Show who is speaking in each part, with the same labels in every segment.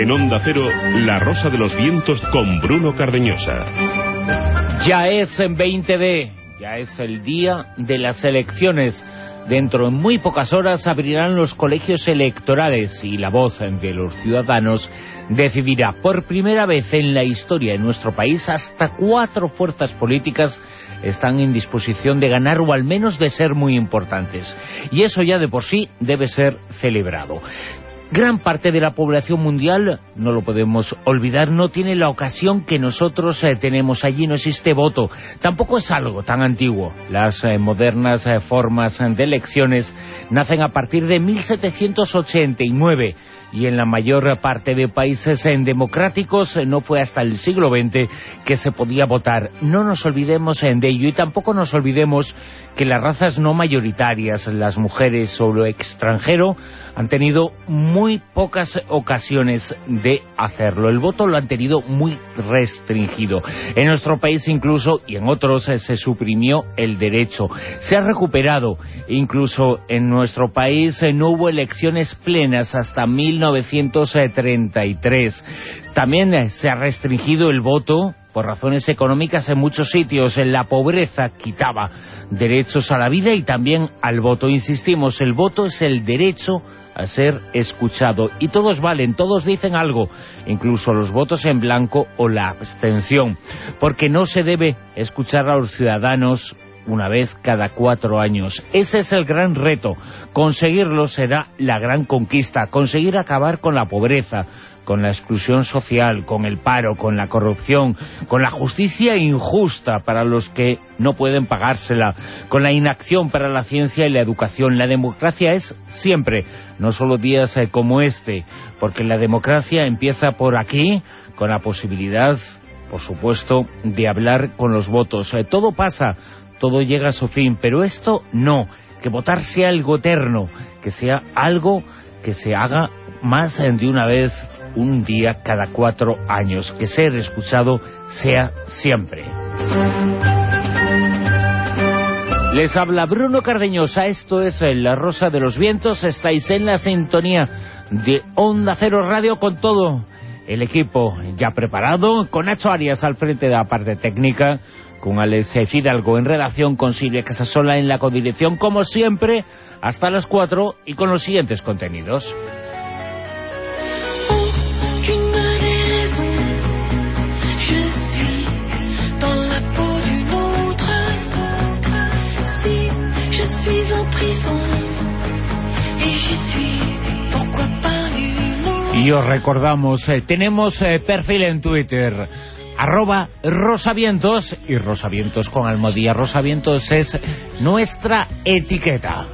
Speaker 1: En Onda Cero, La Rosa de los Vientos con Bruno Cardeñosa.
Speaker 2: Ya es en 20D, ya es el día de las elecciones. Dentro de muy pocas horas abrirán los colegios electorales y la voz de los ciudadanos decidirá por primera vez en la historia de nuestro país. Hasta 4 fuerzas políticas están en disposición de ganar o al menos de ser muy importantes. Y eso ya de por sí debe ser celebrado. Gran parte de la población mundial, no lo podemos olvidar, no tiene la ocasión que nosotros tenemos. Allí no existe voto. Tampoco es algo tan antiguo. Las modernas formas de elecciones nacen a partir de 1789 y en la mayor parte de países democráticos no fue hasta el siglo XX que se podía votar. No nos olvidemos de ello y tampoco nos olvidemos que las razas no mayoritarias, las mujeres o lo extranjero, han tenido muy pocas ocasiones de hacerlo. El voto lo han tenido muy restringido. En nuestro país incluso, y en otros, se suprimió el derecho. Se ha recuperado. Incluso en nuestro país no hubo elecciones plenas hasta 1933. También se ha restringido el voto por razones económicas en muchos sitios. En la pobreza quitaba derechos a la vida y también al voto. Insistimos, el voto es el derecho a ser escuchado. Y todos valen, todos dicen algo, incluso los votos en blanco o la abstención. Porque no se debe escuchar a los ciudadanos una vez cada 4 años. Ese es el gran reto. Conseguirlo será la gran conquista. Conseguir acabar con la pobreza, con la exclusión social, con el paro, con la corrupción, con la justicia injusta para los que no pueden pagársela, con la inacción para la ciencia y la educación. La democracia es siempre, no solo días como este, porque la democracia empieza por aquí, con la posibilidad, por supuesto, de hablar con los votos. Todo pasa, todo llega a su fin, pero esto no, que votar sea algo eterno, que sea algo que se haga más de una vez, un día cada 4 años, que ser escuchado sea siempre. Les habla Bruno Cardeñosa, esto es La Rosa de los Vientos, estáis en la sintonía de Onda Cero Radio con todo el equipo ya preparado, con Nacho Arias al frente de la parte técnica, con Alex Fidalgo en redacción, con Silvia Casasola en la codirección, como siempre, hasta las 4 y con los siguientes contenidos. Y os recordamos, tenemos perfil en Twitter, @Rosavientos, y Rosavientos con almohadilla. Rosavientos es nuestra etiqueta.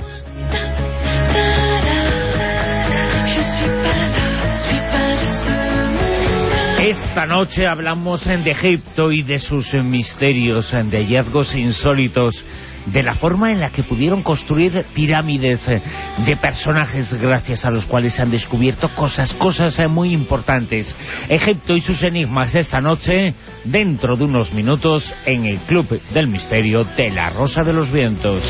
Speaker 2: Esta noche hablamos de Egipto y de sus misterios, de hallazgos insólitos, de la forma en la que pudieron construir pirámides, de personajes gracias a los cuales se han descubierto cosas muy importantes. Egipto y sus enigmas esta noche, dentro de unos minutos, en el Club del Misterio de La Rosa de los Vientos.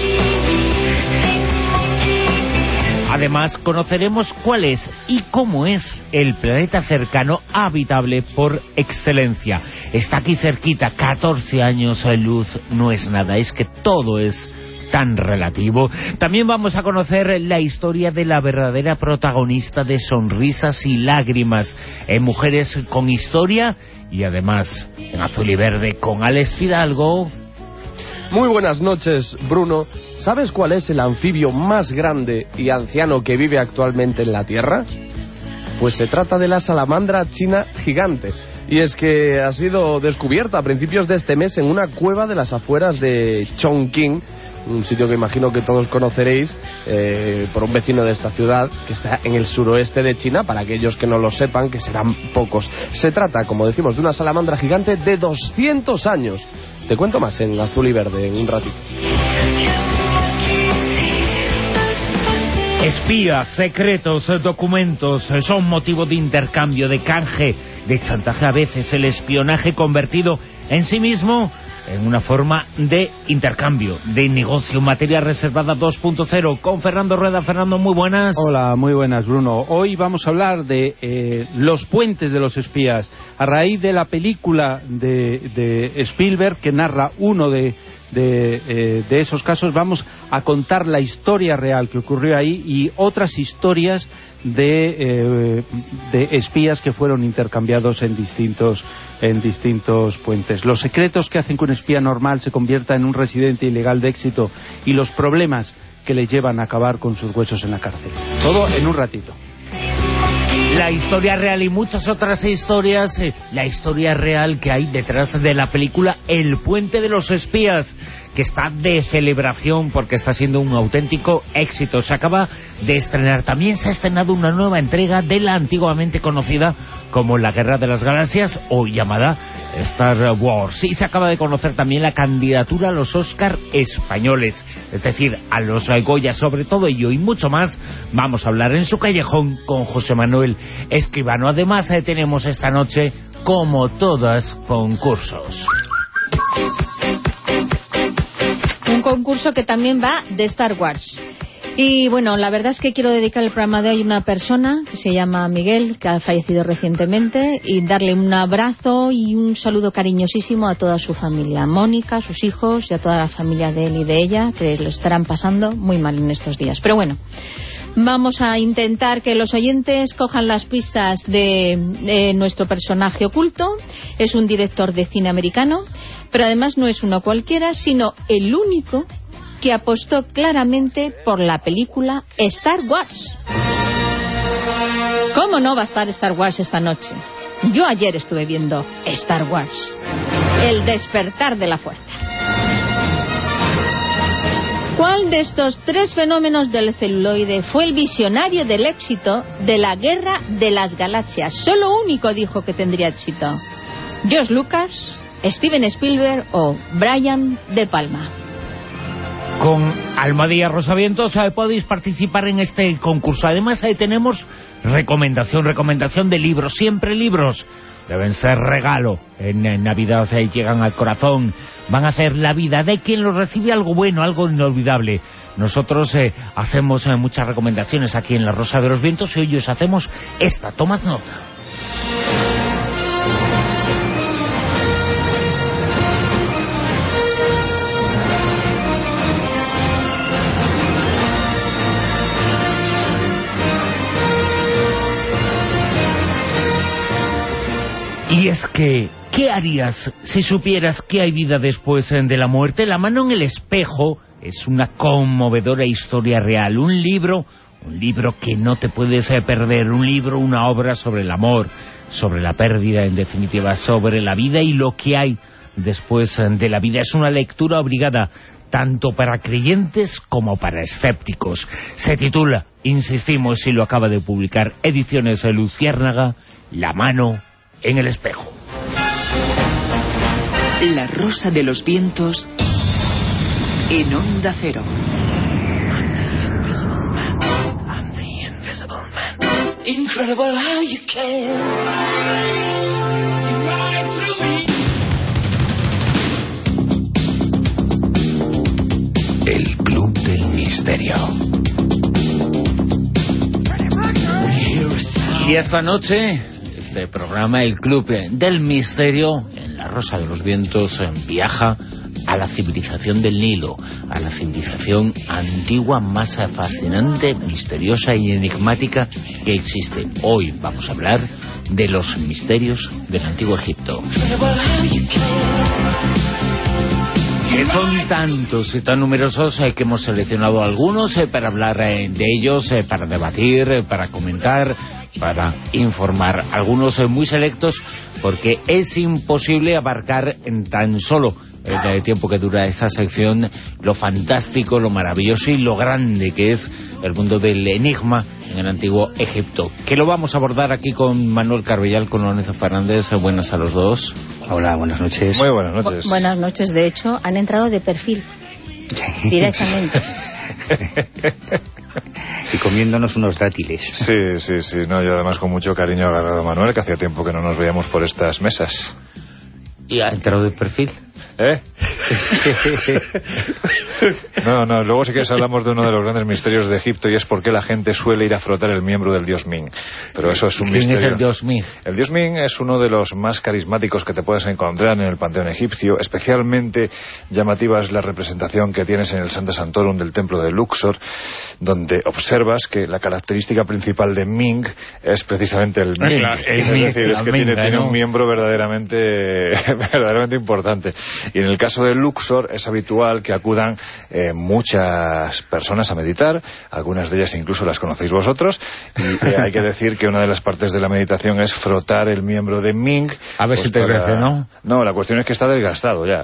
Speaker 2: Además, conoceremos cuál es y cómo es el planeta cercano habitable por excelencia. Está aquí cerquita, 14 años luz, no es nada, es que todo es tan relativo. También vamos a conocer la historia de la verdadera protagonista de Sonrisas y Lágrimas, en Mujeres con Historia, y además en Azul y Verde con Alex Fidalgo.
Speaker 3: Muy buenas noches, Bruno. ¿Sabes cuál es el anfibio más grande y anciano que vive actualmente en la Tierra? Pues se trata de la salamandra china gigante. Y es que ha sido descubierta a principios de este mes en una cueva de las afueras de Chongqing, un sitio que imagino que todos conoceréis, por un vecino de esta ciudad, que está en el suroeste de China, para aquellos que no lo sepan, que serán pocos. Se trata, como decimos, de una salamandra gigante de 200 años. Te cuento más en Azul y Verde en un ratito.
Speaker 2: Espías, secretos, documentos son motivo de intercambio, de canje, de chantaje, a veces el espionaje convertido en sí mismo en una forma de intercambio, de negocio, materia reservada 2.0, con Fernando Rueda. Fernando, muy buenas.
Speaker 4: Hola, muy buenas, Bruno. Hoy vamos a hablar de los puentes de los espías, a raíz de la película de Spielberg, que narra uno de esos casos. Vamos a contar la historia real que ocurrió ahí y otras historias de espías que fueron intercambiados en distintos puentes. Los secretos que hacen que un espía normal se convierta en un residente ilegal de éxito y los problemas que le llevan a acabar con sus huesos en la cárcel. Todo en un ratito.
Speaker 2: La historia real y muchas otras historias, la historia real que hay detrás de la película El Puente de los Espías, que está de celebración porque está siendo un auténtico éxito. Se acaba de estrenar. También se ha estrenado una nueva entrega de la antiguamente conocida como La Guerra de las Galaxias, o llamada Star Wars. Y se acaba de conocer también la candidatura a los Oscar españoles, es decir, a los Goya. Sobre todo ello y mucho más vamos a hablar en Su Callejón con José Manuel Escribano. Además tenemos esta noche, como todas, concursos.
Speaker 5: Un concurso que también va de Star Wars. Y bueno, la verdad es que quiero dedicar el programa de hoy a una persona que se llama Miguel, que ha fallecido recientemente, y darle un abrazo y un saludo cariñosísimo a toda su familia, a Mónica, a sus hijos y a toda la familia de él y de ella, que lo estarán pasando muy mal en estos días. Pero bueno, vamos a intentar que los oyentes cojan las pistas de nuestro personaje oculto. Es un director de cine americano, pero además no es uno cualquiera, sino el único que apostó claramente por la película Star Wars. ¿Cómo no va a estar Star Wars esta noche? Yo ayer estuve viendo Star Wars, El Despertar de la Fuerza. ¿Cuál de estos tres fenómenos del celuloide fue el visionario del éxito de la Guerra de las Galaxias? Solo único dijo que tendría éxito: George Lucas, Steven Spielberg o Brian De Palma.
Speaker 2: Con Almadía Rosavientos podéis participar en este concurso. Además tenemos recomendación de libros. Siempre libros deben ser regalo en Navidad, llegan al corazón, van a hacer la vida de quien los recibe algo bueno, algo inolvidable. Nosotros hacemos muchas recomendaciones aquí en La Rosa de los Vientos y hoy os hacemos esta. Tomad nota. Y es que, ¿qué harías si supieras que hay vida después de la muerte? La mano en el espejo es una conmovedora historia real, un libro que no te puedes perder, un libro, una obra sobre el amor, sobre la pérdida, en definitiva, sobre la vida y lo que hay después de la vida. Es una lectura obligada, tanto para creyentes como para escépticos. Se titula, insistimos, y lo acaba de publicar Ediciones Luciérnaga, La mano en el espejo.
Speaker 6: La Rosa de los Vientos en Onda Cero. I'm the invisible man. Incredible how you can. El Club del Misterio.
Speaker 2: Y esta noche este programa, el Club del Misterio, en La Rosa de los Vientos, viaja a la civilización del Nilo, a la civilización antigua más fascinante, misteriosa y enigmática que existe. Hoy vamos a hablar de los misterios del Antiguo Egipto. Que son tantos y tan numerosos que hemos seleccionado algunos para hablar de ellos, para debatir, para comentar, para informar. Algunos muy selectos, porque es imposible abarcar en tan solo el tiempo que dura esta sección lo fantástico, lo maravilloso y lo grande que es el mundo del enigma en el Antiguo Egipto. Que lo vamos a abordar aquí con Manuel Carbellal, con Lorenzo Fernández. Buenas a los dos.
Speaker 7: Hola, buenas noches.
Speaker 3: Muy buenas noches.
Speaker 5: Buenas noches. De hecho, han entrado de perfil directamente.
Speaker 7: Y comiéndonos unos dátiles.
Speaker 8: Sí, no, yo además con mucho cariño agarrado a Manuel, que hacía tiempo que no nos veíamos por estas mesas.
Speaker 2: ¿Y ha entrado de perfil?
Speaker 8: No, luego si quieres hablamos de uno de los grandes misterios de Egipto, y es por qué la gente suele ir a frotar el miembro del dios Ming. Pero eso es un misterio.
Speaker 2: ¿Quién es el dios Ming?
Speaker 8: El dios Ming es uno de los más carismáticos que te puedes encontrar en el panteón egipcio. Especialmente llamativa es la representación que tienes en el Sancta Sanctorum del templo de Luxor, donde observas que la característica principal de Ming es precisamente el Ming. Es decir, es que tiene un miembro verdaderamente importante. Y en el caso de Luxor es habitual que acudan muchas personas a meditar, algunas de ellas incluso las conocéis vosotros, y hay que decir que una de las partes de la meditación es frotar el miembro de Ming.
Speaker 2: A ver si te crece, ¿no?
Speaker 8: No, la cuestión es que está desgastado ya.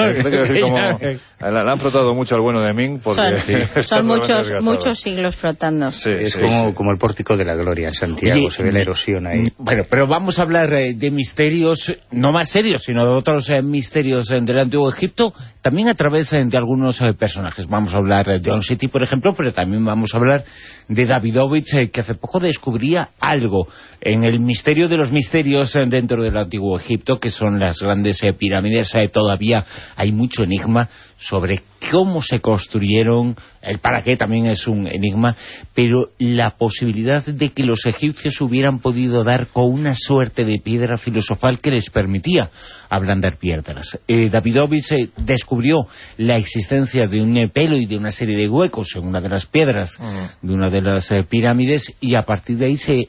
Speaker 8: Le han frotado mucho al bueno de Ming porque
Speaker 5: son muchos siglos frotando.
Speaker 7: Sí, es como el pórtico de la gloria en Santiago, se ve la erosión ahí.
Speaker 2: Bueno, pero vamos a hablar de misterios no más serios, sino de otros misterios del Antiguo Egipto, también a través de algunos personajes. Vamos a hablar de Onseti, por ejemplo, pero también vamos a hablar de Davidovich, que hace poco descubría algo en el misterio de los misterios dentro del Antiguo Egipto, que son las grandes pirámides. Todavía hay mucho enigma sobre cómo se construyeron, el para qué también es un enigma, pero la posibilidad de que los egipcios hubieran podido dar con una suerte de piedra filosofal que les permitía ablandar piedras. Davidovich descubrió la existencia de un pelo y de una serie de huecos en una de las piedras de una de las pirámides, y a partir de ahí se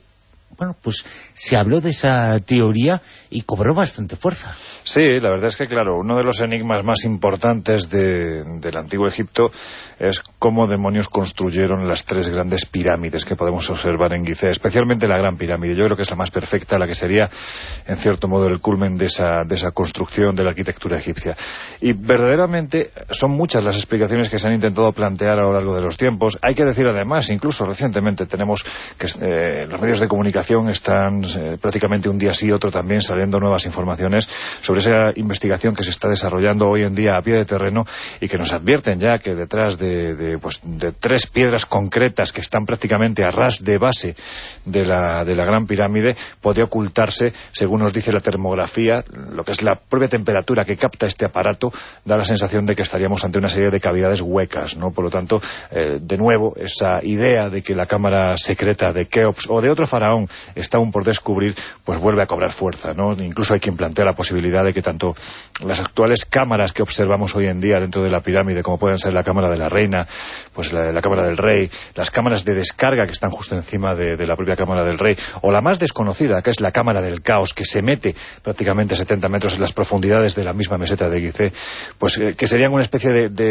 Speaker 2: habló de esa teoría y cobró bastante fuerza.
Speaker 8: Sí, la verdad es que, claro, uno de los enigmas más importantes del Antiguo Egipto es cómo demonios construyeron las tres grandes pirámides que podemos observar en Gizeh, especialmente la Gran Pirámide. Yo creo que es la más perfecta, la que sería, en cierto modo, el culmen de esa construcción de la arquitectura egipcia. Y verdaderamente son muchas las explicaciones que se han intentado plantear a lo largo de los tiempos. Hay que decir, además, incluso recientemente tenemos que los medios de comunicación están prácticamente un día sí, otro también, saliendo nuevas informaciones sobre esa investigación que se está desarrollando hoy en día a pie de terreno, y que nos advierten ya que detrás de tres piedras concretas que están prácticamente a ras de base de la Gran Pirámide podría ocultarse, según nos dice la termografía, lo que es la propia temperatura que capta este aparato, da la sensación de que estaríamos ante una serie de cavidades huecas, ¿no? Por lo tanto, de nuevo, esa idea de que la cámara secreta de Keops o de otro faraón está aún por descubrir, pues vuelve a cobrar fuerza, ¿no? Incluso hay quien plantea la posibilidad de que tanto las actuales cámaras que observamos hoy en día dentro de la pirámide, como pueden ser la cámara de la reina, pues la cámara del rey, las cámaras de descarga que están justo encima de la propia cámara del rey, o la más desconocida, que es la cámara del caos, que se mete prácticamente 70 metros en las profundidades de la misma meseta de Gizeh, pues que serían una especie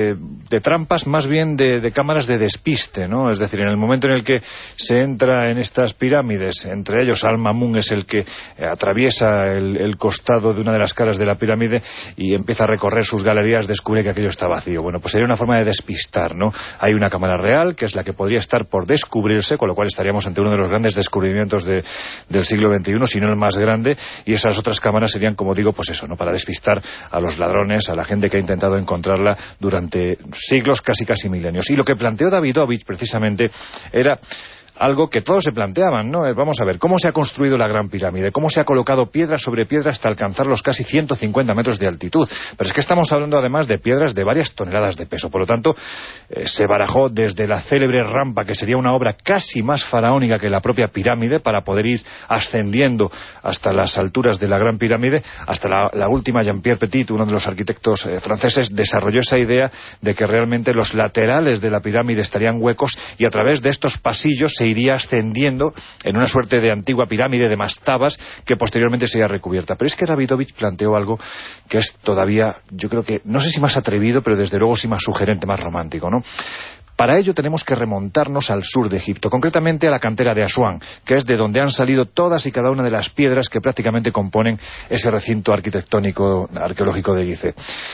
Speaker 8: de trampas, más bien de cámaras de despiste, ¿no? Es decir, en el momento en el que se entra en estas pirámides, entre ellos Al-Mamun es el que atraviesa el costado de una de las caras de la pirámide y empieza a recorrer sus galerías, descubre que aquello está vacío. Bueno, pues sería una forma de despistar, ¿no? Hay una cámara real, que es la que podría estar por descubrirse, con lo cual estaríamos ante uno de los grandes descubrimientos del siglo XXI, si no el más grande, y esas otras cámaras serían, como digo, pues eso, ¿no? Para despistar a los ladrones, a la gente que ha intentado encontrarla durante siglos, casi milenios. Y lo que planteó Davidovich, precisamente, era algo que todos se planteaban, ¿no? Vamos a ver, ¿cómo se ha construido la Gran Pirámide? ¿Cómo se ha colocado piedra sobre piedra hasta alcanzar los casi 150 metros de altitud? Pero es que estamos hablando además de piedras de varias toneladas de peso. Por lo tanto, se barajó desde la célebre rampa, que sería una obra casi más faraónica que la propia pirámide, para poder ir ascendiendo hasta las alturas de la Gran Pirámide, hasta la última. Jean-Pierre Petit, uno de los arquitectos franceses, desarrolló esa idea de que realmente los laterales de la pirámide estarían huecos, y a través de estos pasillos se iría ascendiendo en una suerte de antigua pirámide de mastabas que posteriormente sería recubierta. Pero es que Davidovich planteó algo que es todavía, yo creo que, no sé si más atrevido, pero desde luego sí más sugerente, más romántico, ¿no? Para ello tenemos que remontarnos al sur de Egipto, concretamente a la cantera de Asuán, que es de donde han salido todas y cada una de las piedras que prácticamente componen ese recinto arquitectónico arqueológico de Gizeh.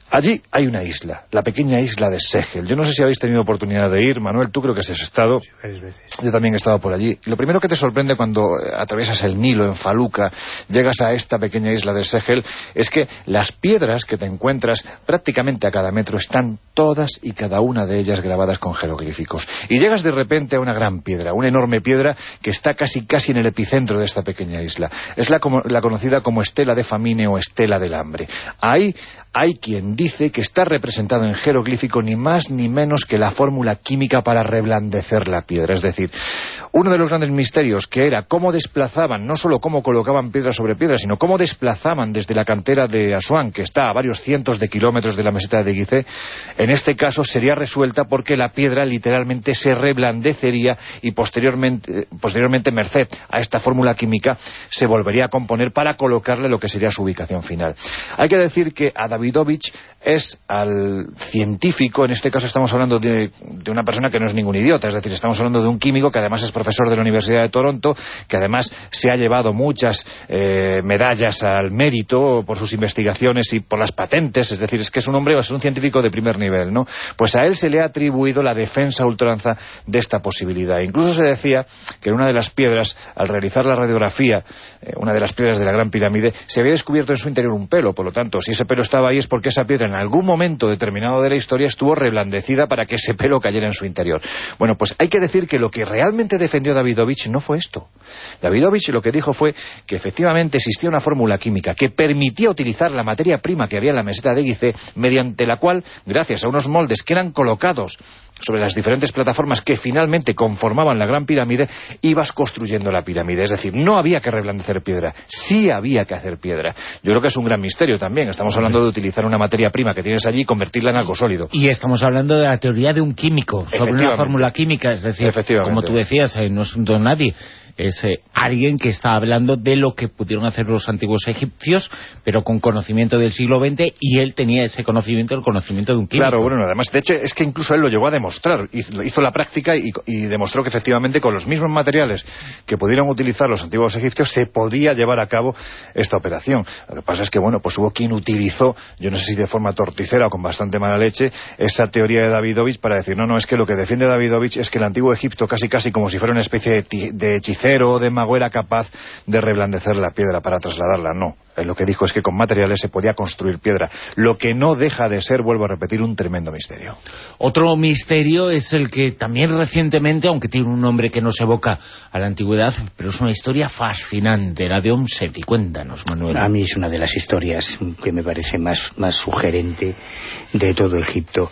Speaker 8: Allí hay una isla, la pequeña isla de Sehel. Yo no sé si habéis tenido oportunidad de ir, Manuel, tú creo que has estado.
Speaker 7: Sí, varias veces.
Speaker 8: Yo también he estado por allí. Lo primero que te sorprende cuando atraviesas el Nilo en Faluca, llegas a esta pequeña isla de Sehel, es que las piedras que te encuentras prácticamente a cada metro están todas y cada una de ellas grabadas con jeroglíficos. Y llegas de repente a una gran piedra, una enorme piedra que está casi en el epicentro de esta pequeña isla. Es la conocida como Estela de Famine o Estela del Hambre. Ahí hay quien dice que está representado en jeroglífico ni más ni menos que la fórmula química para reblandecer la piedra. Es decir, uno de los grandes misterios, que era cómo desplazaban, no solo cómo colocaban piedra sobre piedra, sino cómo desplazaban desde la cantera de Asuán, que está a varios cientos de kilómetros de la meseta de Gizeh, en este caso sería resuelta porque la piedra literalmente se reblandecería y posteriormente, merced a esta fórmula química, se volvería a componer para colocarle lo que sería su ubicación final. Hay que decir que a Davidovich es al científico, en este caso estamos hablando de una persona que no es ningún idiota, es decir, estamos hablando de un químico que además es profesor de la Universidad de Toronto, que además se ha llevado muchas medallas al mérito por sus investigaciones y por las patentes, es decir, es que es un hombre, es un científico de primer nivel, ¿no? Pues a él se le ha atribuido la defensa a ultranza de esta posibilidad. Incluso se decía que en una de las piedras, al realizar la radiografía, una de las piedras de la Gran Pirámide, se había descubierto en su interior un pelo, por lo tanto, si ese pelo estaba ahí es porque esa piedra en algún momento determinado de la historia estuvo reblandecida para que ese pelo cayera en su interior. Bueno, pues hay que decir que lo que realmente defendió Davidovich no fue esto. Davidovich lo que dijo fue que efectivamente existía una fórmula química que permitía utilizar la materia prima que había en la meseta de Gizeh, mediante la cual, gracias a unos moldes que eran colocados sobre las diferentes plataformas que finalmente conformaban la Gran Pirámide, ibas construyendo la pirámide. Es decir, no había que reblandecer piedra, sí había que hacer piedra. Yo creo que es un gran misterio también. Estamos hablando de utilizar una materia prima que tienes allí y convertirla en algo sólido.
Speaker 2: Y estamos hablando de la teoría de un químico, sobre una fórmula química, es decir, como tú decías, no es un don nadie. Es alguien que está hablando de lo que pudieron hacer los antiguos egipcios, pero con conocimiento del siglo XX, y él tenía ese conocimiento, el conocimiento de un químico.
Speaker 8: Claro, bueno, además, de hecho, es que incluso él lo llegó a demostrar, hizo la práctica y demostró que efectivamente con los mismos materiales que pudieron utilizar los antiguos egipcios se podía llevar a cabo esta operación. Lo que pasa es que, bueno, pues hubo quien utilizó, yo no sé si de forma torticera o con bastante mala leche, esa teoría de Davidovich para decir, no, es que lo que defiende Davidovich es que el antiguo Egipto casi como si fuera una especie de hechicero o de mago era capaz de reblandecer la piedra para trasladarla. No, lo que dijo es que con materiales se podía construir piedra, lo que no deja de ser, vuelvo a repetir, un tremendo misterio.
Speaker 2: Otro misterio es el que también recientemente, aunque tiene un nombre que nos evoca a la antigüedad, pero es una historia fascinante, la de Omseti. Cuéntanos, Manuel.
Speaker 7: A mí es una de las historias que me parece más sugerente de todo Egipto.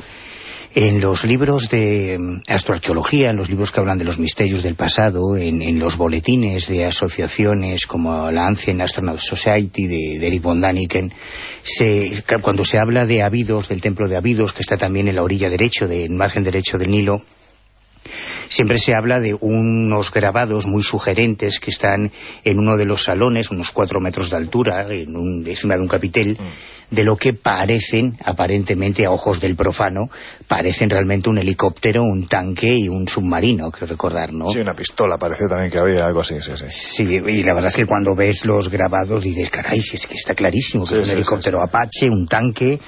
Speaker 7: En los libros de astroarqueología, en los libros que hablan de los misterios del pasado, en los boletines de asociaciones como la Ancient Astronaut Society de Eric von Daniken, cuando se habla de Abidos, del templo de Abidos, que está también en la orilla derecho, en margen derecho del Nilo, siempre se habla de unos grabados muy sugerentes que están en uno de los salones, unos 4 metros de altura, encima de un capitel, de lo que parecen, aparentemente a ojos del profano, parecen realmente un helicóptero, un tanque y un submarino, creo recordar, ¿no?
Speaker 8: Sí, una pistola, parece también que había algo así, sí.
Speaker 7: Sí, y la verdad es que cuando ves los grabados dices, caray, si es que está clarísimo que es un helicóptero Apache, un tanque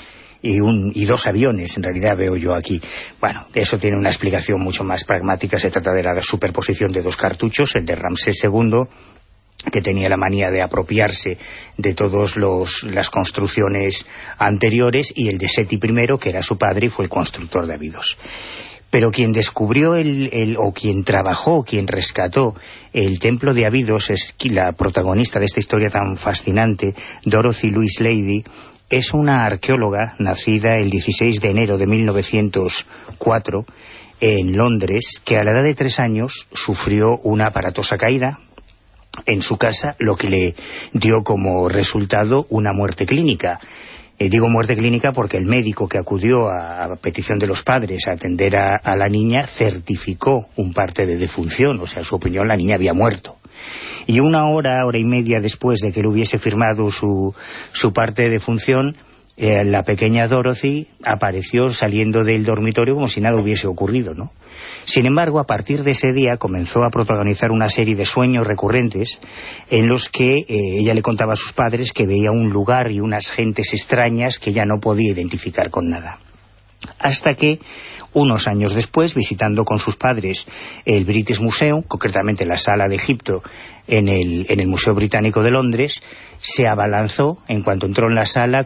Speaker 7: y 2 aviones, en realidad veo yo aquí. Bueno, eso tiene una explicación mucho más pragmática. Se trata de la superposición de 2 cartuchos, el de Ramsés II, que tenía la manía de apropiarse de todas las construcciones anteriores, y el de Seti I, que era su padre y fue el constructor de Abidos. Pero quien descubrió o quien trabajó, quien rescató el templo de Abidos, es la protagonista de esta historia tan fascinante, Dorothy Louise Lady. Es una arqueóloga nacida el 16 de enero de 1904 en Londres, que a la edad de 3 años sufrió una aparatosa caída en su casa, lo que le dio como resultado una muerte clínica. Digo muerte clínica porque el médico que acudió a petición de los padres a atender a la niña certificó un parte de defunción, o sea, en su opinión la niña había muerto. Y una hora y media después de que él hubiese firmado su parte de defunción, la pequeña Dorothy apareció saliendo del dormitorio como si nada hubiese ocurrido, ¿no? Sin embargo, a partir de ese día comenzó a protagonizar una serie de sueños recurrentes en los que ella le contaba a sus padres que veía un lugar y unas gentes extrañas que ella no podía identificar con nada. Hasta que, unos años después, visitando con sus padres el British Museum, concretamente la Sala de Egipto en el Museo Británico de Londres, se abalanzó, en cuanto entró en la sala,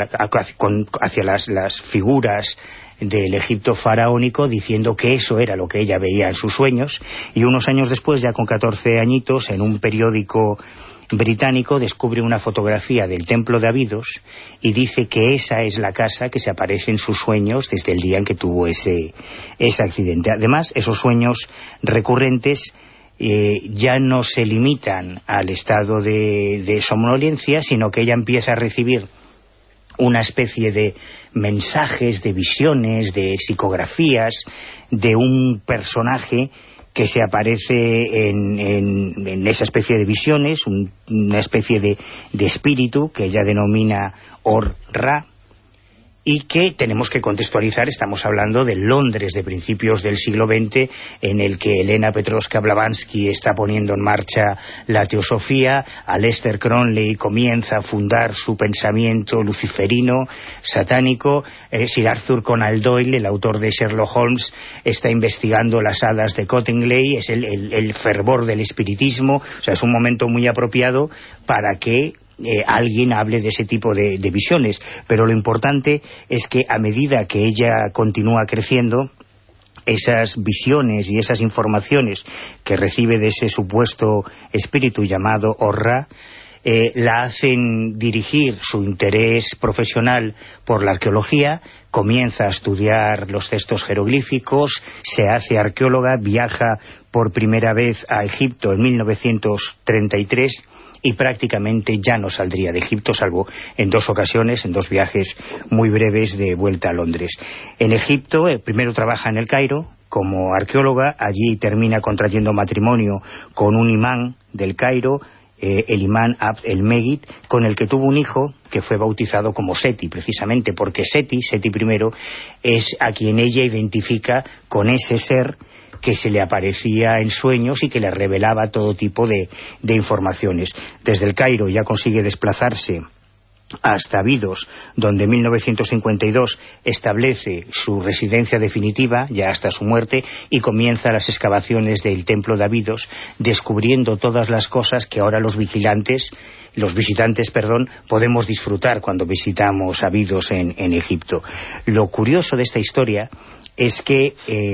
Speaker 7: hacia las figuras del Egipto faraónico, diciendo que eso era lo que ella veía en sus sueños, y unos años después, ya con 14 añitos, en un periódico británico descubre una fotografía del templo de Abidos y dice que esa es la casa que se aparece en sus sueños desde el día en que tuvo ese accidente. Además, esos sueños recurrentes ya no se limitan al estado de somnolencia, sino que ella empieza a recibir una especie de mensajes, de visiones, de psicografías de un personaje que se aparece en esa especie de visiones, una especie de espíritu que ella denomina Or-Ra, y que tenemos que contextualizar. Estamos hablando de Londres de principios del siglo XX, en el que Elena Petrovska-Blavatsky está poniendo en marcha la teosofía, Aleister Crowley comienza a fundar su pensamiento luciferino, satánico, Sir Arthur Conan Doyle, el autor de Sherlock Holmes, está investigando las hadas de Cottingley, es el fervor del espiritismo. O sea, es un momento muy apropiado para que alguien hable de ese tipo de visiones, pero lo importante es que a medida que ella continúa creciendo, esas visiones y esas informaciones que recibe de ese supuesto espíritu llamado Or-Ra la hacen dirigir su interés profesional por la arqueología, comienza a estudiar los textos jeroglíficos, se hace arqueóloga, viaja por primera vez a Egipto en 1933 y prácticamente ya no saldría de Egipto, salvo en 2 ocasiones, en 2 viajes muy breves de vuelta a Londres. En Egipto, primero trabaja en el Cairo como arqueóloga, allí termina contrayendo matrimonio con un imán del Cairo, el imán Abd el-Megid, con el que tuvo un hijo que fue bautizado como Seti, precisamente porque Seti I, es a quien ella identifica con ese ser que se le aparecía en sueños y que le revelaba todo tipo de informaciones. Desde el Cairo ya consigue desplazarse hasta Abidos, donde en 1952 establece su residencia definitiva, ya hasta su muerte, y comienza las excavaciones del templo de Abidos, descubriendo todas las cosas que ahora los visitantes, podemos disfrutar cuando visitamos Abidos en Egipto. Lo curioso de esta historia es que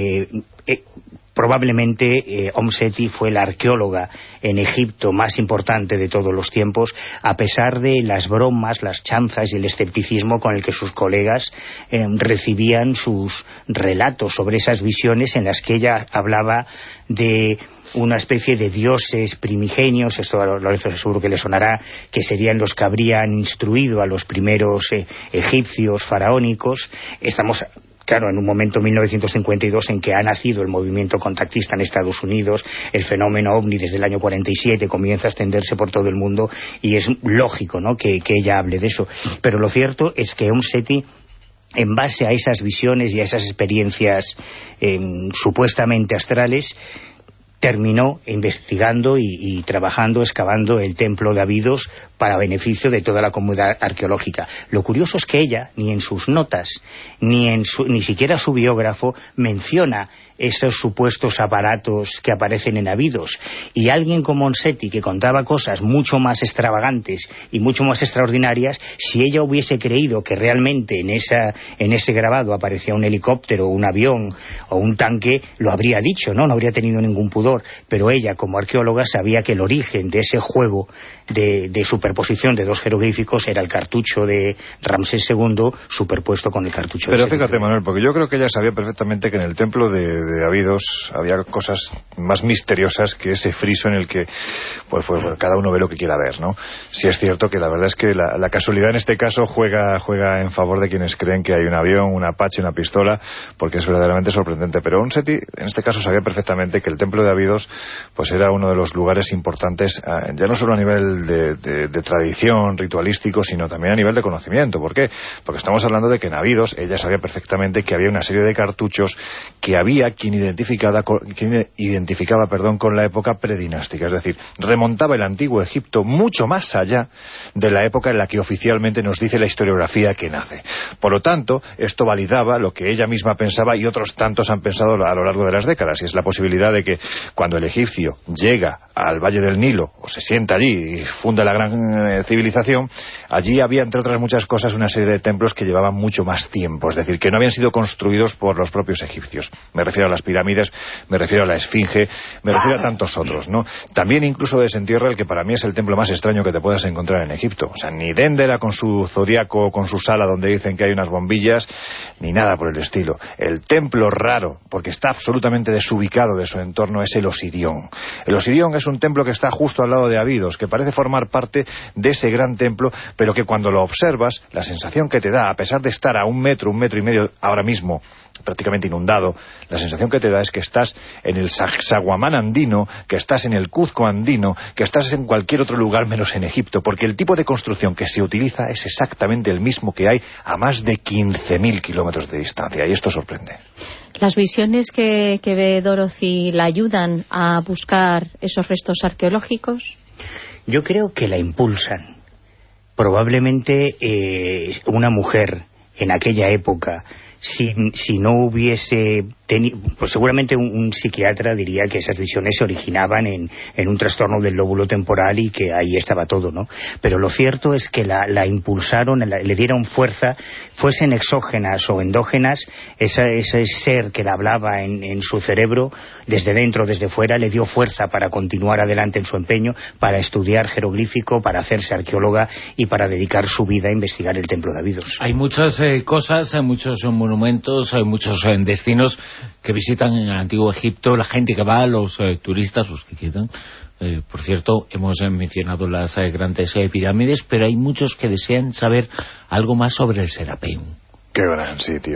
Speaker 7: probablemente Seti fue la arqueóloga en Egipto más importante de todos los tiempos, a pesar de las bromas, las chanzas y el escepticismo con el que sus colegas recibían sus relatos sobre esas visiones en las que ella hablaba de una especie de dioses primigenios, esto seguro que le sonará, que serían los que habrían instruido a los primeros egipcios faraónicos. Estamos, claro, en un momento 1952 en que ha nacido el movimiento contactista en Estados Unidos, el fenómeno OVNI desde el año 47 comienza a extenderse por todo el mundo y es lógico, ¿no?, que ella hable de eso. Pero lo cierto es que Seti, en base a esas visiones y a esas experiencias supuestamente astrales, terminó investigando y trabajando, excavando el templo de Abidos para beneficio de toda la comunidad arqueológica. Lo curioso es que ella, ni en sus notas, ni siquiera su biógrafo, menciona esos supuestos aparatos que aparecen en Abidos. Y alguien como Seti, que contaba cosas mucho más extravagantes y mucho más extraordinarias, si ella hubiese creído que realmente en ese grabado aparecía un helicóptero, un avión o un tanque, lo habría dicho, no habría tenido ningún pudor. Pero ella, como arqueóloga, sabía que el origen de ese juego de superposición de 2 jeroglíficos era el cartucho de Ramsés II superpuesto con el cartucho de Seti.
Speaker 8: Pero fíjate, Manuel, porque yo creo que ella sabía perfectamente que en el templo de Abidos había cosas más misteriosas que ese friso en el que pues cada uno ve lo que quiera ver, ¿no? Sí es cierto que la verdad es que la casualidad en este caso juega en favor de quienes creen que hay un avión, un Apache, una pistola, porque es verdaderamente sorprendente. Pero Seti en este caso sabía perfectamente que el templo de Abidos Abidos, pues era uno de los lugares importantes, ya no solo a nivel de tradición, ritualístico, sino también a nivel de conocimiento. ¿Por qué? Porque estamos hablando de que en Abidos ella sabía perfectamente que había una serie de cartuchos que había quien identificaba con la época predinástica, es decir, remontaba el antiguo Egipto mucho más allá de la época en la que oficialmente nos dice la historiografía que nace. Por lo tanto, esto validaba lo que ella misma pensaba y otros tantos han pensado a lo largo de las décadas, y es la posibilidad de que cuando el egipcio llega al Valle del Nilo, o se sienta allí y funda la gran civilización, allí había, entre otras muchas cosas, una serie de templos que llevaban mucho más tiempo, es decir, que no habían sido construidos por los propios egipcios. Me refiero a las pirámides, me refiero a la Esfinge, me refiero a tantos otros, ¿no? También incluso desentierra el que para mí es el templo más extraño que te puedas encontrar en Egipto. O sea, ni Dendera con su zodiaco, con su sala donde dicen que hay unas bombillas, ni nada por el estilo. El templo raro, porque está absolutamente desubicado de su entorno, es el Osirión. El Osirión es un templo que está justo al lado de Abidos, que parece formar parte de ese gran templo, pero que cuando lo observas, la sensación que te da, a pesar de estar a 1 metro, 1,5 metros ahora mismo, prácticamente inundado, la sensación que te da es que estás en el Sacsayhuamán andino, que estás en el Cuzco andino, que estás en cualquier otro lugar menos en Egipto, porque el tipo de construcción que se utiliza es exactamente el mismo que hay a más de 15.000 kilómetros de distancia, y esto sorprende.
Speaker 5: ¿Las visiones que ve Dorothy la ayudan a buscar esos restos arqueológicos?
Speaker 7: Yo creo que la impulsan. Probablemente una mujer en aquella época, si no hubiese tenido, pues seguramente un psiquiatra diría que esas visiones se originaban en un trastorno del lóbulo temporal y que ahí estaba todo, ¿no? Pero lo cierto es que la impulsaron, le dieron fuerza, fuesen exógenas o endógenas, ese ser que la hablaba en su cerebro, desde dentro, desde fuera, le dio fuerza para continuar adelante en su empeño, para estudiar jeroglífico, para hacerse arqueóloga y para dedicar su vida a investigar el templo de Abidos.
Speaker 2: Hay muchas cosas, hay muchos monumentos, hay muchos destinos que visitan en el Antiguo Egipto, la gente que va, los turistas, los que quedan. Por cierto, hemos mencionado las grandes pirámides, pero hay muchos que desean saber algo más sobre el Serapeum.
Speaker 8: Qué gran sitio.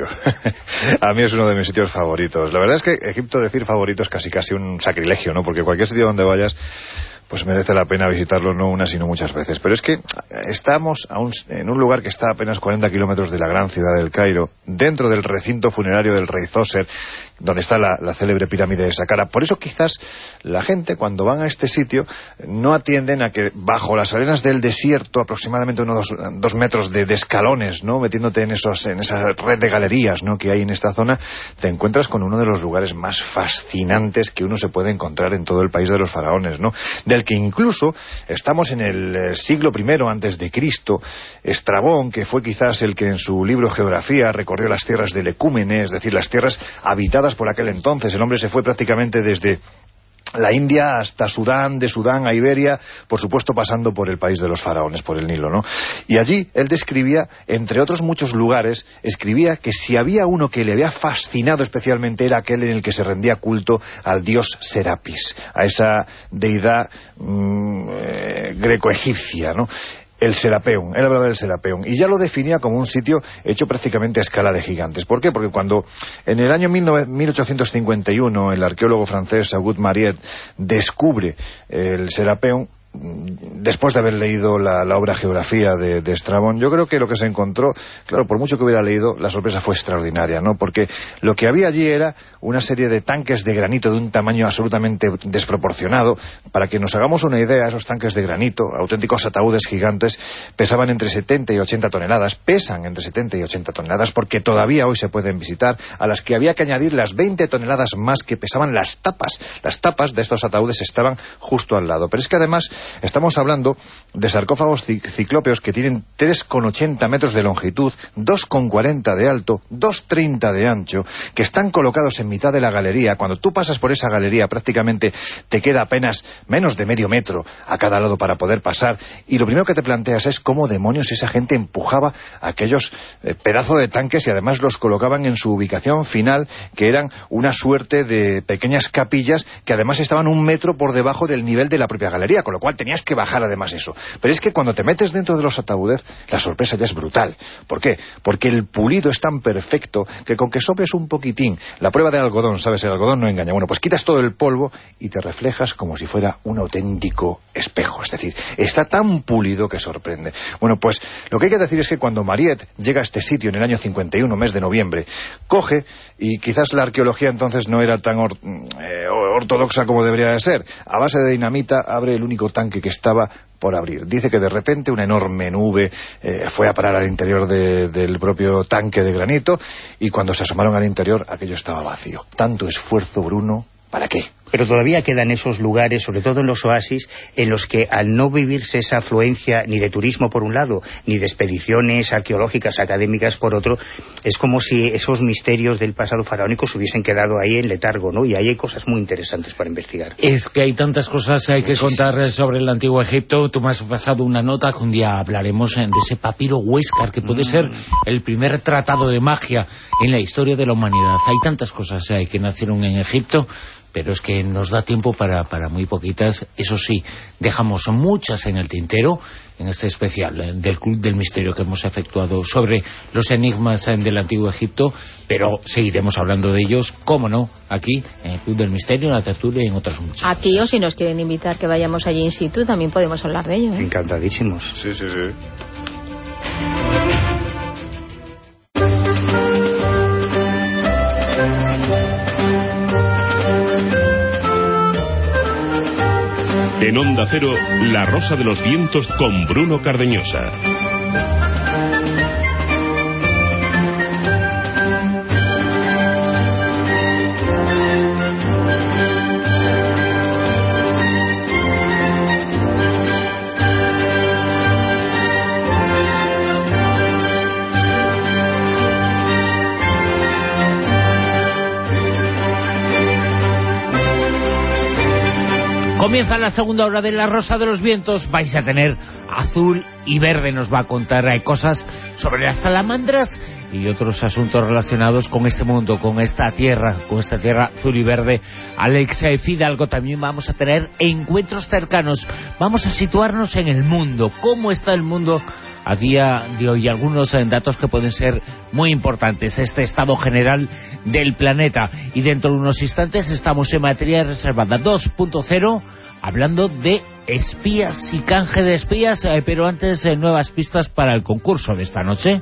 Speaker 8: A mí es uno de mis sitios favoritos. La verdad es que Egipto, decir favorito es casi un sacrilegio, ¿no? Porque cualquier sitio donde vayas, pues merece la pena visitarlo, no una sino muchas veces. Pero es que estamos en un lugar que está a apenas 40 kilómetros de la gran ciudad del Cairo, dentro del recinto funerario del rey Zoser, donde está la célebre pirámide de Saqqara. Por eso quizás la gente, cuando van a este sitio, no atienden a que bajo las arenas del desierto, aproximadamente unos 2 metros de escalones, ¿no?, metiéndote en esa red de galerías, ¿no?, que hay en esta zona, te encuentras con uno de los lugares más fascinantes que uno se puede encontrar en todo el país de los faraones, ¿no?, del que incluso estamos en el siglo I antes de Cristo. Estrabón, que fue quizás el que en su libro Geografía recorrió las tierras del Ecúmene, es decir, las tierras habitadas por aquel entonces. El hombre se fue prácticamente desde la India hasta Sudán, de Sudán a Iberia, por supuesto pasando por el país de los faraones, por el Nilo, ¿no? Y allí él describía, entre otros muchos lugares, escribía que si había uno que le había fascinado especialmente era aquel en el que se rendía culto al dios Serapis, a esa deidad greco-egipcia, ¿no? El Serapeum, él hablaba del Serapeum, y ya lo definía como un sitio hecho prácticamente a escala de gigantes. ¿Por qué? Porque cuando en el año 1851 el arqueólogo francés Auguste Mariette descubre el Serapeum, después de haber leído la obra Geografía de Estrabón, yo creo que lo que se encontró, claro, por mucho que hubiera leído, la sorpresa fue extraordinaria, ¿no? Porque lo que había allí era una serie de tanques de granito de un tamaño absolutamente desproporcionado. Para que nos hagamos una idea, esos tanques de granito, auténticos ataúdes gigantes, pesaban entre 70 y 80 toneladas, pesan entre 70 y 80 toneladas, porque todavía hoy se pueden visitar, a las que había que añadir las 20 toneladas más que pesaban las tapas. Las tapas de estos ataúdes estaban justo al lado. Pero es que además estamos hablando de sarcófagos ciclópeos que tienen 3,80 metros de longitud, 2,40 de alto, 2,30 de ancho, que están colocados en mitad de la galería. Cuando tú pasas por esa galería prácticamente te queda apenas menos de medio metro a cada lado para poder pasar, y lo primero que te planteas es cómo demonios esa gente empujaba aquellos pedazos de tanques y además los colocaban en su ubicación final, que eran una suerte de pequeñas capillas que además estaban 1 metro por debajo del nivel de la propia galería, con lo cual tenías que bajar además eso. Pero es que cuando te metes dentro de los ataúdes, la sorpresa ya es brutal. ¿Por qué? Porque el pulido es tan perfecto que con que soples un poquitín, la prueba de algodón, ¿sabes? El algodón no engaña. Bueno, pues quitas todo el polvo y te reflejas como si fuera un auténtico espejo. Es decir, está tan pulido que sorprende. Bueno, pues lo que hay que decir es que cuando Mariette llega a este sitio en el año 51, mes de noviembre, coge, y quizás la arqueología entonces no era tan ortodoxa como debería de ser, a base de dinamita abre el único tanque que estaba por abrir. Dice que de repente una enorme nube fue a parar al interior del propio tanque de granito, y cuando se asomaron al interior aquello estaba vacío. Tanto esfuerzo, Bruno, ¿para qué?
Speaker 7: Pero todavía quedan esos lugares, sobre todo en los oasis, en los que al no vivirse esa afluencia ni de turismo por un lado, ni de expediciones arqueológicas, académicas por otro, es como si esos misterios del pasado faraónico se hubiesen quedado ahí en letargo, ¿no? Y ahí hay cosas muy interesantes para investigar.
Speaker 2: Es que hay tantas cosas que hay que contar sobre el Antiguo Egipto. Tú me has pasado una nota que un día hablaremos de ese papiro Huéscar, que puede ser el primer tratado de magia en la historia de la humanidad. Hay tantas cosas que nacieron en Egipto, pero es que nos da tiempo para muy poquitas. Eso sí, dejamos muchas en el tintero en este especial del Club del Misterio que hemos efectuado sobre los enigmas del Antiguo Egipto, pero seguiremos hablando de ellos, cómo no, aquí en el Club del Misterio, en la tertulia y en otras muchas
Speaker 5: aquí
Speaker 2: cosas.
Speaker 5: O si nos quieren invitar que vayamos allí in situ, también podemos hablar de ello, ¿eh?
Speaker 7: Encantadísimos.
Speaker 8: Sí, sí, sí.
Speaker 1: En Onda Cero, La Rosa de los Vientos con Bruno Cardeñosa.
Speaker 2: Comienza la segunda hora de La Rosa de los Vientos. Vais a tener Azul y Verde. Nos va a contar cosas sobre las salamandras y otros asuntos relacionados con este mundo, con esta tierra azul y verde. Alex Fidalgo. También vamos a tener encuentros cercanos. Vamos a situarnos en el mundo. ¿Cómo está el mundo a día de hoy? Algunos datos que pueden ser muy importantes. Este estado general del planeta. Y dentro de unos instantes estamos en materia reservada 2.0, hablando de espías y canje de espías, pero antes nuevas pistas para el concurso de esta noche.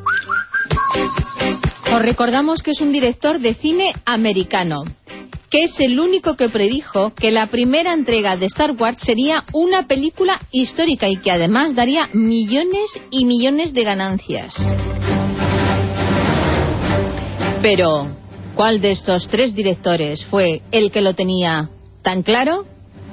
Speaker 5: Os recordamos que es un director de cine americano, que es el único que predijo que la primera entrega de Star Wars sería una película histórica y que además daría millones y millones de ganancias. Pero, ¿cuál de estos tres directores fue el que lo tenía tan claro?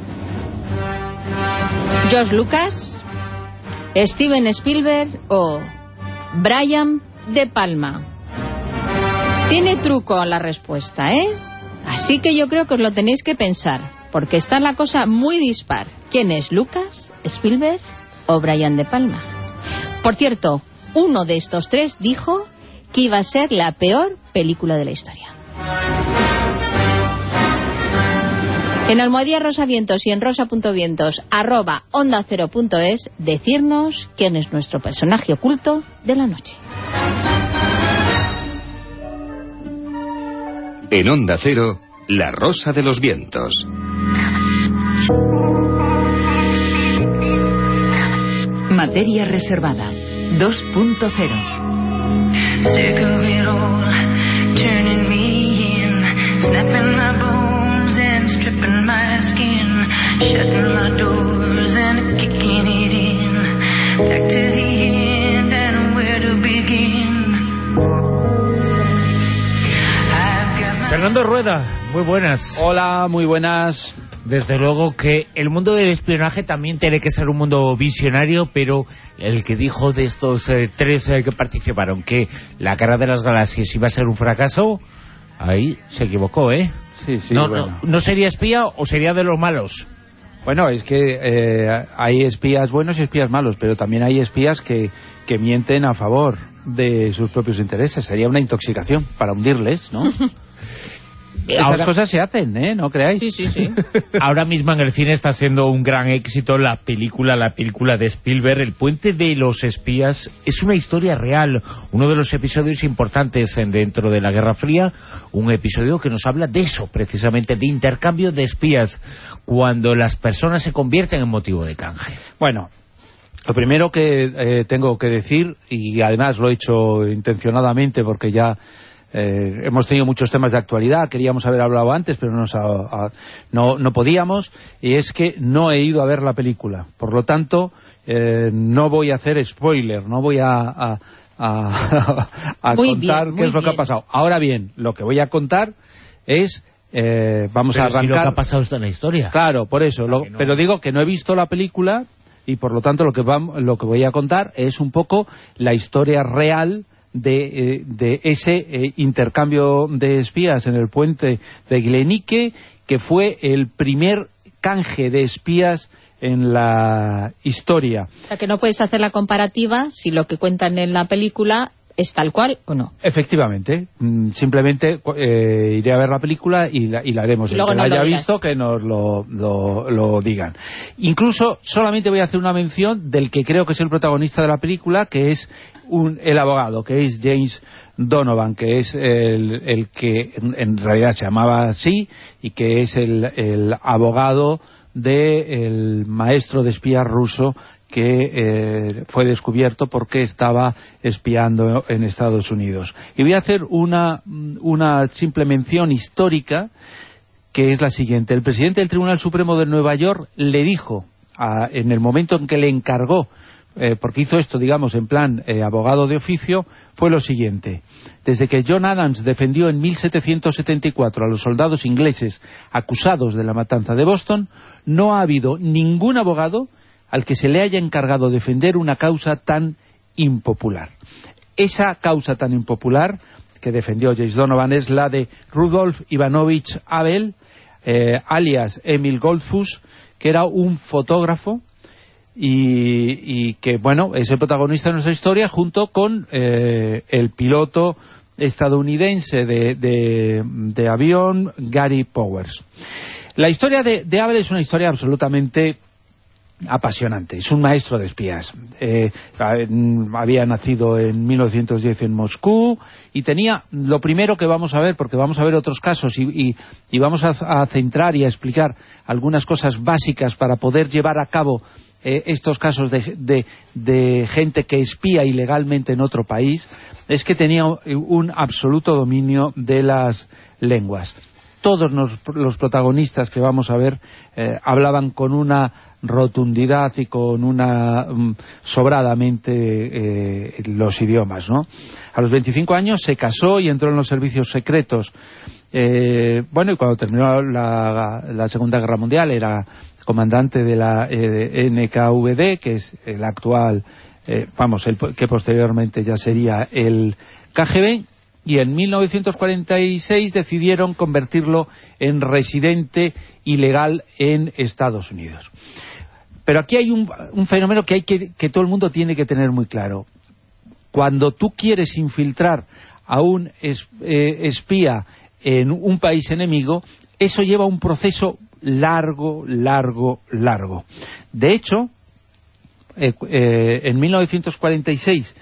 Speaker 5: ¿George Lucas, Steven Spielberg o Brian De Palma? Tiene truco la respuesta, ¿eh? Así que yo creo que os lo tenéis que pensar, porque está la cosa muy dispar. ¿Quién es, Lucas, Spielberg o Brian De Palma? Por cierto, uno de estos tres dijo que iba a ser la peor película de la historia. En Almohadilla Rosavientos y en rosa.vientos @onda0.es, decirnos quién es nuestro personaje oculto de la noche.
Speaker 9: En Onda Cero, La Rosa de los Vientos.
Speaker 10: Materia reservada 2.0.
Speaker 2: Fernando Rueda, muy buenas.
Speaker 4: Hola, muy buenas.
Speaker 2: Desde luego que el mundo del espionaje también tiene que ser un mundo visionario, pero el que dijo de estos tres que participaron que la Guerra de las Galaxias iba a ser un fracaso, ahí se equivocó, ¿eh?
Speaker 4: Sí, sí,
Speaker 2: no,
Speaker 4: bueno.
Speaker 2: ¿No sería espía o sería de los malos?
Speaker 4: Bueno, es que hay espías buenos y espías malos, pero también hay espías que mienten a favor de sus propios intereses. Sería una intoxicación para hundirles, ¿no? Esas cosas se hacen, ¿no creáis?
Speaker 5: Sí.
Speaker 2: Ahora mismo en el cine está siendo un gran éxito la película de Spielberg, El puente de los espías. Es una historia real, uno de los episodios importantes dentro de la Guerra Fría, un episodio que nos habla de eso, precisamente, de intercambio de espías, cuando las personas se convierten en motivo de canje.
Speaker 4: Bueno, lo primero que tengo que decir, y además lo he hecho intencionadamente porque ya hemos tenido muchos temas de actualidad, queríamos haber hablado antes, pero no podíamos, y es que no he ido a ver la película. Por lo tanto, no voy a hacer spoiler, no voy a contar qué es lo que ha pasado. Ahora bien, lo que voy a contar es... vamos a arrancar...
Speaker 2: Si lo que ha pasado está en la historia.
Speaker 4: Claro, por eso. Pero digo que no he visto la película y por lo tanto lo que voy a contar es un poco la historia real de ese intercambio de espías en el puente de Glenique, que fue el primer canje de espías en la historia.
Speaker 5: O sea, que no puedes hacer la comparativa si lo que cuentan en la película es tal cual o no.
Speaker 4: Efectivamente. Simplemente iré a ver la película y la haremos. El que la haya visto, que nos lo digan. Incluso solamente voy a hacer una mención del que creo que es el protagonista de la película, que es el abogado, que es James Donovan, que es el que en realidad se llamaba así, y que es el abogado del maestro de espías ruso que fue descubierto porque estaba espiando en Estados Unidos. Y voy a hacer una simple mención histórica, que es la siguiente. El presidente del Tribunal Supremo de Nueva York le dijo, en el momento en que le encargó, porque hizo esto, digamos, en plan abogado de oficio, fue lo siguiente: desde que John Adams defendió en 1774 a los soldados ingleses acusados de la matanza de Boston, no ha habido ningún abogado al que se le haya encargado defender una causa tan impopular. Esa causa tan impopular que defendió James Donovan es la de Rudolf Ivanovich Abel, alias Emil Goldfuss, que era un fotógrafo y que, bueno, es el protagonista de nuestra historia, junto con el piloto estadounidense de avión Gary Powers. La historia de Abel es una historia absolutamente apasionante. Es un maestro de espías. Había nacido en 1910 en Moscú y tenía lo primero que vamos a ver, porque vamos a ver otros casos y vamos a centrar y a explicar algunas cosas básicas para poder llevar a cabo estos casos de gente que espía ilegalmente en otro país. Es que tenía un absoluto dominio de las lenguas. Todos los protagonistas que vamos a ver hablaban con una rotundidad y con una sobradamente los idiomas, ¿no? A los 25 años se casó y entró en los servicios secretos. Bueno, y cuando terminó la Segunda Guerra Mundial era comandante de la NKVD, que es el actual, que posteriormente ya sería el KGB. Y en 1946 decidieron convertirlo en residente ilegal en Estados Unidos. Pero aquí hay un fenómeno que todo el mundo tiene que tener muy claro. Cuando tú quieres infiltrar a un espía en un país enemigo, eso lleva un proceso largo. De hecho, en 1946...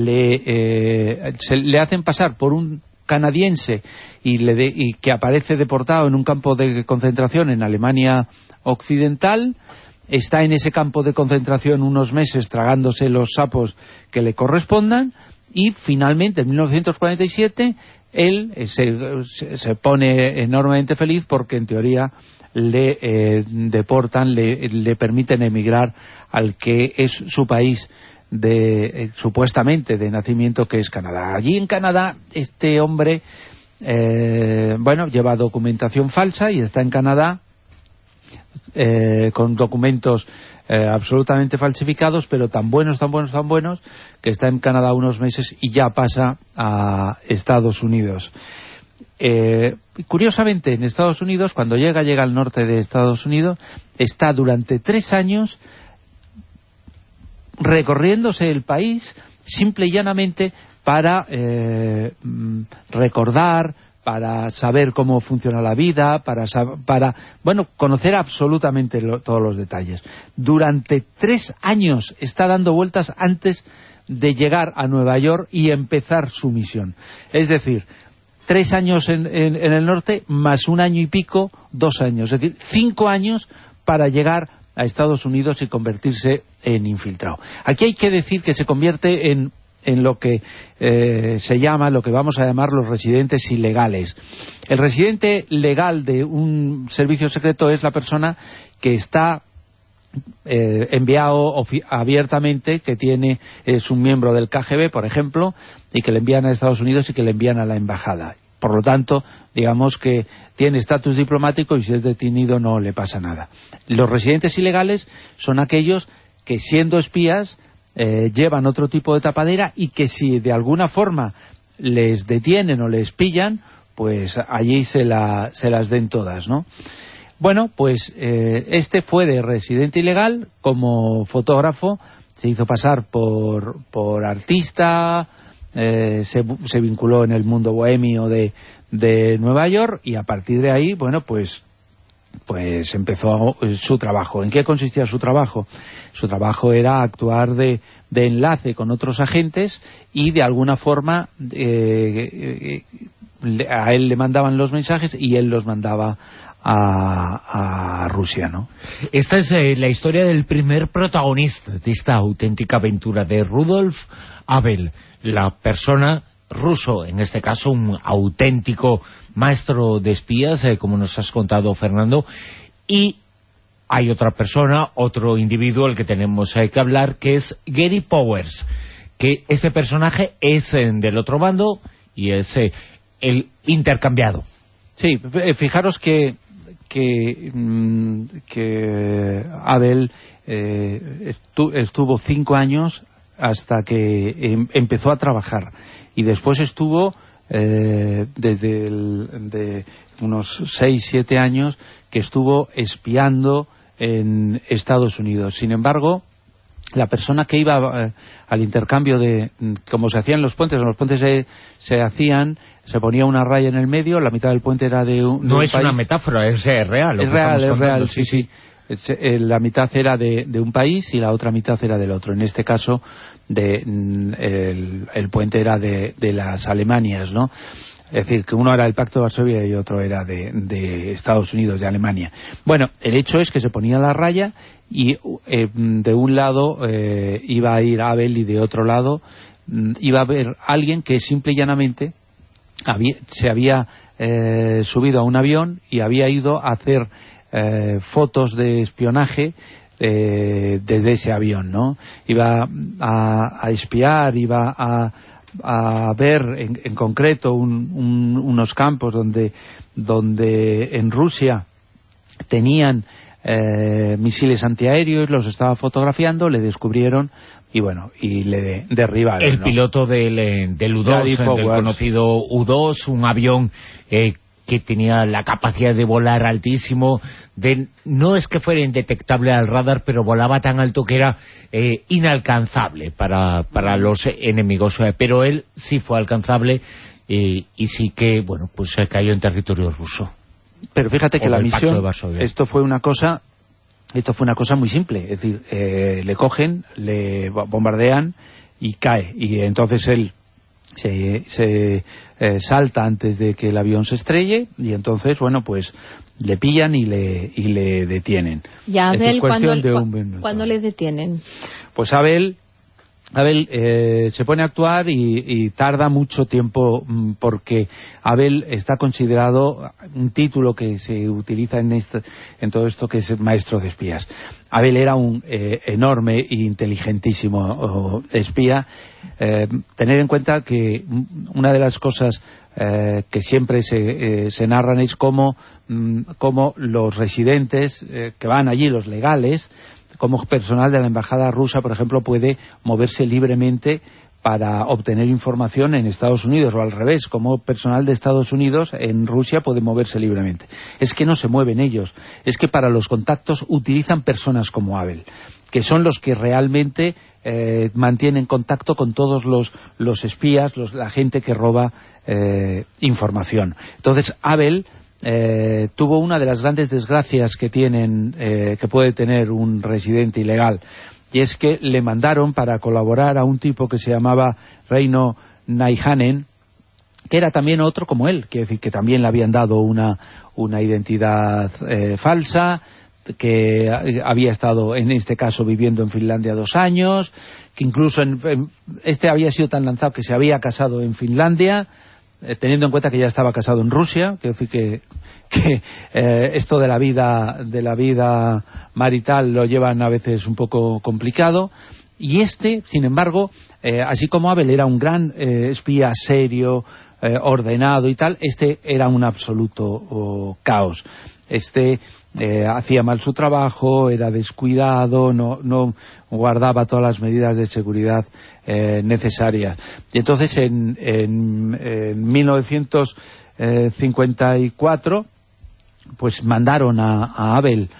Speaker 4: le hacen pasar por un canadiense y que aparece deportado en un campo de concentración en Alemania Occidental. Está en ese campo de concentración unos meses tragándose los sapos que le correspondan, y finalmente en 1947 él se pone enormemente feliz porque en teoría le deportan, le permiten emigrar al que es su país supuestamente de nacimiento, que es Canadá. Allí en Canadá este hombre lleva documentación falsa y está en Canadá con documentos absolutamente falsificados, pero tan buenos que está en Canadá unos meses y ya pasa a Estados Unidos. Curiosamente, en Estados Unidos, cuando llega al norte de Estados Unidos, está durante 3 años recorriéndose el país simple y llanamente para recordar, para saber cómo funciona la vida, para conocer absolutamente todos los detalles. Durante 3 años está dando vueltas antes de llegar a Nueva York y empezar su misión. Es decir, 3 años en el norte, más 1 año y pico, 2 años. Es decir, 5 años para llegar a Estados Unidos y convertirse en infiltrado. Aquí hay que decir que se convierte en lo que se llama, lo que vamos a llamar los residentes ilegales. El residente legal de un servicio secreto es la persona que está enviado abiertamente, que es un miembro del KGB, por ejemplo, y que le envían a Estados Unidos y que le envían a la embajada. Por lo tanto, digamos que tiene estatus diplomático y si es detenido no le pasa nada. Los residentes ilegales son aquellos que, siendo espías, llevan otro tipo de tapadera y que si de alguna forma les detienen o les pillan, pues allí se las den todas, ¿no? Bueno, pues este fue de residente ilegal como fotógrafo, se hizo pasar por artista, se vinculó en el mundo bohemio de Nueva York y a partir de ahí, bueno, pues empezó su trabajo. ¿En qué consistía su trabajo? Su trabajo era actuar de enlace con otros agentes y de alguna forma a él le mandaban los mensajes y él los mandaba a Rusia, ¿no?
Speaker 2: Esta es la historia del primer protagonista de esta auténtica aventura, de Rudolf Abel, la persona ruso, en este caso un auténtico maestro de espías, como nos has contado, Fernando, y hay otra persona, otro individuo al que tenemos que hablar, que es Gary Powers, que este personaje es del otro bando y es el intercambiado.
Speaker 4: Sí, fijaros que Abel estuvo 5 años hasta que empezó a trabajar y después estuvo de unos 6-7 años que estuvo espiando en Estados Unidos. Sin embargo, la persona que iba al intercambio como se hacían los puentes, en los puentes se ponía una raya en el medio, la mitad del puente era de un
Speaker 2: No es
Speaker 4: país.
Speaker 2: una metáfora, es real.
Speaker 4: Es real, sí. La mitad era de un país y la otra mitad era del otro. En este caso, el puente era de las Alemanias, ¿no? Es decir, que uno era el Pacto de Varsovia y otro era de Estados Unidos, de Alemania. Bueno, el hecho es que se ponía la raya y de un lado iba a ir Abel y de otro lado iba a haber alguien que simple y llanamente se había subido a un avión y había ido a hacer fotos de espionaje desde ese avión, ¿no? Iba a espiar, iba a ver en concreto unos campos donde en Rusia tenían misiles antiaéreos, los estaba fotografiando, le descubrieron y bueno, y le derribaron.
Speaker 2: El piloto del U-2, del conocido U-2, un avión que tenía la capacidad de volar altísimo, no es que fuera indetectable al radar, pero volaba tan alto que era inalcanzable para los enemigos, pero él sí fue alcanzable y sí que, bueno, pues cayó en territorio ruso.
Speaker 4: Pero fíjate que la misión, esto fue una cosa muy simple, es decir, le cogen, le bombardean y cae, y entonces él se salta antes de que el avión se estrelle y entonces, bueno, pues le pillan y le detienen.
Speaker 5: ¿Y a Abel cuándo le detienen?
Speaker 4: Pues Abel se pone a actuar y tarda mucho tiempo porque Abel está considerado un título que se utiliza en todo esto, que es maestro de espías. Abel era un enorme e inteligentísimo espía. Tener en cuenta que una de las cosas que siempre se narran es cómo los residentes que van allí, los legales, como personal de la embajada rusa, por ejemplo, puede moverse libremente para obtener información en Estados Unidos, o al revés, como personal de Estados Unidos en Rusia puede moverse libremente. Es que no se mueven ellos, es que para los contactos utilizan personas como Abel, que son los que realmente mantienen contacto con todos los espías, la gente que roba información. Entonces Abel tuvo una de las grandes desgracias que puede tener un residente ilegal, y es que le mandaron para colaborar a un tipo que se llamaba Reino Naihanen, que era también otro como él, quiere decir que también le habían dado una identidad falsa, que había estado en este caso viviendo en Finlandia 2 años, que incluso este había sido tan lanzado que se había casado en Finlandia, teniendo en cuenta que ya estaba casado en Rusia. Quiero decir que esto de la vida marital lo llevan a veces un poco complicado. Y sin embargo, así como Abel era un gran espía serio, ordenado y tal, era un absoluto caos. Hacía mal su trabajo, era descuidado, no guardaba todas las medidas de seguridad necesarias. Y entonces en 1954 pues mandaron a Abel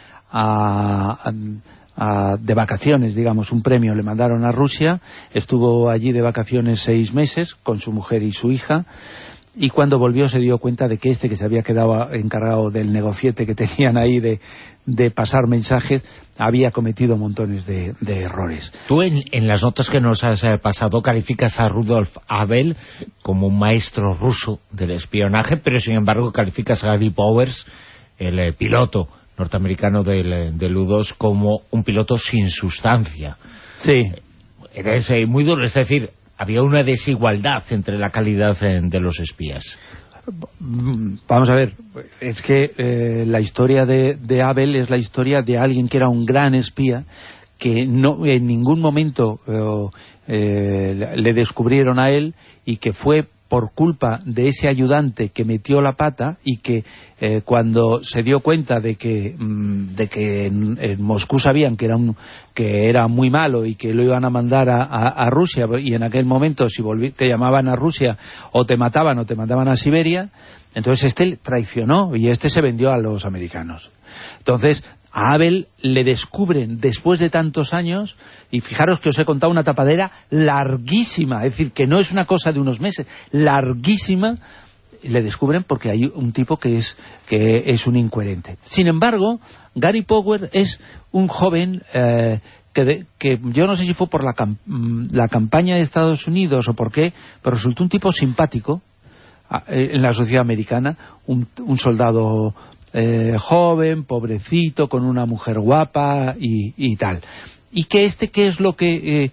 Speaker 4: de vacaciones, digamos, un premio le mandaron a Rusia. Estuvo allí de vacaciones 6 meses con su mujer y su hija, y cuando volvió se dio cuenta de que que se había quedado encargado del negociete que tenían ahí de pasar mensajes, había cometido montones de errores.
Speaker 2: Tú en las notas que nos has pasado calificas a Rudolf Abel como un maestro ruso del espionaje, pero sin embargo calificas a Gary Powers, el piloto norteamericano del U-2, como un piloto sin sustancia.
Speaker 4: Sí.
Speaker 2: Eres muy duro, es decir, había una desigualdad entre la calidad de los espías.
Speaker 4: Vamos a ver, es que la historia de Abel es la historia de alguien que era un gran espía, que no en ningún momento le descubrieron a él, y que fue por culpa de ese ayudante que metió la pata, y que cuando se dio cuenta de que en Moscú sabían que era muy malo y que lo iban a mandar a Rusia, y en aquel momento si te llamaban a Rusia o te mataban a Siberia, entonces traicionó y se vendió a los americanos. Entonces a Abel le descubren después de tantos años, y fijaros que os he contado una tapadera larguísima, es decir, que no es una cosa de unos meses, larguísima. Le descubren porque hay un tipo que es un incoherente. Sin embargo, Gary Powers es un joven que yo no sé si fue por la campaña de Estados Unidos o por qué, pero resultó un tipo simpático en la sociedad americana, un soldado joven, pobrecito, con una mujer guapa y tal. Y que ¿qué es lo que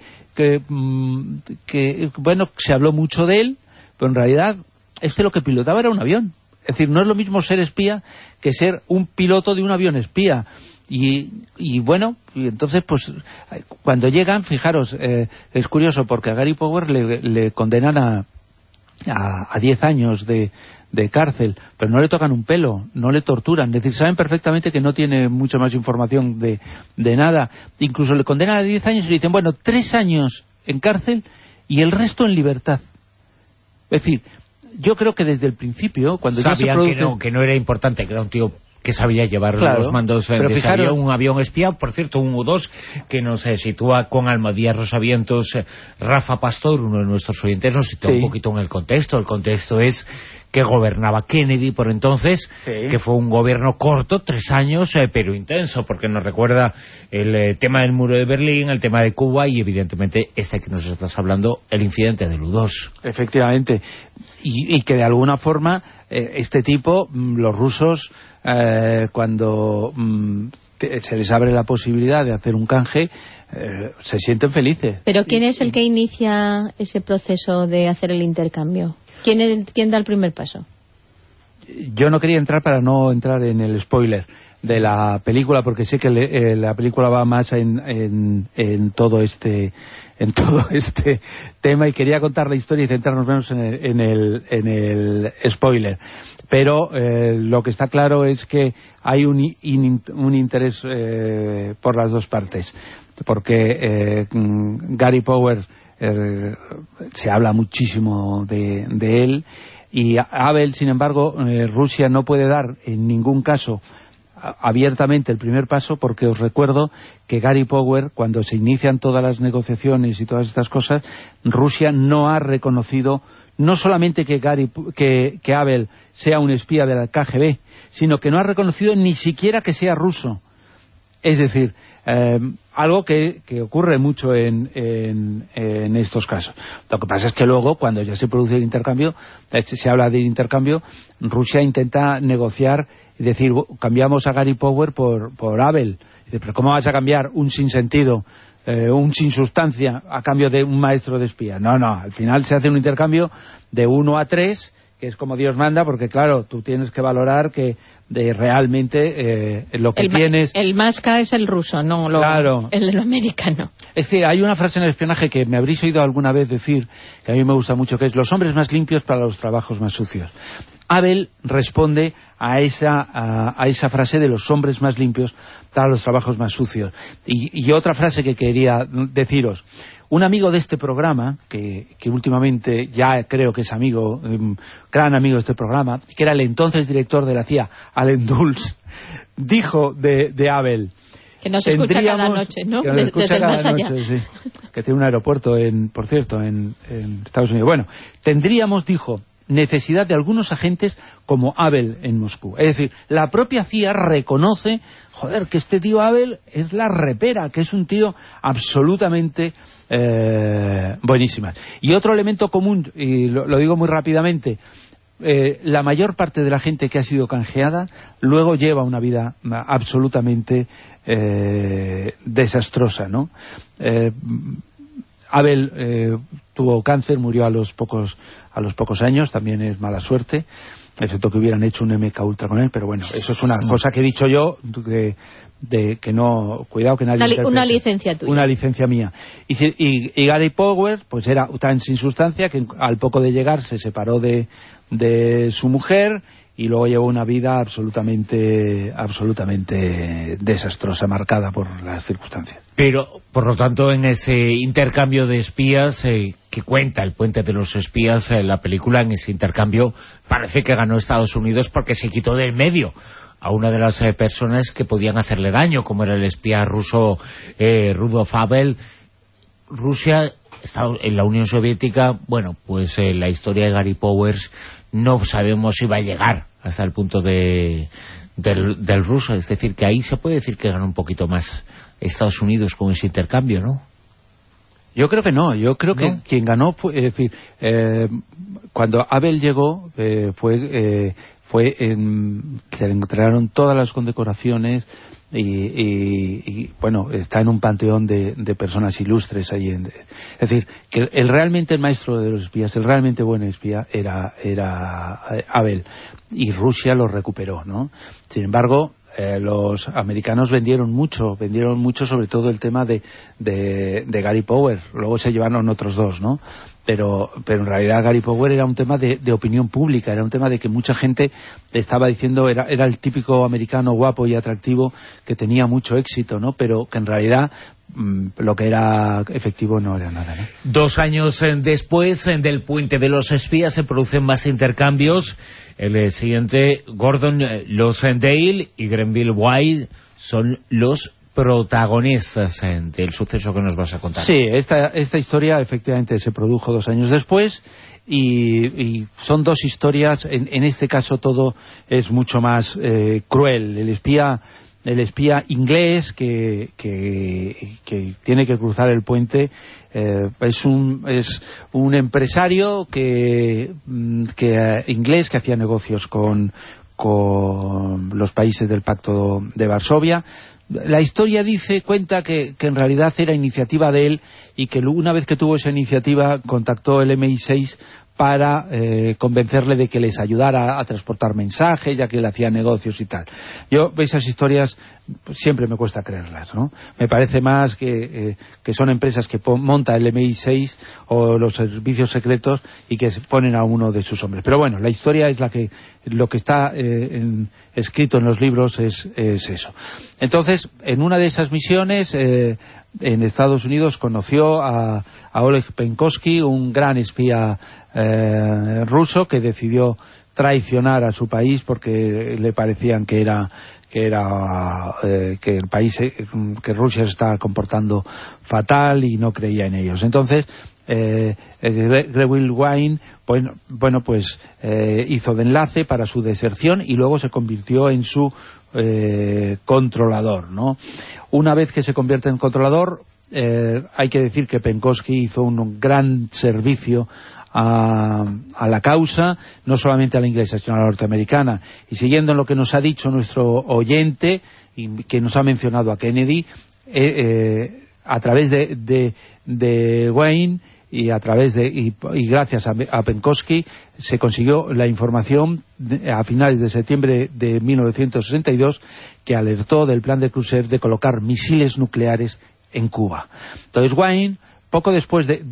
Speaker 4: bueno, se habló mucho de él, pero en realidad lo que pilotaba era un avión. Es decir, no es lo mismo ser espía que ser un piloto de un avión espía. Y bueno, y entonces pues cuando llegan, fijaros, es curioso porque a Gary Powers le condenan a 10 años de cárcel, pero no le tocan un pelo, no le torturan. Es decir, saben perfectamente que no tiene mucha más información de nada. Incluso le condenan a 10 años y le dicen, bueno, 3 años en cárcel y el resto en libertad. Es decir, yo creo que desde el principio, cuando
Speaker 2: sabían que no era importante, que era un tío que sabía llevar los mandos de fijaros, un avión espía. Por cierto, un U-2 que nos sitúa con Almadía Rosavientos. Rafa Pastor, uno de nuestros oyentes, nos sitúa un poquito en el contexto. El contexto es que gobernaba Kennedy por entonces, que fue un gobierno corto, 3 años, pero intenso, porque nos recuerda el tema del muro de Berlín, el tema de Cuba y evidentemente que nos estás hablando, el incidente del U-2.
Speaker 4: Efectivamente, y que de alguna forma este tipo, los rusos, cuando se les abre la posibilidad de hacer un canje, se sienten felices.
Speaker 5: ¿Pero quién es el que inicia ese proceso de hacer el intercambio? ¿Quién da el primer paso?
Speaker 4: Yo no quería entrar para no entrar en el spoiler de la película, porque sé que la película va más en todo este tema, y quería contar la historia y centrarnos menos en el spoiler. Pero lo que está claro es que hay un interés por las dos partes, porque Gary Powers se habla muchísimo de él, y Abel, sin embargo, Rusia no puede dar en ningún caso abiertamente el primer paso, porque os recuerdo que Gary Power, cuando se inician todas las negociaciones y todas estas cosas, Rusia no ha reconocido no solamente que Abel sea un espía de la KGB, sino que no ha reconocido ni siquiera que sea ruso. Es decir, algo que ocurre mucho en estos casos. Lo que pasa es que luego, cuando ya se produce el intercambio, se habla de intercambio, Rusia intenta negociar y decir, cambiamos a Gary Power por Abel. Dice, pero ¿cómo vas a cambiar un sinsentido, un sin sustancia, a cambio de un maestro de espía? No, al final se hace un intercambio de 1 a 3, que es como Dios manda, porque claro, tú tienes que valorar que realmente lo que tienes...
Speaker 5: El más K es el ruso, no
Speaker 4: claro.
Speaker 5: El americano.
Speaker 4: Es decir, hay una frase en el espionaje que me habréis oído alguna vez decir, que a mí me gusta mucho, que es: los hombres más limpios para los trabajos más sucios. Abel responde a esa frase de los hombres más limpios para los trabajos más sucios. Y otra frase que quería deciros: un amigo de este programa, que últimamente ya creo que es amigo, gran amigo de este programa, que era el entonces director de la CIA, Allen Dulles, dijo de Abel...
Speaker 5: Que nos escucha cada noche, ¿no?
Speaker 4: Que nos escucha cada noche, sí. Que tiene un aeropuerto, por cierto, en Estados Unidos. Bueno, tendríamos, dijo, necesidad de algunos agentes como Abel en Moscú. Es decir, la propia CIA reconoce, joder, que este tío Abel es la repera, que es un tío absolutamente buenísima. Y otro elemento común, y lo digo muy rápidamente, la mayor parte de la gente que ha sido canjeada luego lleva una vida absolutamente desastrosa, ¿no? Abel tuvo cáncer, murió a los pocos años, también es mala suerte, excepto que hubieran hecho un MK Ultra con él, pero bueno, eso es una cosa que he dicho yo, de que no, cuidado que nadie
Speaker 5: una licencia tuya.
Speaker 4: Una licencia mía. Y Gary Power, pues era tan sin sustancia que al poco de llegar se separó de su mujer, y luego llevó una vida absolutamente desastrosa, marcada por las circunstancias.
Speaker 2: Pero, por lo tanto, en ese intercambio de espías que cuenta El puente de los espías, la película, en ese intercambio parece que ganó Estados Unidos porque se quitó del medio a una de las personas que podían hacerle daño, como era el espía ruso Rudolf Abel. Rusia, en la Unión Soviética, bueno, pues la historia de Gary Powers no sabemos si va a llegar hasta el punto del ruso. Es decir, que ahí se puede decir que ganó un poquito más Estados Unidos con ese intercambio, ¿no?
Speaker 4: Yo creo que no, yo creo que quien ganó fue, es decir, cuando Abel llegó, se le entregaron todas las condecoraciones y bueno, está en un panteón de personas ilustres ahí. Es decir, que realmente el maestro de los espías, el realmente buen espía era Abel, y Rusia lo recuperó, ¿no? Sin embargo, los americanos vendieron mucho sobre todo el tema de Gary Power. Luego se llevaron otros dos, ¿no? Pero en realidad Gary Power era un tema de opinión pública, era un tema de que mucha gente estaba diciendo, era el típico americano guapo y atractivo que tenía mucho éxito, ¿no? Pero que en realidad lo que era efectivo no era nada, ¿no?
Speaker 2: 2 años después del puente de los espías se producen más intercambios. El siguiente, Gordon Lonsdale y Grenville White son los protagonistas del suceso que nos vas a contar.
Speaker 4: Sí, esta historia efectivamente se produjo 2 años después y son dos historias. En este caso todo es mucho más cruel. El espía inglés que tiene que cruzar el puente es un empresario inglés que hacía negocios con los países del Pacto de Varsovia. La historia cuenta que en realidad era iniciativa de él, y que una vez que tuvo esa iniciativa contactó el MI6 para convencerle de que les ayudara a transportar mensajes, ya que él hacía negocios y tal. Yo esas historias pues, siempre me cuesta creerlas, ¿no? Me parece más que son empresas que monta el MI6 o los servicios secretos y que ponen a uno de sus hombres. Pero bueno, la historia es lo que está escrito en los libros es eso. Entonces, en una de esas misiones en Estados Unidos conoció a Oleg Penkovsky, un gran espía ruso que decidió traicionar a su país porque le parecían que el país, que Rusia se estaba comportando fatal y no creía en ellos. Entonces Greville Wayne hizo de enlace para su deserción y luego se convirtió en su controlador, ¿no? Una vez que se convierte en controlador, hay que decir que Penkovsky hizo un gran servicio a la causa, no solamente a la inglesa, sino a la norteamericana. Y siguiendo en lo que nos ha dicho nuestro oyente, y que nos ha mencionado a Kennedy, a través de Wayne y a través y gracias a Penkovsky se consiguió la información a finales de septiembre de 1962 que alertó del plan de Khrushchev de colocar misiles nucleares en Cuba. Entonces Wayne, poco después de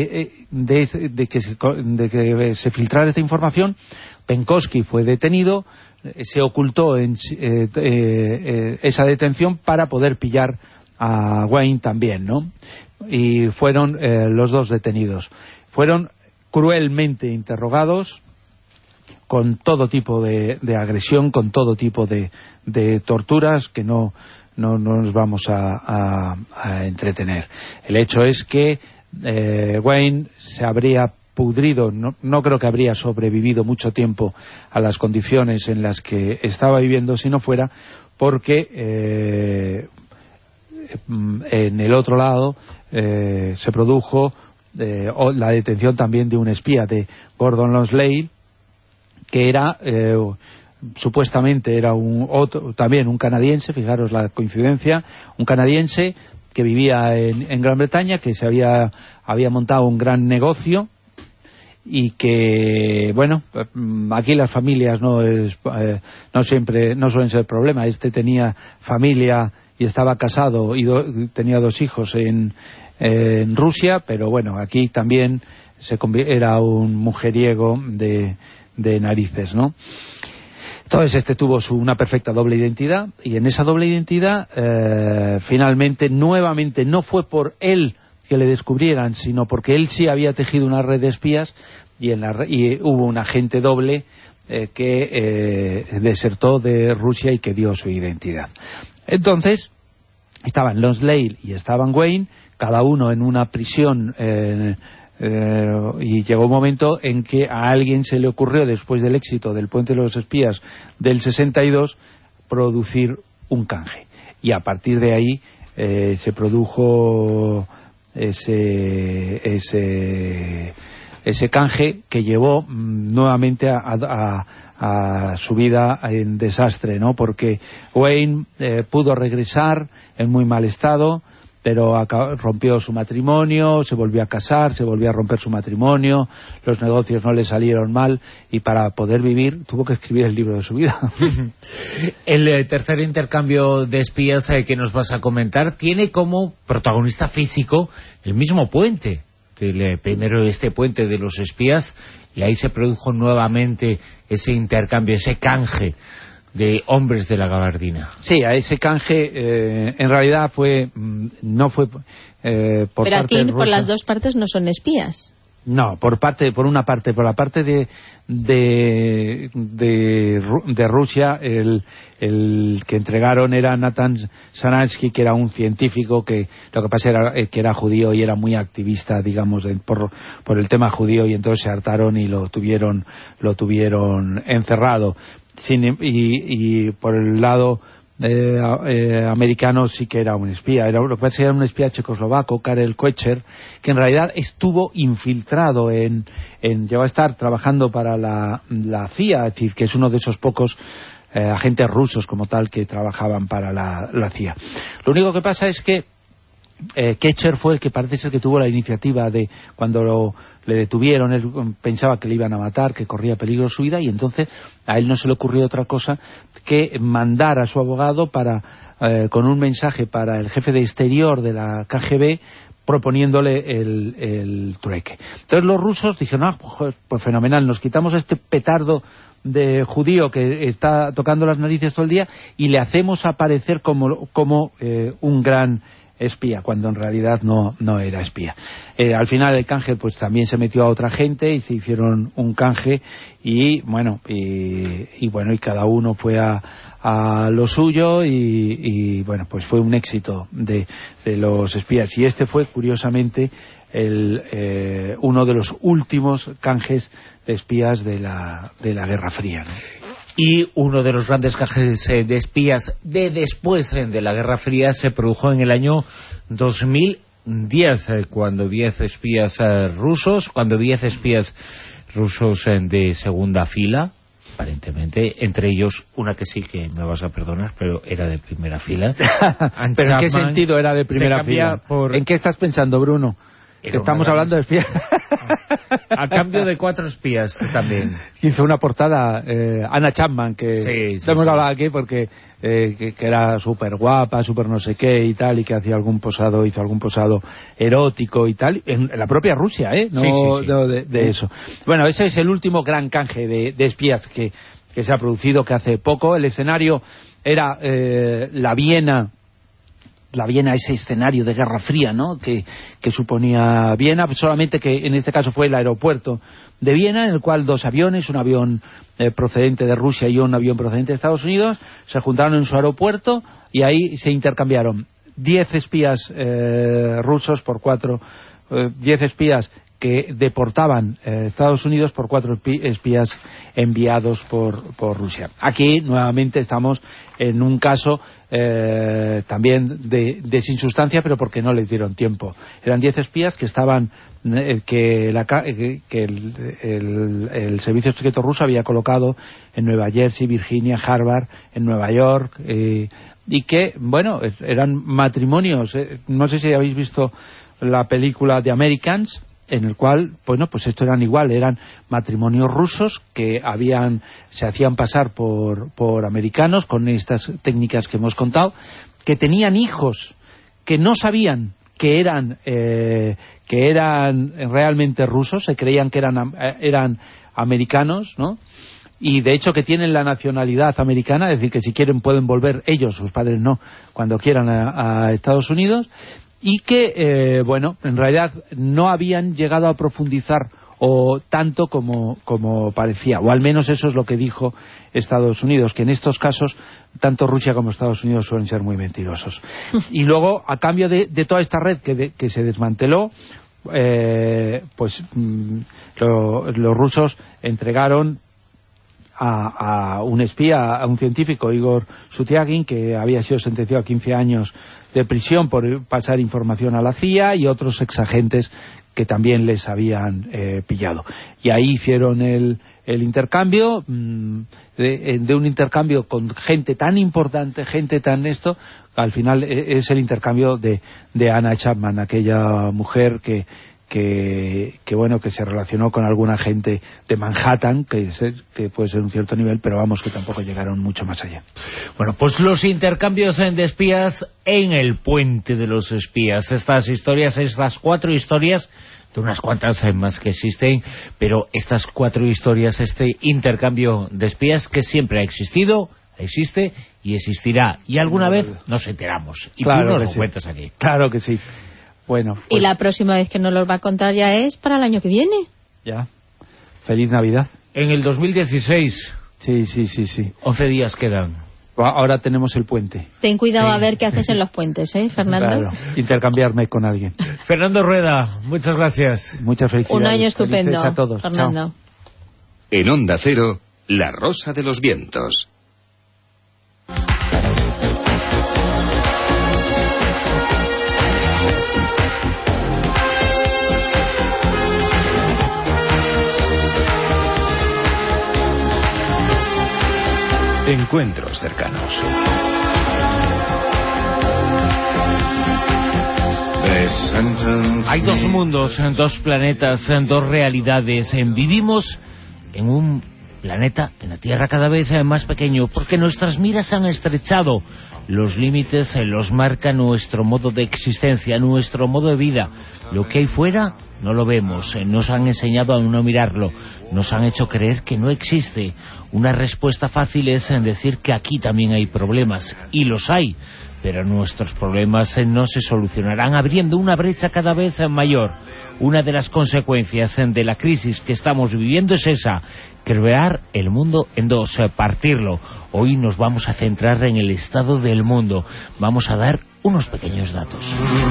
Speaker 4: que se filtrara esta información, Penkovsky fue detenido, se ocultó en esa detención para poder pillar a Wayne también, ¿no? Y fueron los dos detenidos. Fueron cruelmente interrogados con todo tipo de agresión, con todo tipo de torturas que no nos vamos a entretener. El hecho es que Wayne se habría pudrido, no creo que habría sobrevivido mucho tiempo a las condiciones en las que estaba viviendo si no fuera porque en el otro lado se produjo la detención también de un espía, de Gordon Losley, que era supuestamente era también un canadiense, fijaros la coincidencia, un canadiense que vivía en Gran Bretaña, que se había montado un gran negocio y que, bueno, aquí las familias no suelen ser problema. Este tenía familia y estaba casado y tenía 2 hijos en Rusia, pero bueno, aquí también era un mujeriego de narices, ¿no? Entonces tuvo una perfecta doble identidad, y en esa doble identidad finalmente, nuevamente, no fue por él que le descubrieran, sino porque él sí había tejido una red de espías y hubo un agente doble que desertó de Rusia y que dio su identidad. Entonces estaban Losley y estaban Wayne, cada uno en una prisión, y llegó un momento en que a alguien se le ocurrió, después del éxito del Puente de los Espías del 62, producir un canje, y a partir de ahí se produjo ese canje que llevó nuevamente a su vida en desastre, ¿no? Porque Wayne pudo regresar en muy mal estado, pero rompió su matrimonio, se volvió a casar, se volvió a romper su matrimonio, los negocios no le salieron mal, y para poder vivir tuvo que escribir el libro de su vida.
Speaker 2: El tercer intercambio de espías que nos vas a comentar tiene como protagonista físico el mismo puente. Primero este puente de los espías, y ahí se produjo nuevamente ese intercambio, ese canje de hombres de la gabardina.
Speaker 4: Sí, a ese canje en realidad no fue por
Speaker 5: pero
Speaker 4: parte
Speaker 5: aquí
Speaker 4: rusa.
Speaker 5: Por las dos partes no son espías.
Speaker 4: No, por la parte de Rusia, el que entregaron era Nathan Sharansky, que era un científico que lo que pasa era que era judío y era muy activista, digamos, por el tema judío, y entonces se hartaron y lo tuvieron encerrado. Y por el lado americano sí que era un espía. Lo que pasa es que era un espía checoslovaco, Karel Koecher, que en realidad estuvo infiltrado llegó a estar trabajando para la CIA, es decir, que es uno de esos pocos agentes rusos como tal que trabajaban para la CIA. Lo único que pasa es que Koecher fue el que parece ser que tuvo la iniciativa de cuando le detuvieron. Él pensaba que le iban a matar, que corría peligro su vida, y entonces a él no se le ocurrió otra cosa que mandar a su abogado con un mensaje para el jefe de exterior de la KGB proponiéndole el trueque. Entonces los rusos dijeron, pues fenomenal, nos quitamos a este petardo de judío que está tocando las narices todo el día y le hacemos aparecer como un gran espía, cuando en realidad no era espía. Al final el canje pues también se metió a otra gente y se hicieron un canje y bueno, y cada uno fue a lo suyo y bueno, pues fue un éxito de los espías. Y este fue, curiosamente, uno de los últimos canjes de espías de la Guerra Fría, ¿no?
Speaker 2: Y uno de los grandes canjes de espías de después de la Guerra Fría se produjo en el año 2010, cuando 10 espías rusos de segunda fila, aparentemente, entre ellos una que sí que me vas a perdonar, pero era de primera fila.
Speaker 4: ¿Pero en qué sentido era de primera fila? ¿En qué estás pensando, Bruno? Que estamos hablando de espías.
Speaker 2: A cambio de 4 espías también.
Speaker 4: Hizo una portada Anna Chapman, que hemos hablado aquí porque que era súper guapa, súper no sé qué y tal, y que hizo algún posado erótico y tal, en la propia Rusia, no de eso. Bueno, ese es el último gran canje de espías que se ha producido, que hace poco. El escenario era la Viena, ese escenario de Guerra Fría, ¿no?, que suponía Viena, solamente que en este caso fue el aeropuerto de Viena, en el cual 2 aviones, un avión procedente de Rusia y un avión procedente de Estados Unidos, se juntaron en su aeropuerto y ahí se intercambiaron 10 espías rusos por 4, 10 espías que deportaban Estados Unidos por 4 espías enviados por Rusia. Aquí nuevamente estamos en un caso también de sin sustancia, pero porque no les dieron tiempo. Eran 10 espías que estaban que el servicio secreto ruso había colocado en Nueva Jersey, Virginia, Harvard, en Nueva York, y que, bueno, eran matrimonios. No sé si habéis visto la película The Americans, en el cual, bueno, pues esto eran matrimonios rusos que se hacían pasar por americanos con estas técnicas que hemos contado, que tenían hijos que no sabían que eran realmente rusos, se creían que eran americanos, ¿no? Y de hecho que tienen la nacionalidad americana, es decir, que si quieren pueden volver ellos, sus padres no, cuando quieran a Estados Unidos. Y que, bueno, en realidad no habían llegado a profundizar o tanto como parecía, o al menos eso es lo que dijo Estados Unidos, que en estos casos tanto Rusia como Estados Unidos suelen ser muy mentirosos. Y luego, a cambio de toda esta red que se desmanteló, pues los rusos entregaron a un espía, a un científico, Igor Sutyagin, que había sido sentenciado a 15 años de prisión por pasar información a la CIA, y otros exagentes que también les habían pillado. Y ahí hicieron el intercambio, de un intercambio con gente tan importante, gente tan al final es el intercambio de Anna Chapman, aquella mujer que bueno, que se relacionó con alguna gente de Manhattan, que puede ser un cierto nivel, pero vamos, que tampoco llegaron mucho más allá.
Speaker 2: Bueno, pues los intercambios de espías en el puente de los espías. Estas 4 historias, de unas cuantas más que existen, pero estas 4 historias, este intercambio de espías que siempre ha existido, existe y existirá. Y alguna vez nos enteramos. Y
Speaker 4: claro,
Speaker 2: tú nos lo cuentas aquí.
Speaker 4: Claro que sí. Bueno, pues,
Speaker 5: y la próxima vez que nos los va a contar ya es para el año que viene.
Speaker 4: Ya. Feliz Navidad.
Speaker 2: En el 2016.
Speaker 4: Sí.
Speaker 2: 11 días quedan.
Speaker 4: Ahora tenemos el puente.
Speaker 5: Ten cuidado a ver qué haces en los puentes, Fernando.
Speaker 4: Claro, intercambiarme con alguien.
Speaker 2: Fernando Rueda, muchas gracias.
Speaker 4: Muchas felicidades.
Speaker 5: Un año estupendo.
Speaker 4: Felices a todos.
Speaker 5: Fernando.
Speaker 9: Chao. En Onda Cero, La Rosa de los Vientos. Encuentros cercanos.
Speaker 2: Hay 2 mundos, 2 planetas, 2 realidades. Vivimos en un planeta, en la Tierra, cada vez más pequeño, porque nuestras miras se han estrechado, Los límites los marca nuestro modo de existencia, nuestro modo de vida. Lo que hay fuera no lo vemos, nos han enseñado a no mirarlo, nos han hecho creer que no existe. Una respuesta fácil es en decir que aquí también hay problemas, y los hay, pero nuestros problemas no se solucionarán abriendo una brecha cada vez mayor. Una de las consecuencias de la crisis que estamos viviendo es esa, crear el mundo en dos, partirlo. Hoy nos vamos a centrar en el estado del mundo, vamos a dar unos pequeños datos.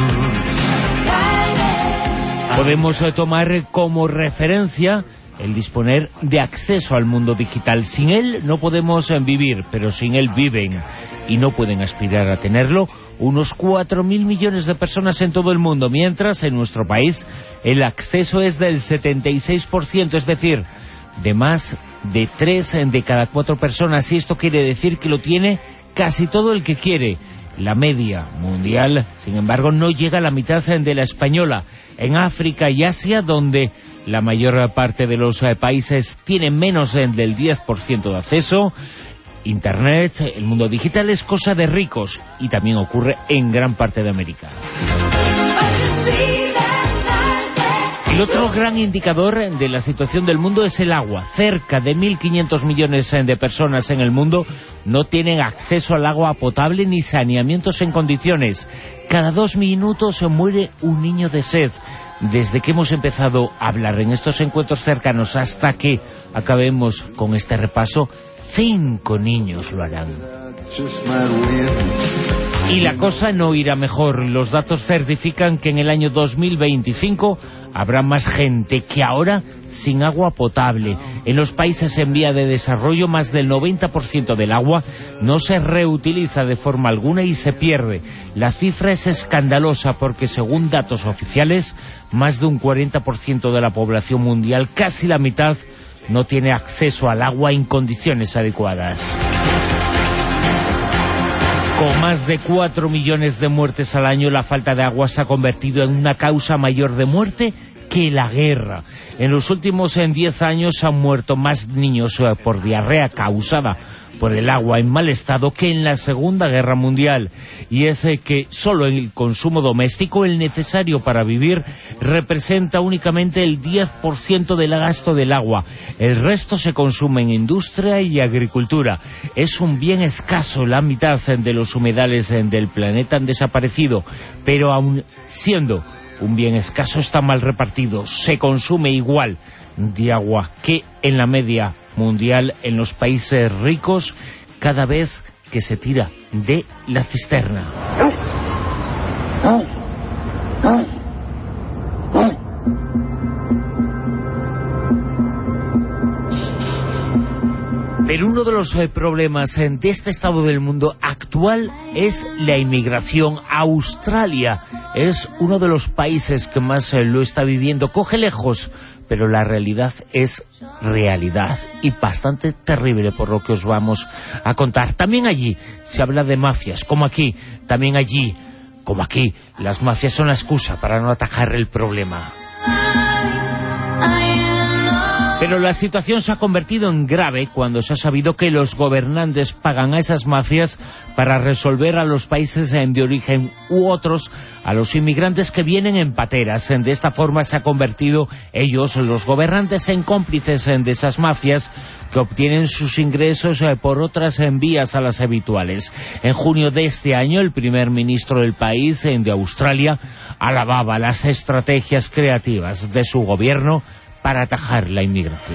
Speaker 2: Podemos tomar como referencia el disponer de acceso al mundo digital. Sin él no podemos vivir, pero sin él viven y no pueden aspirar a tenerlo unos 4.000 millones de personas en todo el mundo, mientras en nuestro país el acceso es del 76%, es decir, de más de 3 de cada 4 personas, y esto quiere decir que lo tiene casi todo el que quiere. La media mundial, sin embargo, no llega a la mitad de la española. En África y Asia, donde la mayor parte de los países tienen menos del 10% de acceso, Internet, el mundo digital es cosa de ricos, y también ocurre en gran parte de América. El otro gran indicador de la situación del mundo es el agua. Cerca de 1.500 millones de personas en el mundo no tienen acceso al agua potable ni saneamientos en condiciones. Cada 2 minutos se muere un niño de sed. Desde que hemos empezado a hablar en estos encuentros cercanos hasta que acabemos con este repaso, 5 niños lo harán. Y la cosa no irá mejor. Los datos certifican que en el año 2025 habrá más gente que ahora sin agua potable. En los países en vía de desarrollo, más del 90% del agua no se reutiliza de forma alguna y se pierde. La cifra es escandalosa porque, según datos oficiales, más de un 40% de la población mundial, casi la mitad, no tiene acceso al agua en condiciones adecuadas. Con más de 4 millones de muertes al año, la falta de agua se ha convertido en una causa mayor de muerte que la guerra. En los últimos 10 años han muerto más niños por diarrea causada por el agua en mal estado que en la Segunda Guerra Mundial. Y es que solo el consumo doméstico, el necesario para vivir, representa únicamente el 10% del gasto del agua. El resto se consume en industria y agricultura. Es un bien escaso, la mitad de los humedales del planeta han desaparecido, pero aun siendo un bien escaso está mal repartido. Se consume igual de agua que en la media mundial en los países ricos cada vez que se tira de la cisterna. Pero uno de los problemas de este estado del mundo actual es la inmigración. Australia es uno de los países que más lo está viviendo. Coge lejos, pero la realidad es realidad y bastante terrible, por lo que os vamos a contar. También allí se habla de mafias, como aquí. También allí, como aquí, las mafias son la excusa para no atajar el problema. Pero la situación se ha convertido en grave cuando se ha sabido que los gobernantes pagan a esas mafias para resolver a los países de origen u otros a los inmigrantes que vienen en pateras. De esta forma se ha convertido ellos, los gobernantes, en cómplices de esas mafias que obtienen sus ingresos por otras vías a las habituales. En junio de este año, el primer ministro del país, de Australia, alababa las estrategias creativas de su gobierno para atajar la inmigración.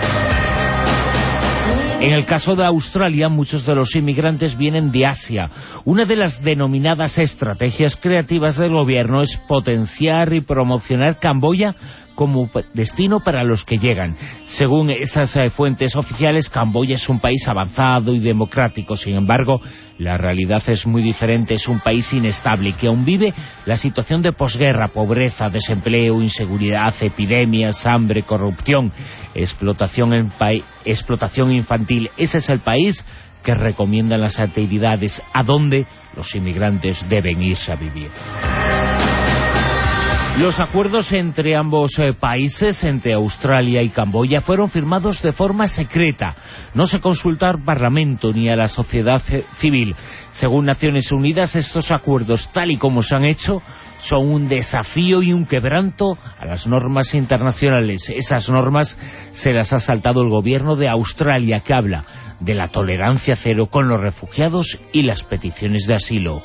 Speaker 2: En el caso de Australia, muchos de los inmigrantes vienen de Asia. Una de las denominadas estrategias creativas del gobierno es potenciar y promocionar Camboya como destino para los que llegan. Según esas fuentes oficiales, Camboya es un país avanzado y democrático. Sin embargo, la realidad es muy diferente. Es un país inestable que aún vive la situación de posguerra: pobreza, desempleo, inseguridad, epidemias, hambre, corrupción, explotación infantil. Ese es el país que recomiendan las autoridades a donde los inmigrantes deben irse a vivir. Los acuerdos entre ambos países, entre Australia y Camboya, fueron firmados de forma secreta. No se consultó al Parlamento ni a la sociedad civil. Según Naciones Unidas, estos acuerdos, tal y como se han hecho, son un desafío y un quebranto a las normas internacionales. Esas normas se las ha saltado el gobierno de Australia, que habla de la tolerancia cero con los refugiados y las peticiones de asilo.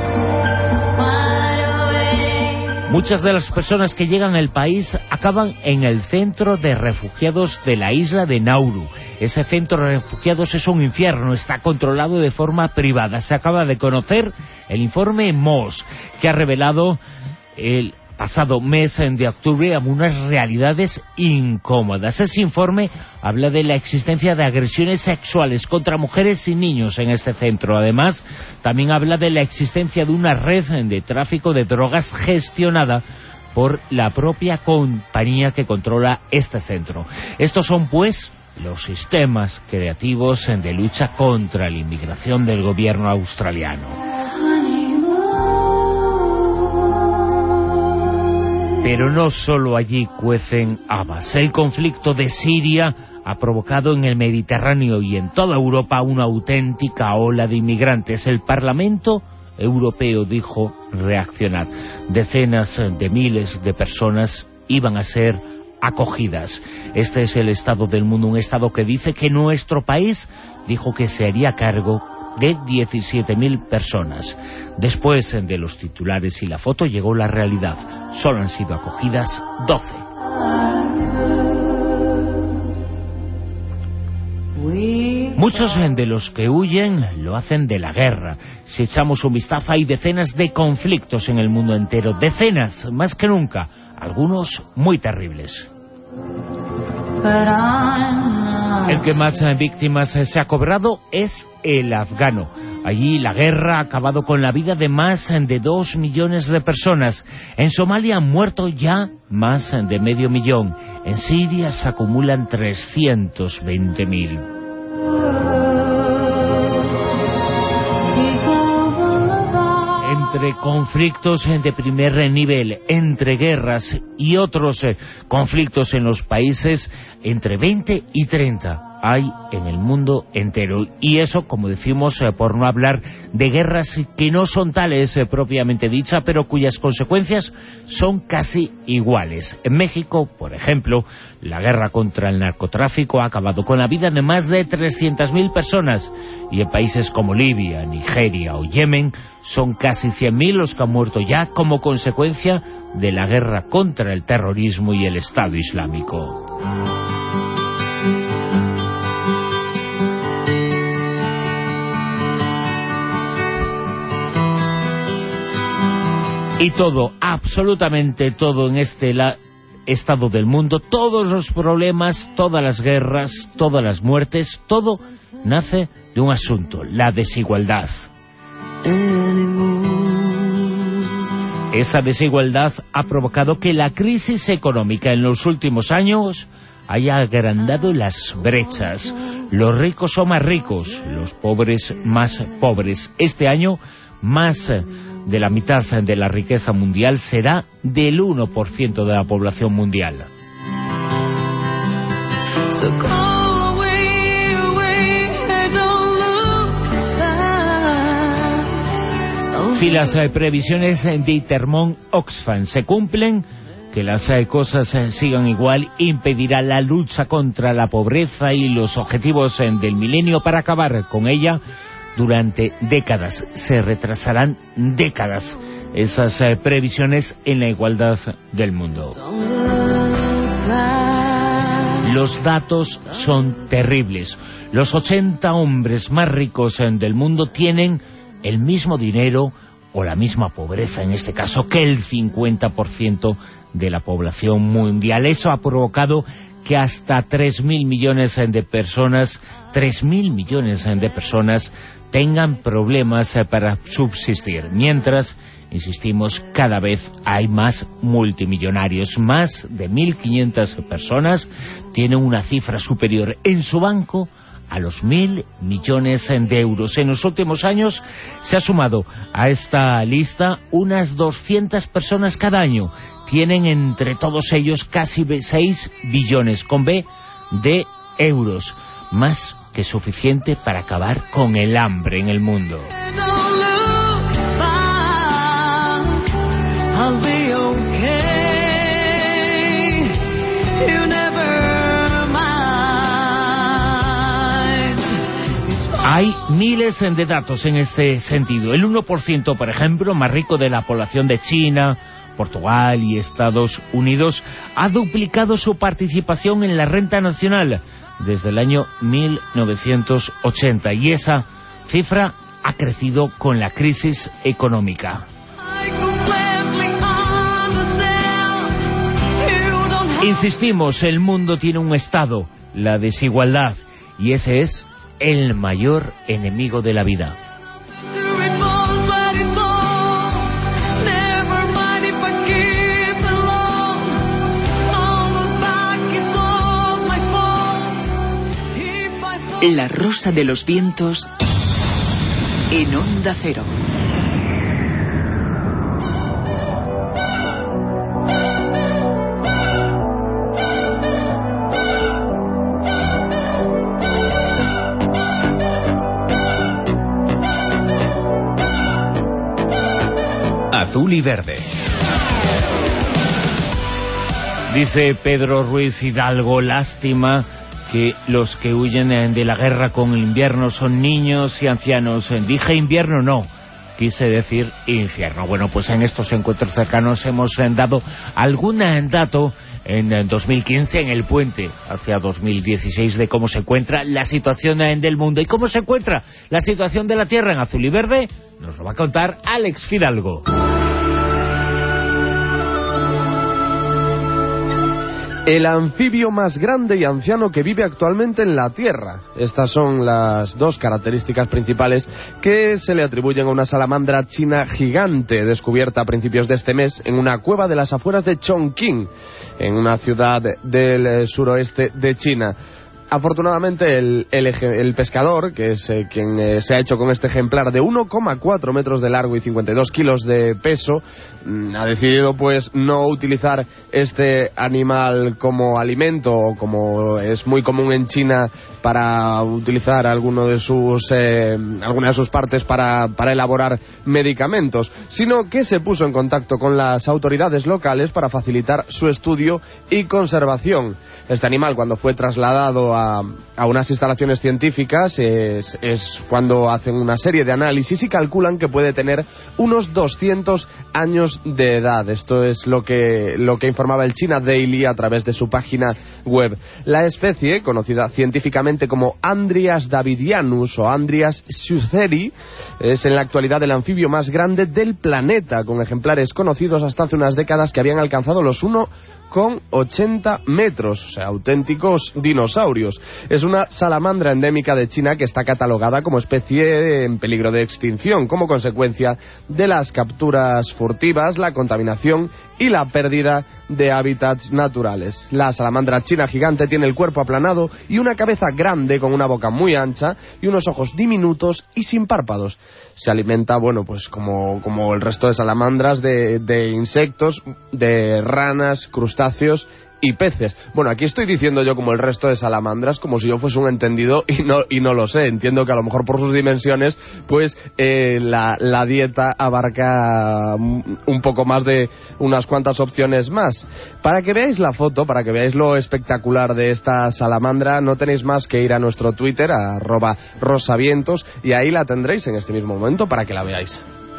Speaker 2: Muchas de las personas que llegan al país acaban en el centro de refugiados de la isla de Nauru. Ese centro de refugiados es un infierno, está controlado de forma privada. Se acaba de conocer el informe Moss, que ha revelado el pasado mes de octubre algunas realidades incómodas. Ese informe habla de la existencia de agresiones sexuales contra mujeres y niños en este centro. Además, también habla de la existencia de una red de tráfico de drogas gestionada por la propia compañía que controla este centro. Estos son, pues, los sistemas creativos de lucha contra la inmigración del gobierno australiano. Pero no solo allí cuecen habas. El conflicto de Siria ha provocado en el Mediterráneo y en toda Europa una auténtica ola de inmigrantes. El Parlamento Europeo dijo reaccionar. Decenas de miles de personas iban a ser acogidas. Este es el estado del mundo, un estado que dice que nuestro país dijo que se haría cargo de 17.000 personas. Después de los titulares y la foto llegó la realidad. Solo han sido acogidas 12. Muchos de los que huyen lo hacen de la guerra. Si echamos un vistazo, hay decenas de conflictos en el mundo entero. Decenas, más que nunca. Algunos muy terribles. El que más víctimas se ha cobrado es el afgano. Allí la guerra ha acabado con la vida de más de 2 millones de personas. En Somalia han muerto ya más de 500.000. En Siria se acumulan 320.000. Entre conflictos de primer nivel, entre guerras y otros conflictos en los países, entre 20 y 30 hay en el mundo entero. Y eso, como decimos, por no hablar de guerras que no son tales propiamente dicha, pero cuyas consecuencias son casi iguales. En México, por ejemplo, la guerra contra el narcotráfico ha acabado con la vida de más de 300.000 personas. Y en países como Libia, Nigeria o Yemen, son casi 100.000 los que han muerto ya como consecuencia de la guerra contra el terrorismo y el Estado Islámico. Y todo, absolutamente todo en este estado del mundo, todos los problemas, todas las guerras, todas las muertes, todo nace de un asunto, la desigualdad. Esa desigualdad ha provocado que la crisis económica en los últimos años haya agrandado las brechas. Los ricos son más ricos, los pobres más pobres. Este año, más de la mitad de la riqueza mundial será del 1% de la población mundial. Si las previsiones de Intermón Oxfam se cumplen, que las cosas sigan igual impedirá la lucha contra la pobreza y los objetivos del milenio para acabar con ella durante décadas. Se retrasarán décadas esas previsiones en la igualdad del mundo. Los datos son terribles. Los 80 hombres más ricos del mundo tienen el mismo dinero o la misma pobreza, en este caso, que el 50% de la población mundial. Eso ha provocado que hasta 3.000 millones de personas, 3.000 millones de personas tengan problemas para subsistir. Mientras, insistimos, cada vez hay más multimillonarios. Más de 1.500 personas tienen una cifra superior en su banco a los 1.000 millones de euros. En los últimos años se ha sumado a esta lista unas 200 personas cada año. Tienen entre todos ellos casi 6 billones, con B, de euros. Más que suficiente para acabar con el hambre en el mundo. Hay miles de datos en este sentido. El 1%, por ejemplo, más rico de la población de China, Portugal y Estados Unidos, ha duplicado su participación en la renta nacional desde el año 1980, y esa cifra ha crecido con la crisis económica. Insistimos, el mundo tiene un estado, la desigualdad, y ese es el mayor enemigo de la vida.
Speaker 10: La Rosa de los Vientos en Onda Cero.
Speaker 9: Azul y verde.
Speaker 2: Dice Pedro Ruiz Hidalgo, lástima que los que huyen de la guerra con el invierno son niños y ancianos. Dije invierno, no, quise decir infierno. Bueno, pues en estos encuentros cercanos hemos dado algún dato en 2015 en el puente hacia 2016 de cómo se encuentra la situación del mundo y cómo se encuentra la situación de la Tierra en azul y verde. Nos lo va a contar Alex Fidalgo.
Speaker 3: El anfibio más grande y anciano que vive actualmente en la Tierra. Estas son las dos características principales que se le atribuyen a una salamandra china gigante descubierta a principios de este mes en una cueva de las afueras de Chongqing, en una ciudad del suroeste de China. Afortunadamente el pescador, que es quien se ha hecho con este ejemplar de 1,4 metros de largo y 52 kilos de peso, ha decidido pues no utilizar este animal como alimento, o como es muy común en China, para utilizar alguna de sus partes para elaborar medicamentos, sino que se puso en contacto con las autoridades locales para facilitar su estudio y conservación. Este animal, cuando fue trasladado a unas instalaciones científicas, es cuando hacen una serie de análisis y calculan que puede tener unos 200 años de edad. Esto es lo que informaba el China Daily a través de su página web. La especie, conocida científicamente como Andrias davidianus o Andrias schützeri, es en la actualidad el anfibio más grande del planeta, con ejemplares conocidos hasta hace unas décadas que habían alcanzado los 1,80 metros, o sea, auténticos dinosaurios. Es una salamandra endémica de China que está catalogada como especie en peligro de extinción como consecuencia de las capturas furtivas, la contaminación y la pérdida de hábitats naturales. La salamandra china gigante tiene el cuerpo aplanado y una cabeza grande con una boca muy ancha y unos ojos diminutos y sin párpados. Se alimenta, bueno, pues como el resto de salamandras, de insectos, de ranas, crustáceos y peces. Bueno, aquí estoy diciendo yo como el resto de salamandras, como si yo fuese un entendido y no lo sé. Entiendo que a lo mejor por sus dimensiones, pues la dieta abarca un poco más de unas cuantas opciones más. Para que veáis la foto, para que veáis lo espectacular de esta salamandra, no tenéis más que ir a nuestro Twitter, @rosavientos, y ahí la tendréis en este mismo momento para que la veáis.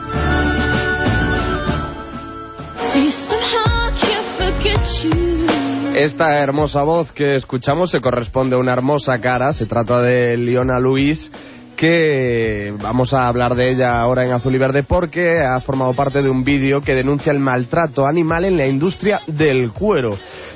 Speaker 3: Esta hermosa voz que escuchamos se corresponde a una hermosa cara. Se trata de Leona Lewis, que vamos a hablar de ella ahora en Azul y Verde porque ha formado parte de un vídeo que denuncia el maltrato animal en la industria del cuero.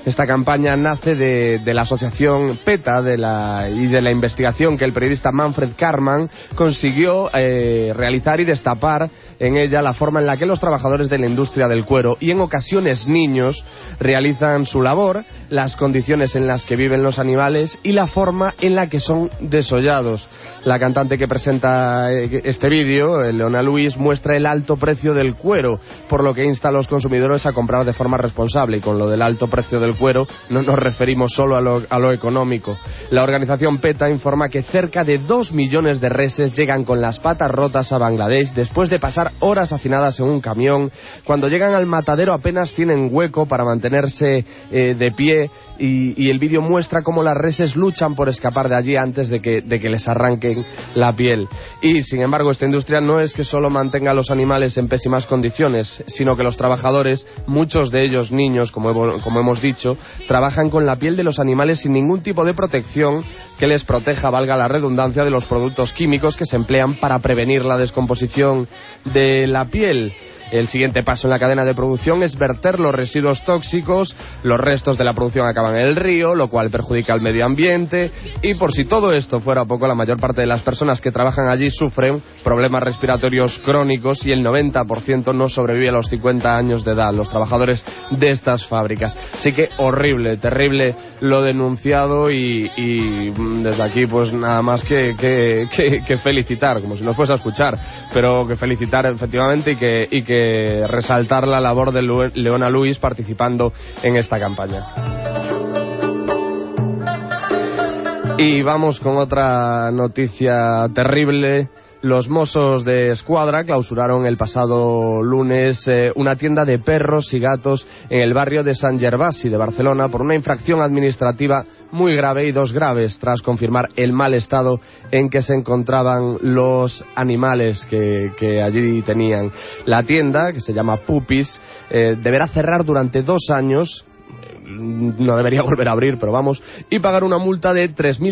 Speaker 3: Esta campaña nace de la asociación PETA y de la investigación que el periodista Manfred Karman consiguió realizar y destapar en ella la forma en la que los trabajadores de la industria del cuero y en ocasiones niños realizan su labor, las condiciones en las que viven los animales y la forma en la que son desollados. La cantante que presenta este vídeo, Leona Lewis, muestra el alto precio del cuero, por lo que insta a los consumidores a comprar de forma responsable. Y con lo del alto precio del cuero no nos referimos solo a lo económico. La organización PETA informa que cerca de 2 millones de reses llegan con las patas rotas a Bangladesh después de pasar horas hacinadas en un camión. Cuando llegan al matadero apenas tienen hueco para mantenerse de pie, y el vídeo muestra cómo las reses luchan por escapar de allí antes de que les arranquen la piel. Y sin embargo, esta industria no es que solo mantenga a los animales en pésimas condiciones, sino que los trabajadores, muchos de ellos niños, como hemos dicho, trabajan con la piel de los animales sin ningún tipo de protección que les proteja, valga la redundancia, de los productos químicos que se emplean para prevenir la descomposición de la piel. El siguiente paso en la cadena de producción es verter los residuos tóxicos. Los restos de la producción acaban en el río, lo cual perjudica al medio ambiente. Y por si todo esto fuera poco, la mayor parte de las personas que trabajan allí sufren problemas respiratorios crónicos y el 90% no sobrevive a los 50 años de edad, los trabajadores de estas fábricas. Así que horrible, terrible lo denunciado, y desde aquí pues nada más que felicitar, como si nos fuese a escuchar, pero que felicitar efectivamente y que resaltar la labor de Leona Lewis participando en esta campaña. Y vamos con otra noticia terrible. Los Mossos de Escuadra clausuraron el pasado lunes una tienda de perros y gatos en el barrio de Sant Gervasi de Barcelona por una infracción administrativa muy grave y 2 graves, tras confirmar el mal estado en que se encontraban los animales que allí tenían. La tienda, que se llama Puppies, deberá cerrar durante 2 años. No debería volver a abrir, pero vamos, y pagar una multa de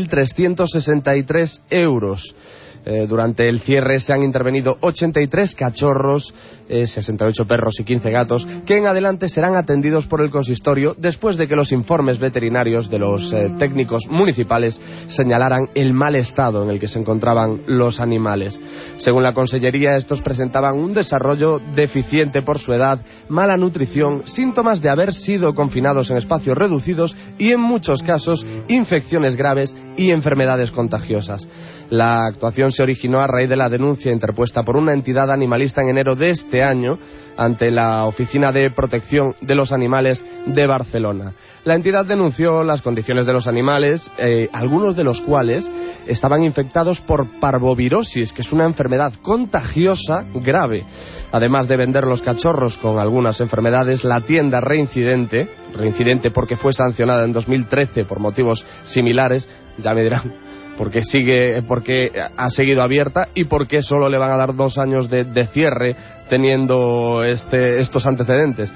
Speaker 3: 3.363 euros. Durante el cierre se han intervenido 83 cachorros, 68 perros y 15 gatos, que en adelante serán atendidos por el consistorio después de que los informes veterinarios de los técnicos municipales señalaran el mal estado en el que se encontraban los animales. Según la Consellería, estos presentaban un desarrollo deficiente por su edad, mala nutrición, síntomas de haber sido confinados en espacios reducidos y, en muchos casos, infecciones graves y enfermedades contagiosas. La actuación se originó a raíz de la denuncia interpuesta por una entidad animalista en enero de este año ante la Oficina de Protección de los Animales de Barcelona. La entidad denunció las condiciones de los animales, algunos de los cuales estaban infectados por parvovirosis, que es una enfermedad contagiosa grave. Además de vender los cachorros con algunas enfermedades, la tienda reincidente porque fue sancionada en 2013 por motivos similares, ya me dirán porque ha seguido abierta y porque solo le van a dar 2 años de cierre teniendo estos antecedentes.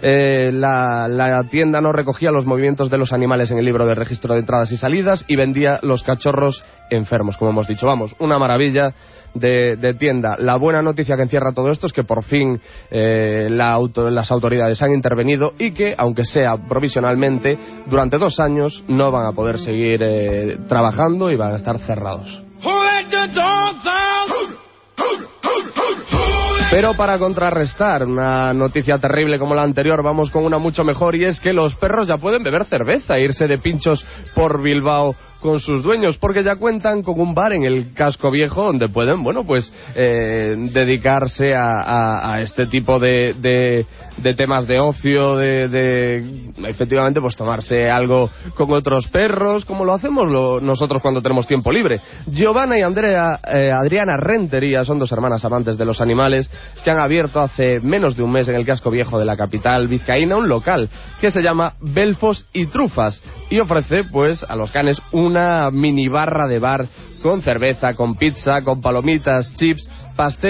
Speaker 3: La tienda no recogía los movimientos de los animales en el libro de registro de entradas y salidas y vendía los cachorros enfermos, como hemos dicho. Vamos, una maravilla de tienda. La buena noticia que encierra todo esto es que por fin las autoridades han intervenido y que, aunque sea provisionalmente, durante 2 años no van a poder seguir trabajando y van a estar cerrados. Pero para contrarrestar una noticia terrible como la anterior, vamos con una mucho mejor, y es que los perros ya pueden beber cerveza e irse de pinchos por Bilbao con sus dueños, porque ya cuentan con un bar en el Casco Viejo donde pueden, dedicarse a este tipo de temas de ocio, efectivamente, pues tomarse algo con otros perros, como lo hacemos nosotros cuando tenemos tiempo libre. Giovanna y Adriana Rentería son 2 hermanas amantes de los animales que han abierto hace menos de un mes en el Casco Viejo de la capital vizcaína un local que se llama Belfos y Trufas y ofrece pues a los canes una mini barra de bar con cerveza, con pizza, con palomitas, chips, pasteles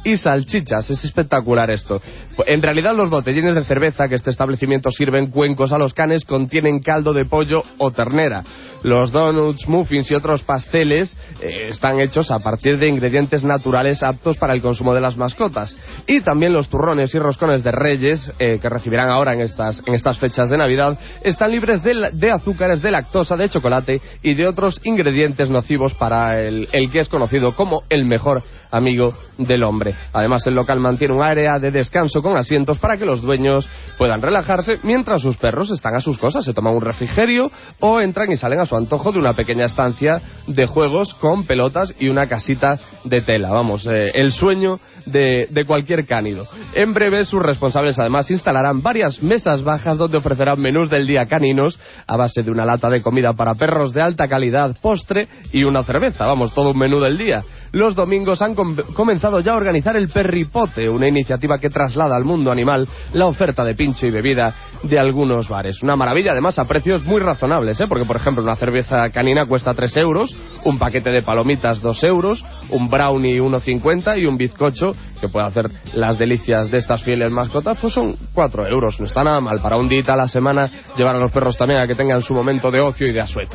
Speaker 3: y salchichas. Es espectacular esto. En realidad los botellines de cerveza que este establecimiento sirve en cuencos a los canes contienen caldo de pollo o ternera. Los donuts, muffins y otros pasteles están hechos a partir de ingredientes naturales aptos para el consumo de las mascotas. Y también los turrones y roscones de Reyes, que recibirán ahora en estas fechas de Navidad, están libres de azúcares, de lactosa, de chocolate y de otros ingredientes nocivos para el que es conocido como el mejor amigo del hombre. Además, el local mantiene un área de descanso con asientos para que los dueños puedan relajarse mientras sus perros están a sus cosas, se toman un refrigerio o entran y salen a su antojo de una pequeña estancia de juegos con pelotas y una casita de tela. Vamos, el sueño de cualquier cánido. En breve, sus responsables además instalarán varias mesas bajas donde ofrecerán menús del día caninos a base de una lata de comida para perros de alta calidad, postre y una cerveza. Vamos, todo un menú del día. Los domingos han comenzado ya a organizar el Perripote, una iniciativa que traslada al mundo animal la oferta de pincho y bebida de algunos bares. Una maravilla, además, a precios muy razonables, porque, por ejemplo, una cerveza canina cuesta 3 euros, un paquete de palomitas 2 euros, un brownie 1,50 y un bizcocho, que puede hacer las delicias de estas fieles mascotas, pues son 4 euros. No está nada mal para un día a la semana llevar a los perros también a que tengan su momento de ocio y de asueto.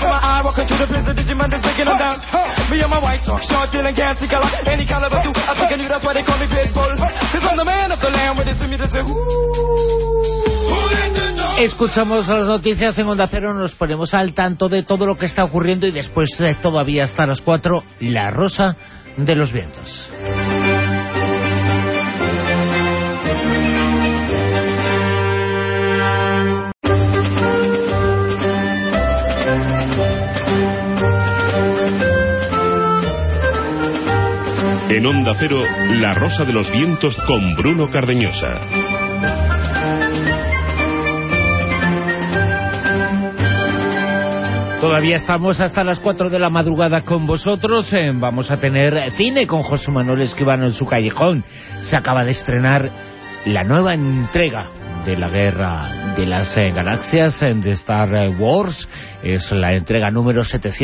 Speaker 2: Escuchamos las noticias en Onda Cero, nos ponemos al tanto de todo lo que está ocurriendo y después todavía hasta las 4, La Rosa de los Vientos.
Speaker 1: En Onda Cero, La Rosa de los Vientos con Bruno Cardeñosa.
Speaker 2: Todavía estamos hasta las 4 de la madrugada con vosotros. Vamos a tener cine con José Manuel Escribano en su callejón. Se acaba de estrenar la nueva entrega de la Guerra de las Galaxias de Star Wars. Es la entrega número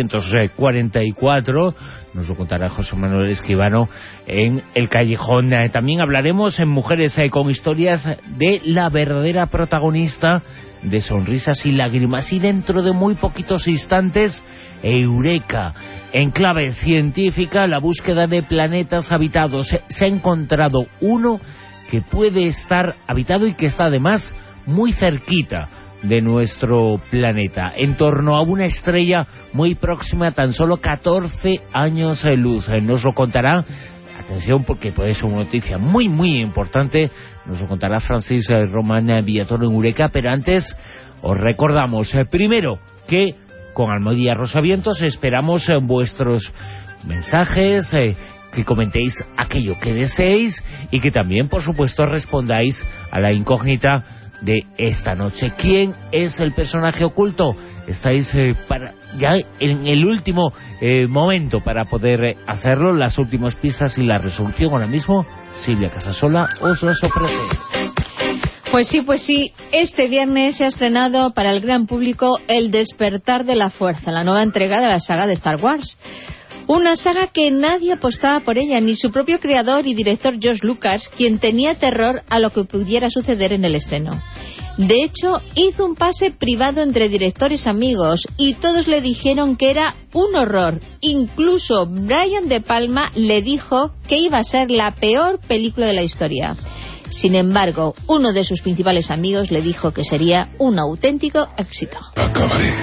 Speaker 2: 744. Nos lo contará José Manuel Escribano en el callejón. También hablaremos en Mujeres con Historias de la verdadera protagonista de Sonrisas y Lágrimas. Y dentro de muy poquitos instantes, Eureka. En clave científica, la búsqueda de planetas habitados. Se ha encontrado uno que puede estar habitado y que está además muy cerquita de nuestro planeta, en torno a una estrella muy próxima, a tan solo 14 años de luz. Nos lo contará, atención porque puede ser una noticia muy muy importante, nos lo contará Francis Román Villatoro en Eureka, pero antes os recordamos primero que con Almohadilla Rosavientos esperamos vuestros mensajes, que comentéis aquello que deseéis y que también, por supuesto, respondáis a la incógnita de esta noche. ¿Quién es el personaje oculto? Estáis ya en el último momento para poder hacerlo. Las últimas pistas y la resolución ahora mismo Silvia Casasola os las ofrece.
Speaker 5: Pues sí, este viernes se ha estrenado para el gran público El Despertar de la Fuerza, la nueva entrega de la saga de Star Wars. Una saga que nadie apostaba por ella, ni su propio creador y director George Lucas, quien tenía terror a lo que pudiera suceder en el estreno. De hecho, hizo un pase privado entre directores amigos y todos le dijeron que era un horror. Incluso Brian De Palma le dijo que iba a ser la peor película de la historia. Sin embargo, uno de sus principales amigos le dijo que sería un auténtico éxito.
Speaker 11: Acabaré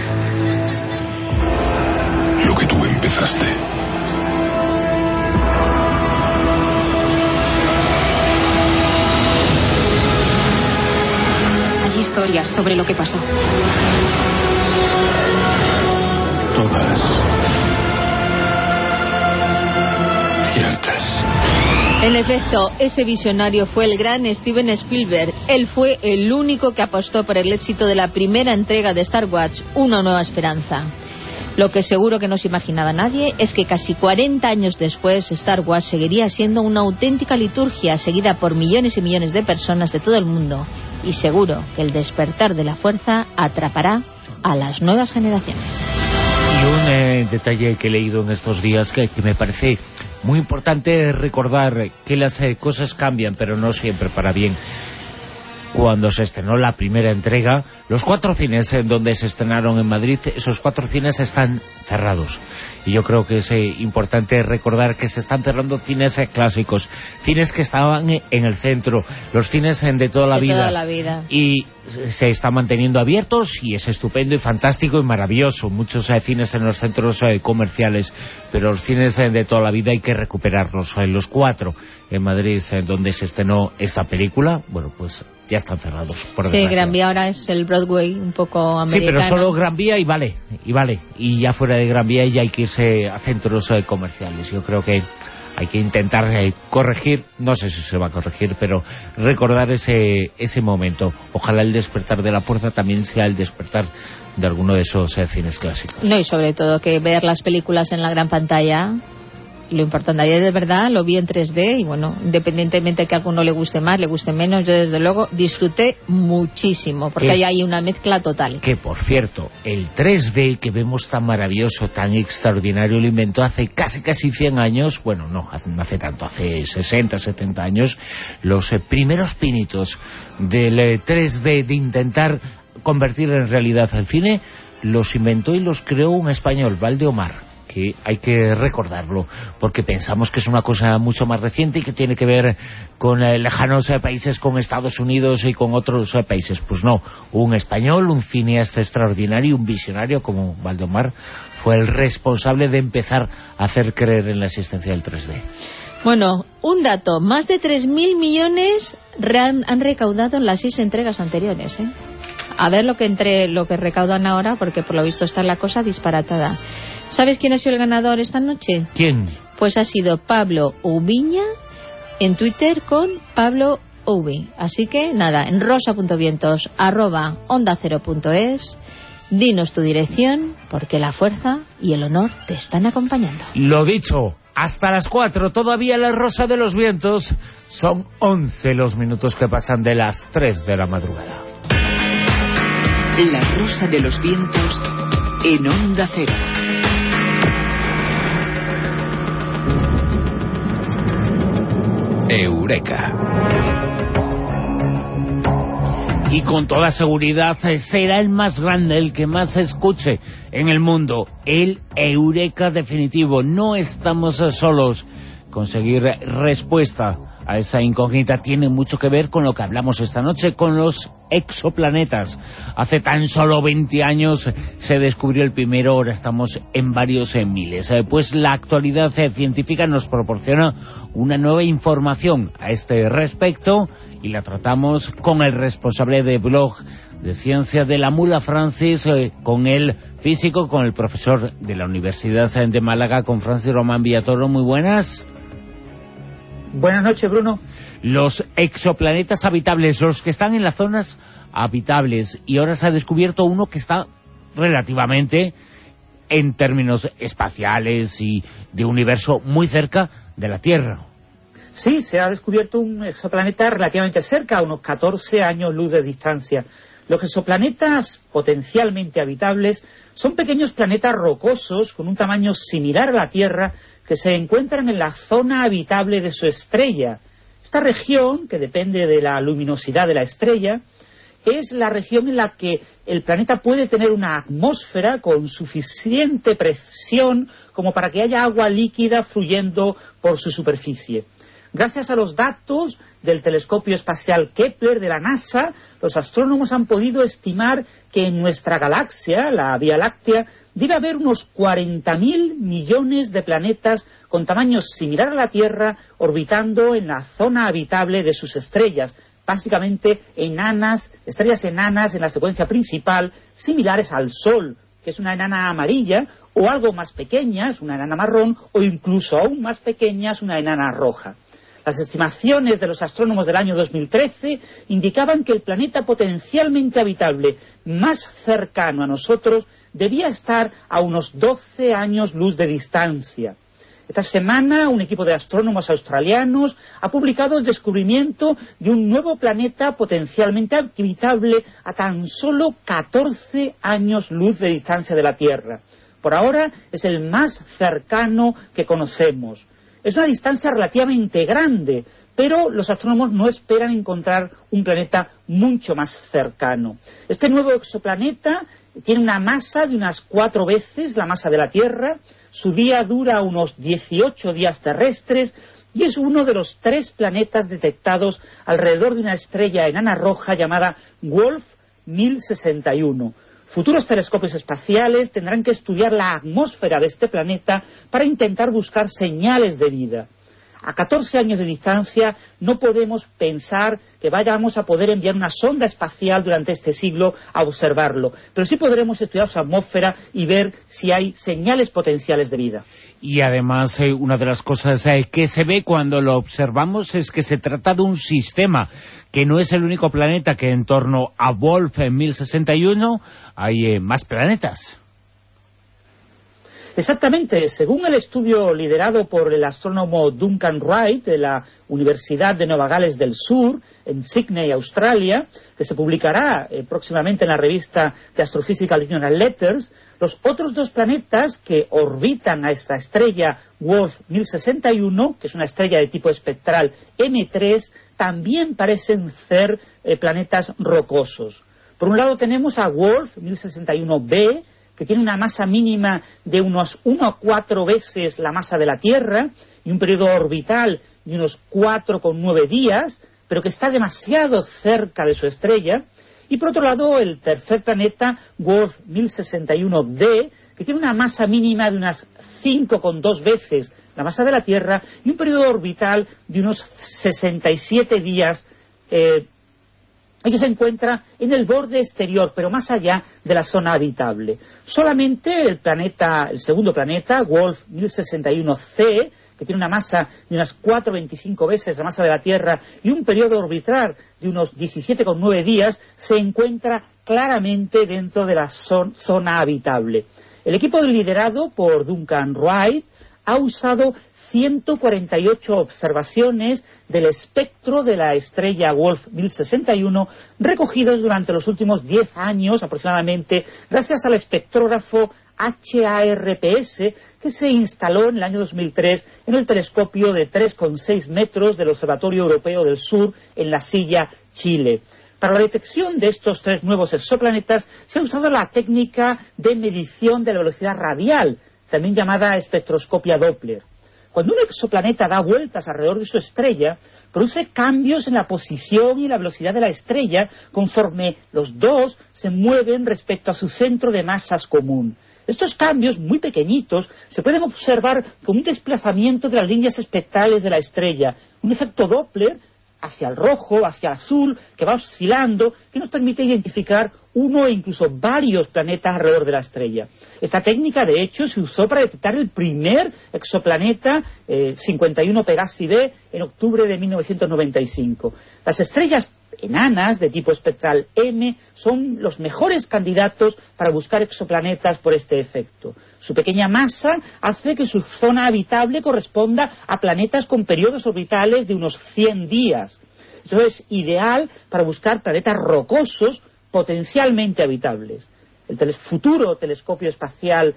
Speaker 11: lo que tú empezaste.
Speaker 12: Hay historias sobre lo que pasó.
Speaker 11: Todas ciertas.
Speaker 5: En efecto, ese visionario fue el gran Steven Spielberg. Él fue el único que apostó por el éxito de la primera entrega de Star Wars, Una nueva esperanza. Lo que seguro que no se imaginaba nadie es que casi 40 años después Star Wars seguiría siendo una auténtica liturgia seguida por millones y millones de personas de todo el mundo. Y seguro que El Despertar de la Fuerza atrapará a las nuevas generaciones.
Speaker 2: Y un detalle que he leído en estos días que me parece muy importante recordar, que las cosas cambian, pero no siempre para bien. Cuando se estrenó la primera entrega, los 4 cines en donde se estrenaron en Madrid, esos 4 cines están cerrados. Y yo creo que es importante recordar que se están cerrando cines clásicos, cines que estaban en el centro, los cines de toda la vida. Y se están manteniendo abiertos y es estupendo y fantástico y maravilloso. Muchos cines en los centros comerciales, pero los cines de toda la vida hay que recuperarlos. Los 4 en Madrid donde se estrenó esta película, bueno, pues ya están cerrados, por desgracia.
Speaker 5: Sí, Gran Vía ahora es el Broadway un poco americano.
Speaker 2: Sí, pero solo Gran Vía y vale. Y ya fuera de Gran Vía ya hay que irse a centros comerciales. Yo creo que hay que intentar corregir, no sé si se va a corregir, pero recordar ese momento. Ojalá el despertar de la fuerza también sea el despertar de alguno de esos cines clásicos.
Speaker 5: No, y sobre todo que ver las películas en la gran pantalla, lo importante, ayer de verdad lo vi en 3D y bueno, independientemente de que a alguno le guste más, le guste menos, yo desde luego disfruté muchísimo, porque ahí hay una mezcla total.
Speaker 2: Que por cierto, el 3D que vemos tan maravilloso, tan extraordinario, lo inventó hace casi 100 años, bueno, no hace tanto, hace 60, 70 años, los primeros pinitos del 3D, de intentar convertir en realidad el cine, los inventó y los creó un español, Valdemar, que hay que recordarlo, porque pensamos que es una cosa mucho más reciente y que tiene que ver con lejanos países, con Estados Unidos y con otros países. Pues no, un español, un cineasta extraordinario, un visionario como Valdemar, fue el responsable de empezar a hacer creer en la existencia del 3D.
Speaker 5: Bueno, un dato, más de 3.000 millones han recaudado en las 6 entregas anteriores, ¿eh? A ver lo que recaudan ahora, porque por lo visto está la cosa disparatada. ¿Sabes quién ha sido el ganador esta noche?
Speaker 2: ¿Quién?
Speaker 5: Pues ha sido Pablo Ubiña, en Twitter con Pablo Ubi. Así que nada, en rosa.vientos @onda0.es, dinos tu dirección, porque la fuerza y el honor te están acompañando.
Speaker 2: Lo dicho, hasta las 4, todavía la Rosa de los Vientos. Son 11 los minutos que pasan de las 3 de la madrugada.
Speaker 10: La Rosa de los Vientos en Onda Cero.
Speaker 9: Eureka.
Speaker 2: Y con toda seguridad será el más grande, el que más se escuche en el mundo. El Eureka definitivo. No estamos solos. Conseguir respuesta a esa incógnita tiene mucho que ver con lo que hablamos esta noche, con los exoplanetas. Hace tan solo 20 años se descubrió el primero, ahora estamos en varios miles. Pues la actualidad científica nos proporciona una nueva información a este respecto y la tratamos con el responsable de blog de Ciencia de la Mula, Francis, con el físico, con el profesor de la Universidad de Málaga, con Francis Román Villatoro. Muy buenas.
Speaker 13: Buenas noches, Bruno.
Speaker 2: Los exoplanetas habitables, los que están en las zonas habitables, y ahora se ha descubierto uno que está relativamente, en términos espaciales y de universo, muy cerca de la Tierra.
Speaker 13: Sí, se ha descubierto un exoplaneta relativamente cerca, a unos 14 años luz de distancia. Los exoplanetas potencialmente habitables son pequeños planetas rocosos con un tamaño similar a la Tierra que se encuentran en la zona habitable de su estrella. Esta región, que depende de la luminosidad de la estrella, es la región en la que el planeta puede tener una atmósfera con suficiente presión como para que haya agua líquida fluyendo por su superficie. Gracias a los datos del telescopio espacial Kepler de la NASA, los astrónomos han podido estimar que en nuestra galaxia, la Vía Láctea, debe haber unos 40.000 millones de planetas con tamaño similar a la Tierra orbitando en la zona habitable de sus estrellas, básicamente enanas, estrellas enanas en la secuencia principal, similares al Sol, que es una enana amarilla, o algo más pequeñas, una enana marrón, o incluso aún más pequeñas, una enana roja. Las estimaciones de los astrónomos del año 2013 indicaban que el planeta potencialmente habitable más cercano a nosotros debía estar a unos 12 años luz de distancia. Esta semana un equipo de astrónomos australianos ha publicado el descubrimiento de un nuevo planeta potencialmente habitable a tan solo 14 años luz de distancia de la Tierra. Por ahora es el más cercano que conocemos. Es una distancia relativamente grande, pero los astrónomos no esperan encontrar un planeta mucho más cercano. Este nuevo exoplaneta tiene una masa de unas 4 veces la masa de la Tierra, su día dura unos 18 días terrestres y es uno de los 3 planetas detectados alrededor de una estrella enana roja llamada Wolf 1061. Futuros telescopios espaciales tendrán que estudiar la atmósfera de este planeta para intentar buscar señales de vida. A 14 años de distancia no podemos pensar que vayamos a poder enviar una sonda espacial durante este siglo a observarlo, pero sí podremos estudiar su atmósfera y ver si hay señales potenciales de vida.
Speaker 2: Y además una de las cosas que se ve cuando lo observamos es que se trata de un sistema, que no es el único planeta, que en torno a Wolf en 1061 hay más planetas.
Speaker 13: Exactamente, según el estudio liderado por el astrónomo Duncan Wright de la Universidad de Nueva Gales del Sur, en Sydney, Australia, que se publicará próximamente en la revista de Astrophysical Journal Letters, los otros 2 planetas que orbitan a esta estrella Wolf 1061, que es una estrella de tipo espectral M3, también parecen ser planetas rocosos. Por un lado tenemos a Wolf 1061b, que tiene una masa mínima de unos 1 a 4 veces la masa de la Tierra y un periodo orbital de unos 4,9 días, pero que está demasiado cerca de su estrella. Y por otro lado, el tercer planeta, Wolf 1061d, que tiene una masa mínima de unas 5,2 veces la masa de la Tierra y un periodo orbital de unos 67 días, y que se encuentra en el borde exterior, pero más allá de la zona habitable. Solamente el segundo planeta, Wolf 1061c, que tiene una masa de unas 4,25 veces la masa de la Tierra y un periodo orbital de unos 17,9 días, se encuentra claramente dentro de la zona habitable. El equipo liderado por Duncan Wright ha usado 148 observaciones del espectro de la estrella Wolf 1061 recogidos durante los últimos 10 años aproximadamente gracias al espectrógrafo HARPS que se instaló en el año 2003 en el telescopio de 3,6 metros del Observatorio Europeo del Sur en La Silla, Chile. Para la detección de estos 3 nuevos exoplanetas se ha usado la técnica de medición de la velocidad radial, también llamada espectroscopia Doppler. Cuando un exoplaneta da vueltas alrededor de su estrella, produce cambios en la posición y la velocidad de la estrella conforme los dos se mueven respecto a su centro de masas común. Estos cambios, muy pequeñitos, se pueden observar como un desplazamiento de las líneas espectrales de la estrella, un efecto Doppler hacia el rojo, hacia el azul, que va oscilando, que nos permite identificar uno e incluso varios planetas alrededor de la estrella. Esta técnica, de hecho, se usó para detectar el primer exoplaneta 51 Pegasi b en octubre de 1995. Las estrellas enanas de tipo espectral M son los mejores candidatos para buscar exoplanetas por este efecto. Su pequeña masa hace que su zona habitable corresponda a planetas con periodos orbitales de unos 100 días. Eso es ideal para buscar planetas rocosos potencialmente habitables. El futuro telescopio espacial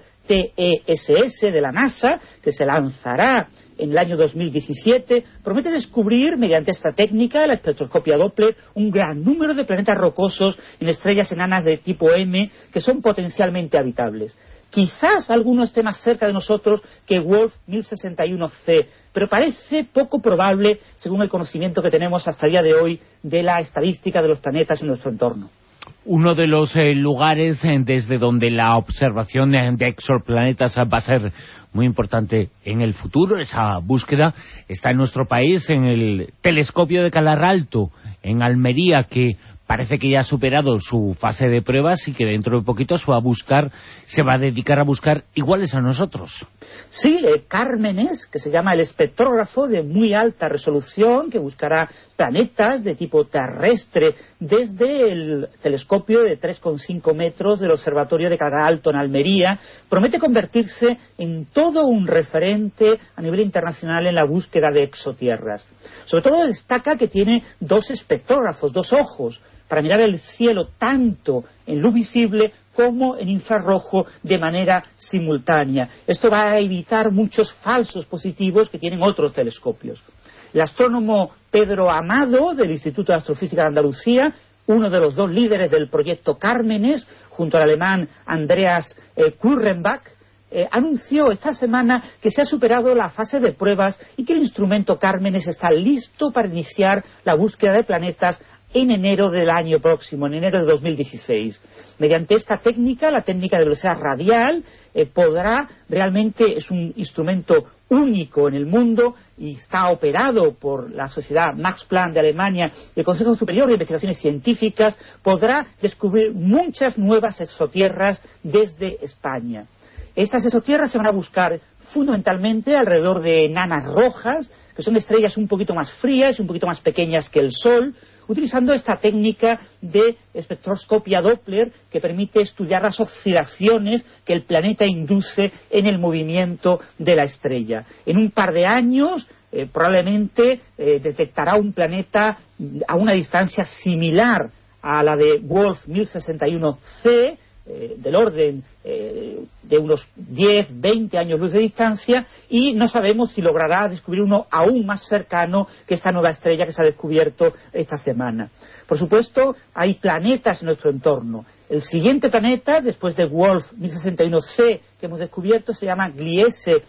Speaker 13: TESS de la NASA, que se lanzará en el año 2017, promete descubrir, mediante esta técnica, la espectroscopia Doppler, un gran número de planetas rocosos en estrellas enanas de tipo M que son potencialmente habitables. Quizás alguno esté más cerca de nosotros que Wolf 1061c, pero parece poco probable según el conocimiento que tenemos hasta el día de hoy de la estadística de los planetas en nuestro entorno.
Speaker 2: Uno de los lugares desde donde la observación de exoplanetas va a ser muy importante en el futuro, esa búsqueda, está en nuestro país, en el telescopio de Calaralto, en Almería, que parece que ya ha superado su fase de pruebas y que dentro de poquito se va a dedicar a buscar iguales a nosotros.
Speaker 13: Sí, Cármenes, que se llama el espectrógrafo de muy alta resolución, que buscará planetas de tipo terrestre desde el telescopio de 3,5 metros del Observatorio de Calaralto en Almería, promete convertirse en todo un referente a nivel internacional en la búsqueda de exotierras. Sobre todo destaca que tiene 2 espectrógrafos, 2 ojos, para mirar el cielo tanto en luz visible como en infrarrojo de manera simultánea. Esto va a evitar muchos falsos positivos que tienen otros telescopios. El astrónomo Pedro Amado, del Instituto de Astrofísica de Andalucía, uno de los dos líderes del proyecto Cármenes, junto al alemán Andreas Kurrenbach, anunció esta semana que se ha superado la fase de pruebas y que el instrumento Cármenes está listo para iniciar la búsqueda de planetas en enero del año próximo, en enero de 2016. Mediante esta técnica, la técnica de velocidad radial, realmente es un instrumento único en el mundo y está operado por la Sociedad Max Planck de Alemania y el Consejo Superior de Investigaciones Científicas, podrá descubrir muchas nuevas exotierras desde España. Estas exotierras se van a buscar fundamentalmente alrededor de enanas rojas, que son estrellas un poquito más frías y un poquito más pequeñas que el Sol, utilizando esta técnica de espectroscopia Doppler que permite estudiar las oscilaciones que el planeta induce en el movimiento de la estrella. En un par de años probablemente detectará un planeta a una distancia similar a la de Wolf 1061c, del orden de unos 10, 20 años luz de distancia, y no sabemos si logrará descubrir uno aún más cercano que esta nueva estrella que se ha descubierto esta semana. Por supuesto, hay planetas en nuestro entorno. El siguiente planeta, después de Wolf 1061c que hemos descubierto, se llama Gliese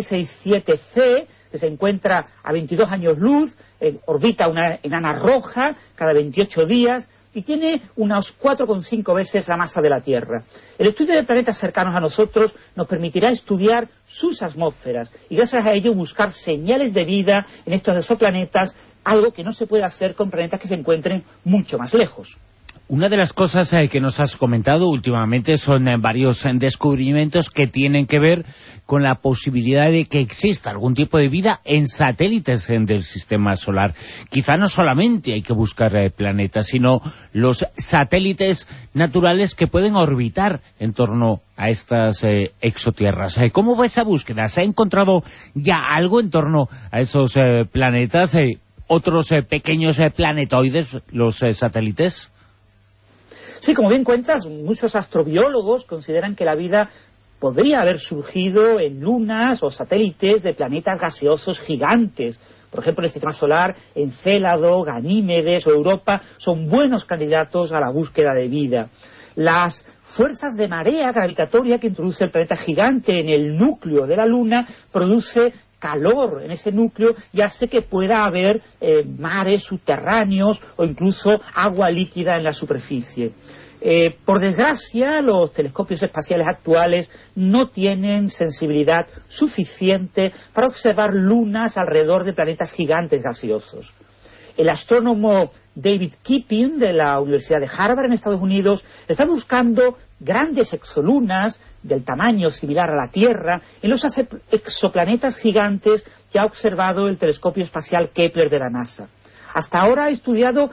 Speaker 13: 667c, que se encuentra a 22 años luz, orbita una enana roja cada 28 días, y tiene unas 4,5 veces la masa de la Tierra. El estudio de planetas cercanos a nosotros nos permitirá estudiar sus atmósferas y gracias a ello buscar señales de vida en estos exoplanetas, algo que no se puede hacer con planetas que se encuentren mucho más lejos.
Speaker 2: Una de las cosas que nos has comentado últimamente son varios descubrimientos que tienen que ver con la posibilidad de que exista algún tipo de vida en satélites del sistema solar. Quizá no solamente hay que buscar planetas, sino los satélites naturales que pueden orbitar en torno a estas exotierras. ¿Cómo va esa búsqueda? ¿Se ha encontrado ya algo en torno a esos planetas, otros pequeños planetoides, los satélites?
Speaker 13: Sí, como bien cuentas, muchos astrobiólogos consideran que la vida podría haber surgido en lunas o satélites de planetas gaseosos gigantes. Por ejemplo, en el sistema solar, Encélado, Ganímedes o Europa son buenos candidatos a la búsqueda de vida. Las fuerzas de marea gravitatoria que introduce el planeta gigante en el núcleo de la Luna produce calor en ese núcleo y hace que pueda haber mares subterráneos o incluso agua líquida en la superficie. Por desgracia, los telescopios espaciales actuales no tienen sensibilidad suficiente para observar lunas alrededor de planetas gigantes gaseosos. El astrónomo David Kipping, de la Universidad de Harvard en Estados Unidos, está buscando grandes exolunas del tamaño similar a la Tierra en los exoplanetas gigantes que ha observado el telescopio espacial Kepler de la NASA. Hasta ahora ha estudiado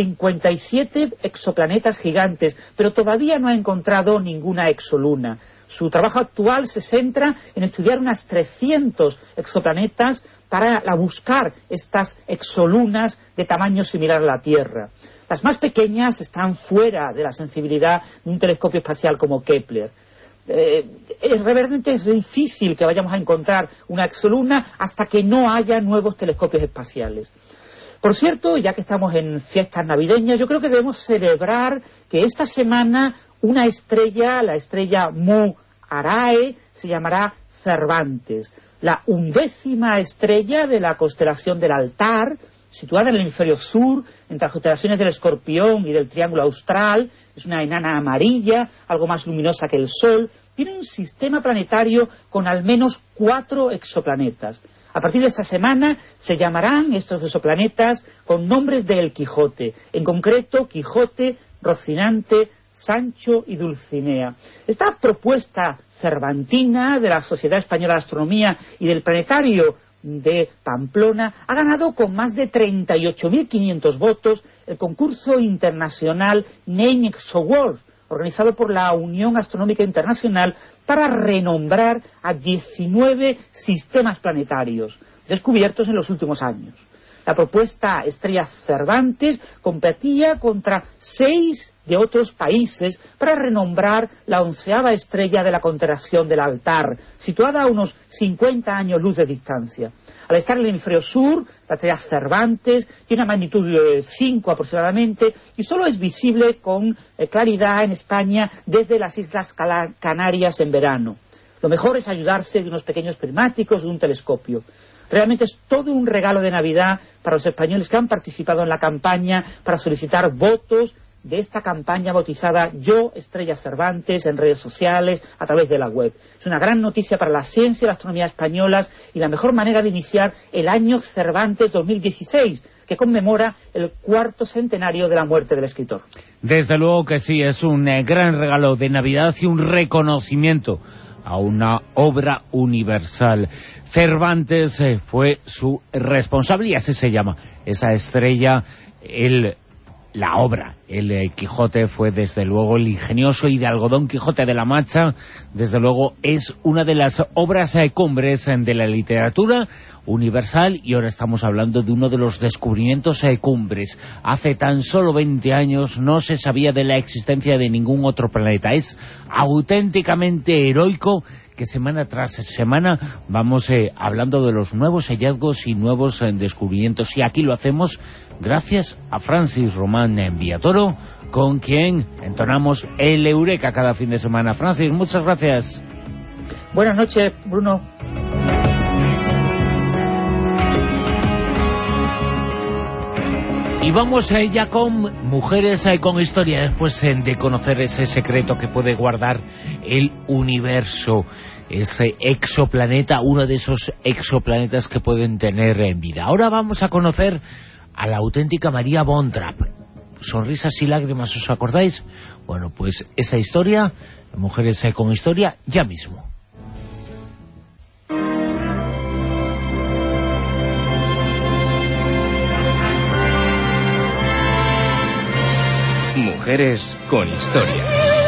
Speaker 13: 57 exoplanetas gigantes, pero todavía no ha encontrado ninguna exoluna. Su trabajo actual se centra en estudiar unas 300 exoplanetas para buscar estas exolunas de tamaño similar a la Tierra. Las más pequeñas están fuera de la sensibilidad de un telescopio espacial como Kepler. Realmente es difícil que vayamos a encontrar una exoluna hasta que no haya nuevos telescopios espaciales. Por cierto, ya que estamos en fiestas navideñas, yo creo que debemos celebrar que esta semana una estrella, la estrella Mu Arae, se llamará Cervantes. La 11ª estrella de la constelación del Altar, situada en el hemisferio sur, entre las constelaciones del Escorpión y del Triángulo Austral, es una enana amarilla, algo más luminosa que el Sol, tiene un sistema planetario con al menos 4 exoplanetas. A partir de esta semana se llamarán estos exoplanetas con nombres de El Quijote, en concreto Quijote, Rocinante, Sancho y Dulcinea. Esta propuesta cervantina de la Sociedad Española de Astronomía y del Planetario de Pamplona ha ganado con más de 38.500 votos el concurso internacional Name ExoWorld, organizado por la Unión Astronómica Internacional para renombrar a 19 sistemas planetarios descubiertos en los últimos años. La propuesta Estrella Cervantes competía contra 6 de otros países para renombrar la 11ª estrella de la constelación del Altar, situada a unos 50 años luz de distancia. Al estar en el hemisferio sur, la estrella Cervantes tiene una magnitud de 5 aproximadamente y solo es visible con claridad en España desde las Islas Canarias en verano. Lo mejor es ayudarse de unos pequeños prismáticos, de un telescopio. Realmente es todo un regalo de Navidad para los españoles que han participado en la campaña para solicitar votos de esta campaña bautizada Yo Estrella Cervantes en redes sociales, a través de la web. Es una gran noticia para la ciencia y la astronomía españolas y la mejor manera de iniciar el año Cervantes 2016, que conmemora el 4º centenario de la muerte del escritor.
Speaker 2: Desde luego que sí, es un gran regalo de Navidad y un reconocimiento a una obra universal. Cervantes fue su responsable y así se llama esa estrella. La obra, el Quijote, fue desde luego el ingenioso y de algodón Quijote de la Mancha. Desde luego es una de las obras cumbres de la literatura universal, y ahora estamos hablando de uno de los descubrimientos cumbres. Hace tan solo 20 años no se sabía de la existencia de ningún otro planeta. Es auténticamente heroico que semana tras semana vamos hablando de los nuevos hallazgos y nuevos descubrimientos, y aquí lo hacemos gracias a Francis Román Villatoro, con quien entonamos el Eureka cada fin de semana. Francis, muchas gracias.
Speaker 13: Buenas noches, Bruno.
Speaker 2: Y vamos ya con Mujeres con Historia, después de conocer ese secreto que puede guardar el universo, ese exoplaneta, uno de esos exoplanetas que pueden tener vida. Ahora vamos a conocer a la auténtica María von Trapp. Sonrisas y lágrimas, ¿os acordáis? Bueno, pues esa historia, Mujeres con Historia, ya mismo.
Speaker 9: Mujeres con Historia.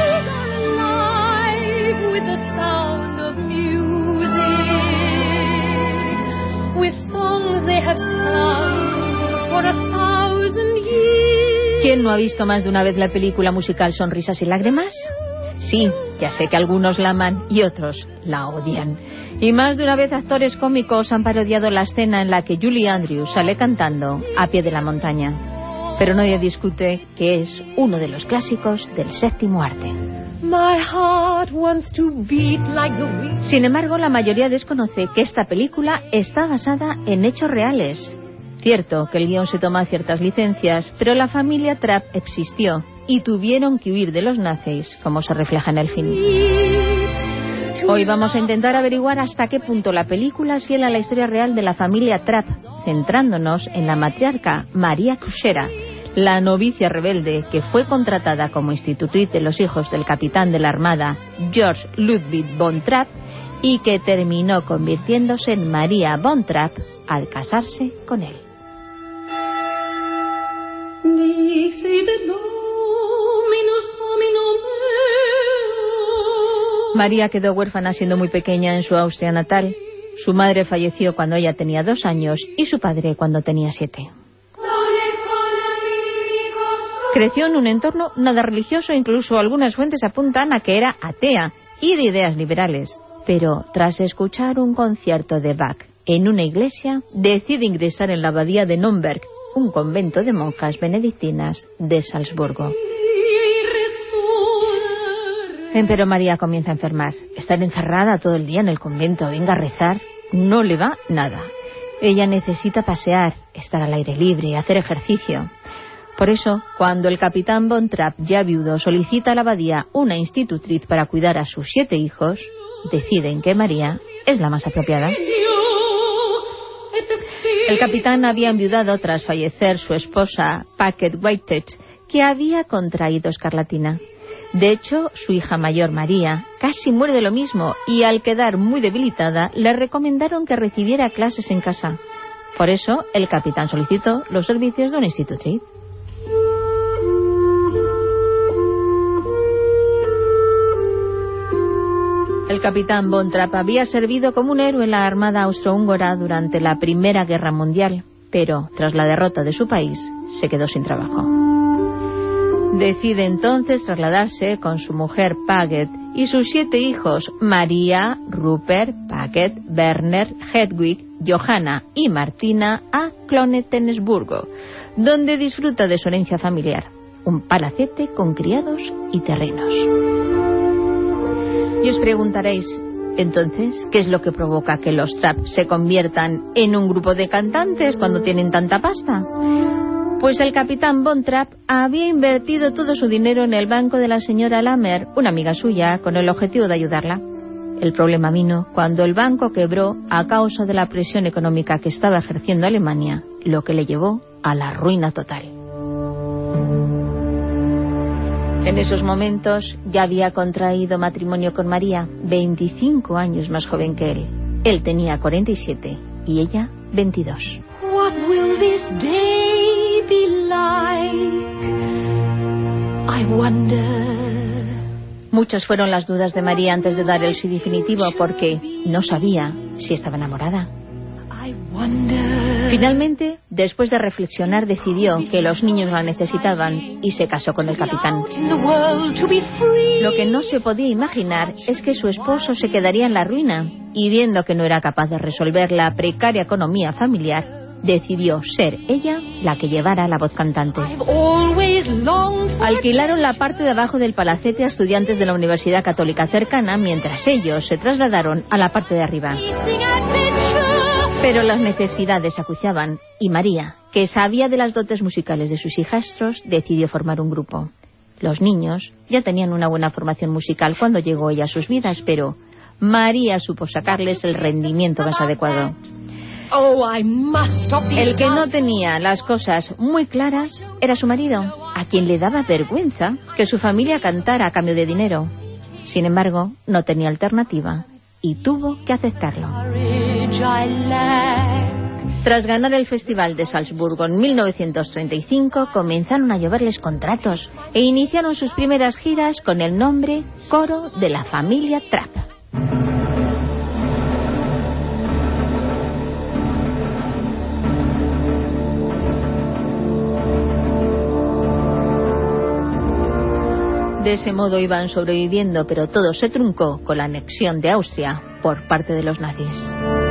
Speaker 5: ¿Quién no ha visto más de una vez la película musical Sonrisas y lágrimas? Sí, ya sé que algunos la aman y otros la odian. Y más de una vez actores cómicos han parodiado la escena en la que Julie Andrews sale cantando A pie de la montaña. Pero nadie discute que es uno de los clásicos del séptimo arte. Sin embargo, la mayoría desconoce que esta película está basada en hechos reales. Cierto que el guión se toma ciertas licencias, pero la familia Trapp existió y tuvieron que huir de los nazis, como se refleja en el film. Hoy vamos a intentar averiguar hasta qué punto la película es fiel a la historia real de la familia Trapp, centrándonos en la matriarca María Kuchera, la novicia rebelde que fue contratada como institutriz de los hijos del capitán de la Armada, George Ludwig von Trapp, y que terminó convirtiéndose en María von Trapp al casarse con él. María quedó huérfana siendo muy pequeña en su Austria natal. Su madre falleció cuando ella tenía 2 años y su padre cuando tenía 7. Creció en un entorno nada religioso, incluso algunas fuentes apuntan a que era atea y de ideas liberales. Pero tras escuchar un concierto de Bach en una iglesia, decide ingresar en la abadía de Nürnberg, un convento de monjas benedictinas de Salzburgo. Pero María comienza a enfermar. Estar encerrada todo el día en el convento, venga a rezar, no le va nada. Ella necesita pasear, estar al aire libre, hacer ejercicio. Por eso, cuando el capitán von Trapp, ya viudo, solicita a la abadía una institutriz para cuidar a sus 7 hijos, deciden que María es la más apropiada. El capitán había enviudado tras fallecer su esposa, Packet Whitehead, que había contraído escarlatina. De hecho, su hija mayor, María, casi muere de lo mismo y al quedar muy debilitada, le recomendaron que recibiera clases en casa. Por eso, el capitán solicitó los servicios de una institutriz. El capitán von Trapp había servido como un héroe en la Armada austrohúngara durante la Primera Guerra Mundial, pero tras la derrota de su país se quedó sin trabajo. Decide entonces trasladarse con su mujer Paget y sus 7 hijos, María, Rupert, Paget, Werner, Hedwig, Johanna y Martina, a Clonetennesburgo, donde disfruta de su herencia familiar, un palacete con criados y terrenos. Y os preguntaréis, entonces, ¿qué es lo que provoca que los Trapp se conviertan en un grupo de cantantes cuando tienen tanta pasta? Pues el capitán Von Trapp había invertido todo su dinero en el banco de la señora Lammer, una amiga suya, con el objetivo de ayudarla. El problema vino cuando el banco quebró a causa de la presión económica que estaba ejerciendo Alemania, lo que le llevó a la ruina total. En esos momentos ya había contraído matrimonio con María, 25 años más joven que él. Él tenía 47 y ella 22.
Speaker 6: What will this day be like? I wonder.
Speaker 5: Muchas fueron las dudas de María antes de dar el sí definitivo, porque no sabía si estaba enamorada. Finalmente, después de reflexionar, decidió que los niños la necesitaban y se casó con el capitán. Lo que no se podía imaginar es que su esposo se quedaría en la ruina, y viendo que no era capaz de resolver la precaria economía familiar, decidió ser ella la que llevara la voz cantante. Alquilaron la parte de abajo del palacete a estudiantes de la universidad católica cercana, mientras ellos se trasladaron a la parte de arriba. Pero las necesidades acuciaban, y María, que sabía de las dotes musicales de sus hijastros, decidió formar un grupo. Los niños ya tenían una buena formación musical cuando llegó ella a sus vidas, pero María supo sacarles el rendimiento más adecuado. El que no tenía las cosas muy claras era su marido, a quien le daba vergüenza que su familia cantara a cambio de dinero. Sin embargo, no tenía alternativa y tuvo que aceptarlo. Tras ganar el Festival de Salzburgo en 1935, comenzaron a lloverles contratos e iniciaron sus primeras giras con el nombre Coro de la Familia Trapp. De ese modo iban sobreviviendo, pero todo se truncó con la anexión de Austria por parte de los nazis.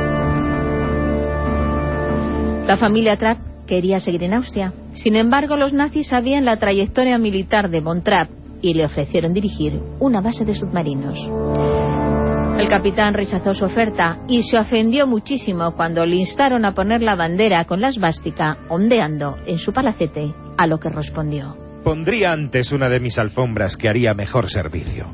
Speaker 5: La familia Trapp quería seguir en Austria. Sin embargo, los nazis sabían la trayectoria militar de Von Trapp y le ofrecieron dirigir una base de submarinos. El capitán rechazó su oferta y se ofendió muchísimo cuando le instaron a poner la bandera con la esvástica ondeando en su palacete, a lo que respondió:
Speaker 14: pondría antes una de mis alfombras que haría mejor servicio.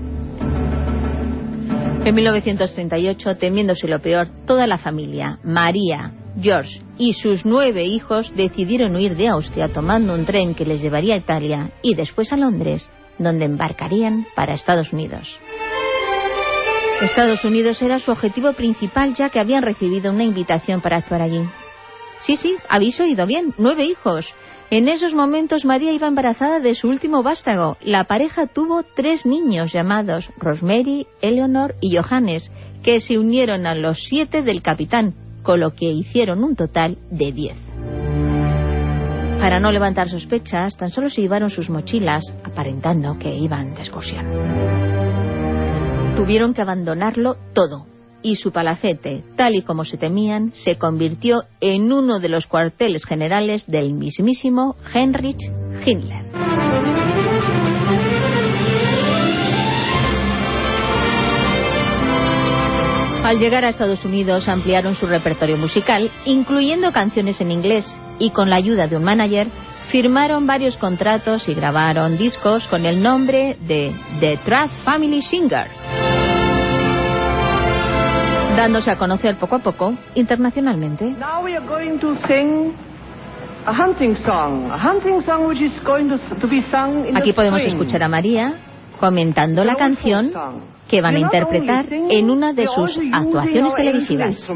Speaker 5: En 1938, temiéndose lo peor, toda la familia, María, George y sus 9 hijos decidieron huir de Austria tomando un tren que les llevaría a Italia y después a Londres, donde embarcarían para Estados Unidos. Estados Unidos era su objetivo principal, ya que habían recibido una invitación para actuar allí. Sí, habéis oído bien, 9 hijos. En esos momentos María iba embarazada de su último vástago. La pareja tuvo 3 niños llamados Rosemary, Eleanor y Johannes, que se unieron a los 7 del capitán, con lo que hicieron un total de 10. Para no levantar sospechas, tan solo se llevaron sus mochilas, aparentando que iban de excursión. Tuvieron que abandonarlo todo, y su palacete, tal y como se temían, se convirtió en uno de los cuarteles generales del mismísimo Heinrich Himmler. Al llegar a Estados Unidos ampliaron su repertorio musical, incluyendo canciones en inglés, y con la ayuda de un manager firmaron varios contratos y grabaron discos con el nombre de The Trapp Family Singer, dándose a conocer poco a poco internacionalmente.
Speaker 15: Now we are going to sing a hunting song which is going to be sung in
Speaker 5: Aquí
Speaker 15: the
Speaker 5: podemos
Speaker 15: spring.
Speaker 5: escuchar a María comentando la canción que van a interpretar en una de sus actuaciones televisivas.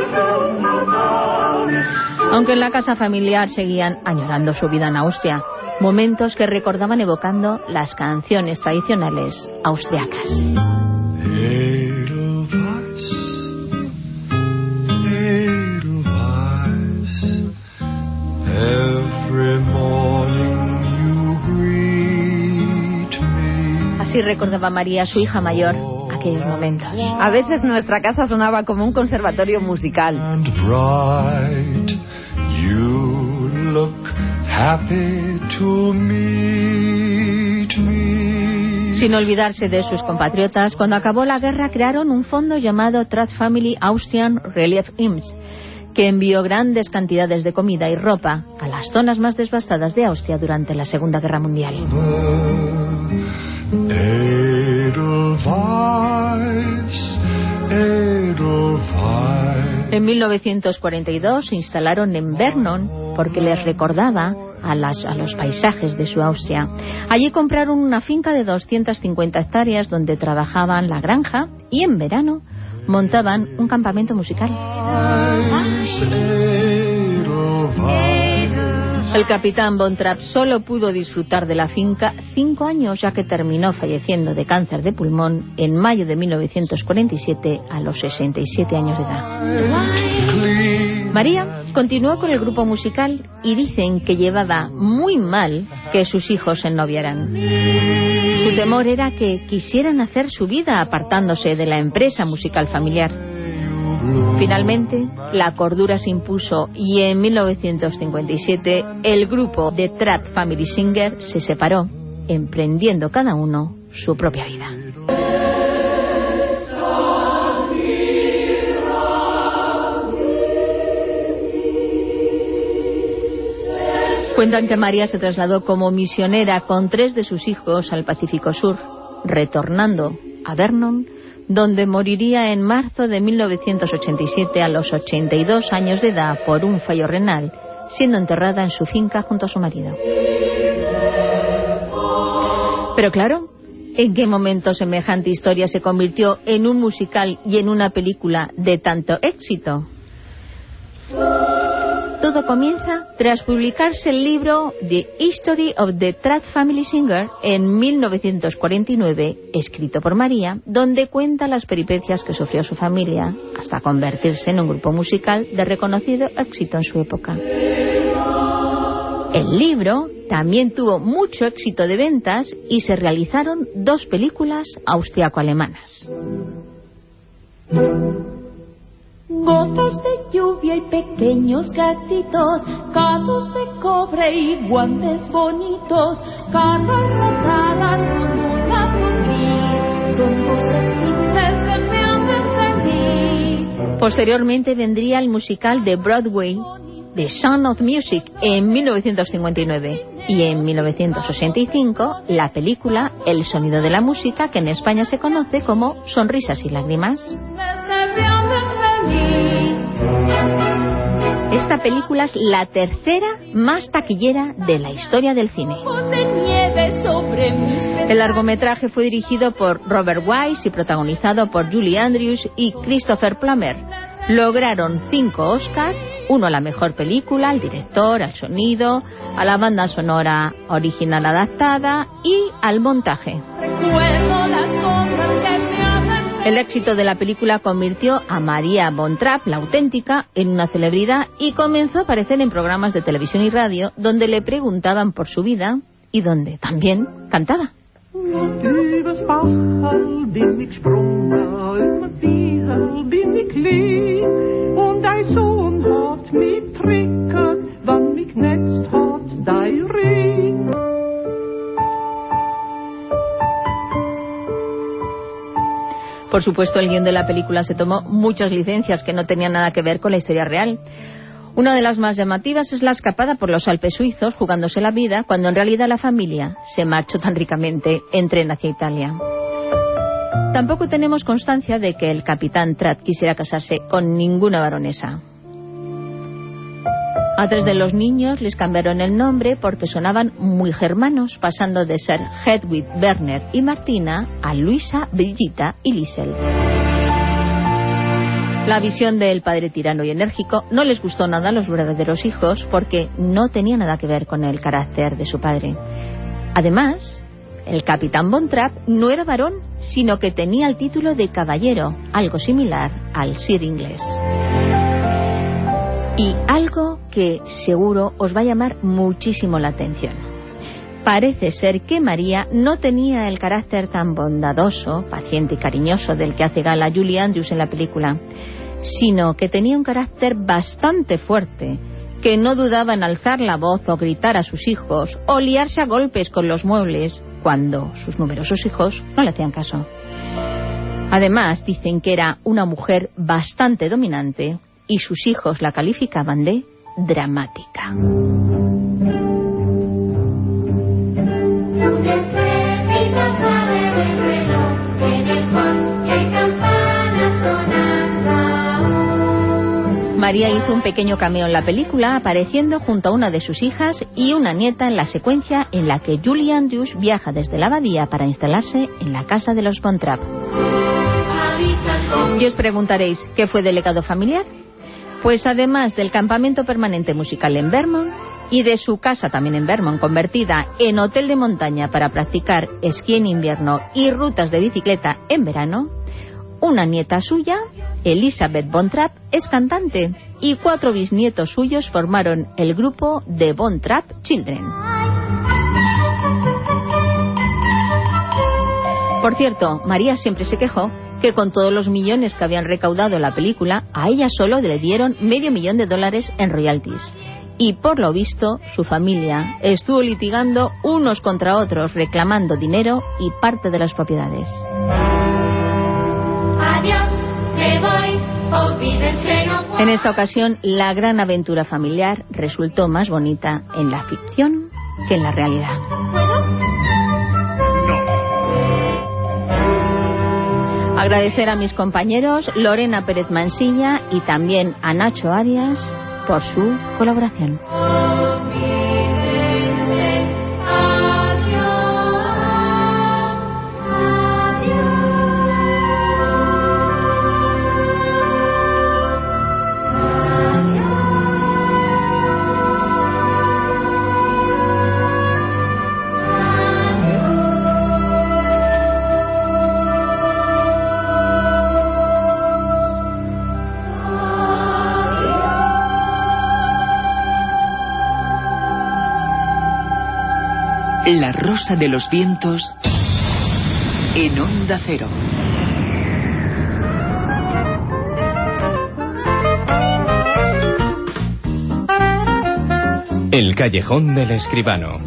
Speaker 5: Aunque en la casa familiar seguían añorando su vida en Austria, Momentos que recordaban evocando las canciones tradicionales austriacas. Así recordaba María, su hija mayor, aquellos momentos.
Speaker 16: A veces nuestra casa sonaba como un conservatorio musical.
Speaker 5: Sin olvidarse de sus compatriotas, cuando acabó la guerra crearon un fondo llamado Trad Family Austrian Relief Hymns, que envió grandes cantidades de comida y ropa a las zonas más devastadas de Austria durante la Segunda Guerra Mundial. En 1942 se instalaron en Vernon porque les recordaba a los paisajes de su Austria. Allí compraron una finca de 250 hectáreas donde trabajaban la granja y en verano montaban un campamento musical. El capitán Von Trapp solo pudo disfrutar de la finca 5 años, ya que terminó falleciendo de cáncer de pulmón en mayo de 1947 a los 67 años de edad. María continuó con el grupo musical y dicen que llevaba muy mal que sus hijos se ennoviaran. Su temor era que quisieran hacer su vida apartándose de la empresa musical familiar. Finalmente, la cordura se impuso y en 1957 el grupo de Trad Family Singer se separó, emprendiendo cada uno su propia vida. Cuentan que María se trasladó como misionera con 3 de sus hijos al Pacífico Sur, retornando a Vernon, donde moriría en marzo de 1987 a los 82 años de edad por un fallo renal, siendo enterrada en su finca junto a su marido. Pero claro, ¿en qué momento semejante historia se convirtió en un musical y en una película de tanto éxito? Todo comienza tras publicarse el libro The History of the Trad Family Singer en 1949, escrito por María, donde cuenta las peripecias que sufrió su familia hasta convertirse en un grupo musical de reconocido éxito en su época. El libro también tuvo mucho éxito de ventas y se realizaron 2 películas austriaco-alemanas.
Speaker 17: Gotas de lluvia y pequeños gatitos, cabos de cobre y guantes bonitos, caras atadas con un lazo gris, son cosas simples que me hacen feliz.
Speaker 5: Posteriormente vendría el musical de Broadway, The Sound of Music, en 1959, y en 1965 la película El sonido de la música, que en España se conoce como Sonrisas y lágrimas. Esta película es la tercera más taquillera de la historia del cine. El largometraje fue dirigido por Robert Wise y protagonizado por Julie Andrews y Christopher Plummer. Lograron 5 Oscars, 1 a la mejor película, al director, al sonido, a la banda sonora original adaptada y al montaje. El éxito de la película convirtió a María Von Trapp, la auténtica, en una celebridad y comenzó a aparecer en programas de televisión y radio donde le preguntaban por su vida y donde también cantaba. Por supuesto, el guión de la película se tomó muchas licencias que no tenían nada que ver con la historia real. Una de las más llamativas es la escapada por los Alpes suizos jugándose la vida, cuando en realidad la familia se marchó tan ricamente en tren hacia Italia. Tampoco tenemos constancia de que el capitán Trad quisiera casarse con ninguna baronesa. A 3 de los niños les cambiaron el nombre porque sonaban muy germanos, pasando de ser Hedwig, Werner y Martina a Luisa, Brigitta y Liesel. La visión del padre tirano y enérgico no les gustó nada a los verdaderos hijos porque no tenía nada que ver con el carácter de su padre. Además, el capitán Von Trapp no era varón, sino que tenía el título de caballero, algo similar al Sir inglés. Y algo que seguro os va a llamar muchísimo la atención. Parece ser que María no tenía el carácter tan bondadoso, paciente y cariñoso del que hace gala Julie Andrews en la película, sino que tenía un carácter bastante fuerte, que no dudaba en alzar la voz o gritar a sus hijos o liarse a golpes con los muebles cuando sus numerosos hijos no le hacían caso. Además, dicen que era una mujer bastante dominante y sus hijos la calificaban de dramática. María hizo un pequeño cameo en la película, apareciendo junto a una de sus hijas y una nieta en la secuencia en la que Julie Andrews viaja desde la abadía para instalarse en la casa de los Von Trapp. Y os preguntaréis, ¿qué fue del legado familiar? Pues además del campamento permanente musical en Vermont y de su casa también en Vermont, convertida en hotel de montaña para practicar esquí en invierno y rutas de bicicleta en verano, una nieta suya, Elizabeth Von Trapp, es cantante y 4 bisnietos suyos formaron el grupo The Von Trapp Children. Por cierto, María siempre se quejó que con todos los millones que habían recaudado la película, a ella solo le dieron $500,000 en royalties. Y por lo visto, su familia estuvo litigando unos contra otros, reclamando dinero y parte de las propiedades.
Speaker 17: Adiós, me voy, olvídense, no puedo.
Speaker 5: En esta ocasión, la gran aventura familiar resultó más bonita en la ficción que en la realidad. Agradecer a mis compañeros Lorena Pérez Mansilla y también a Nacho Arias por su colaboración.
Speaker 10: La Rosa de los Vientos en Onda Cero.
Speaker 9: El callejón del escribano.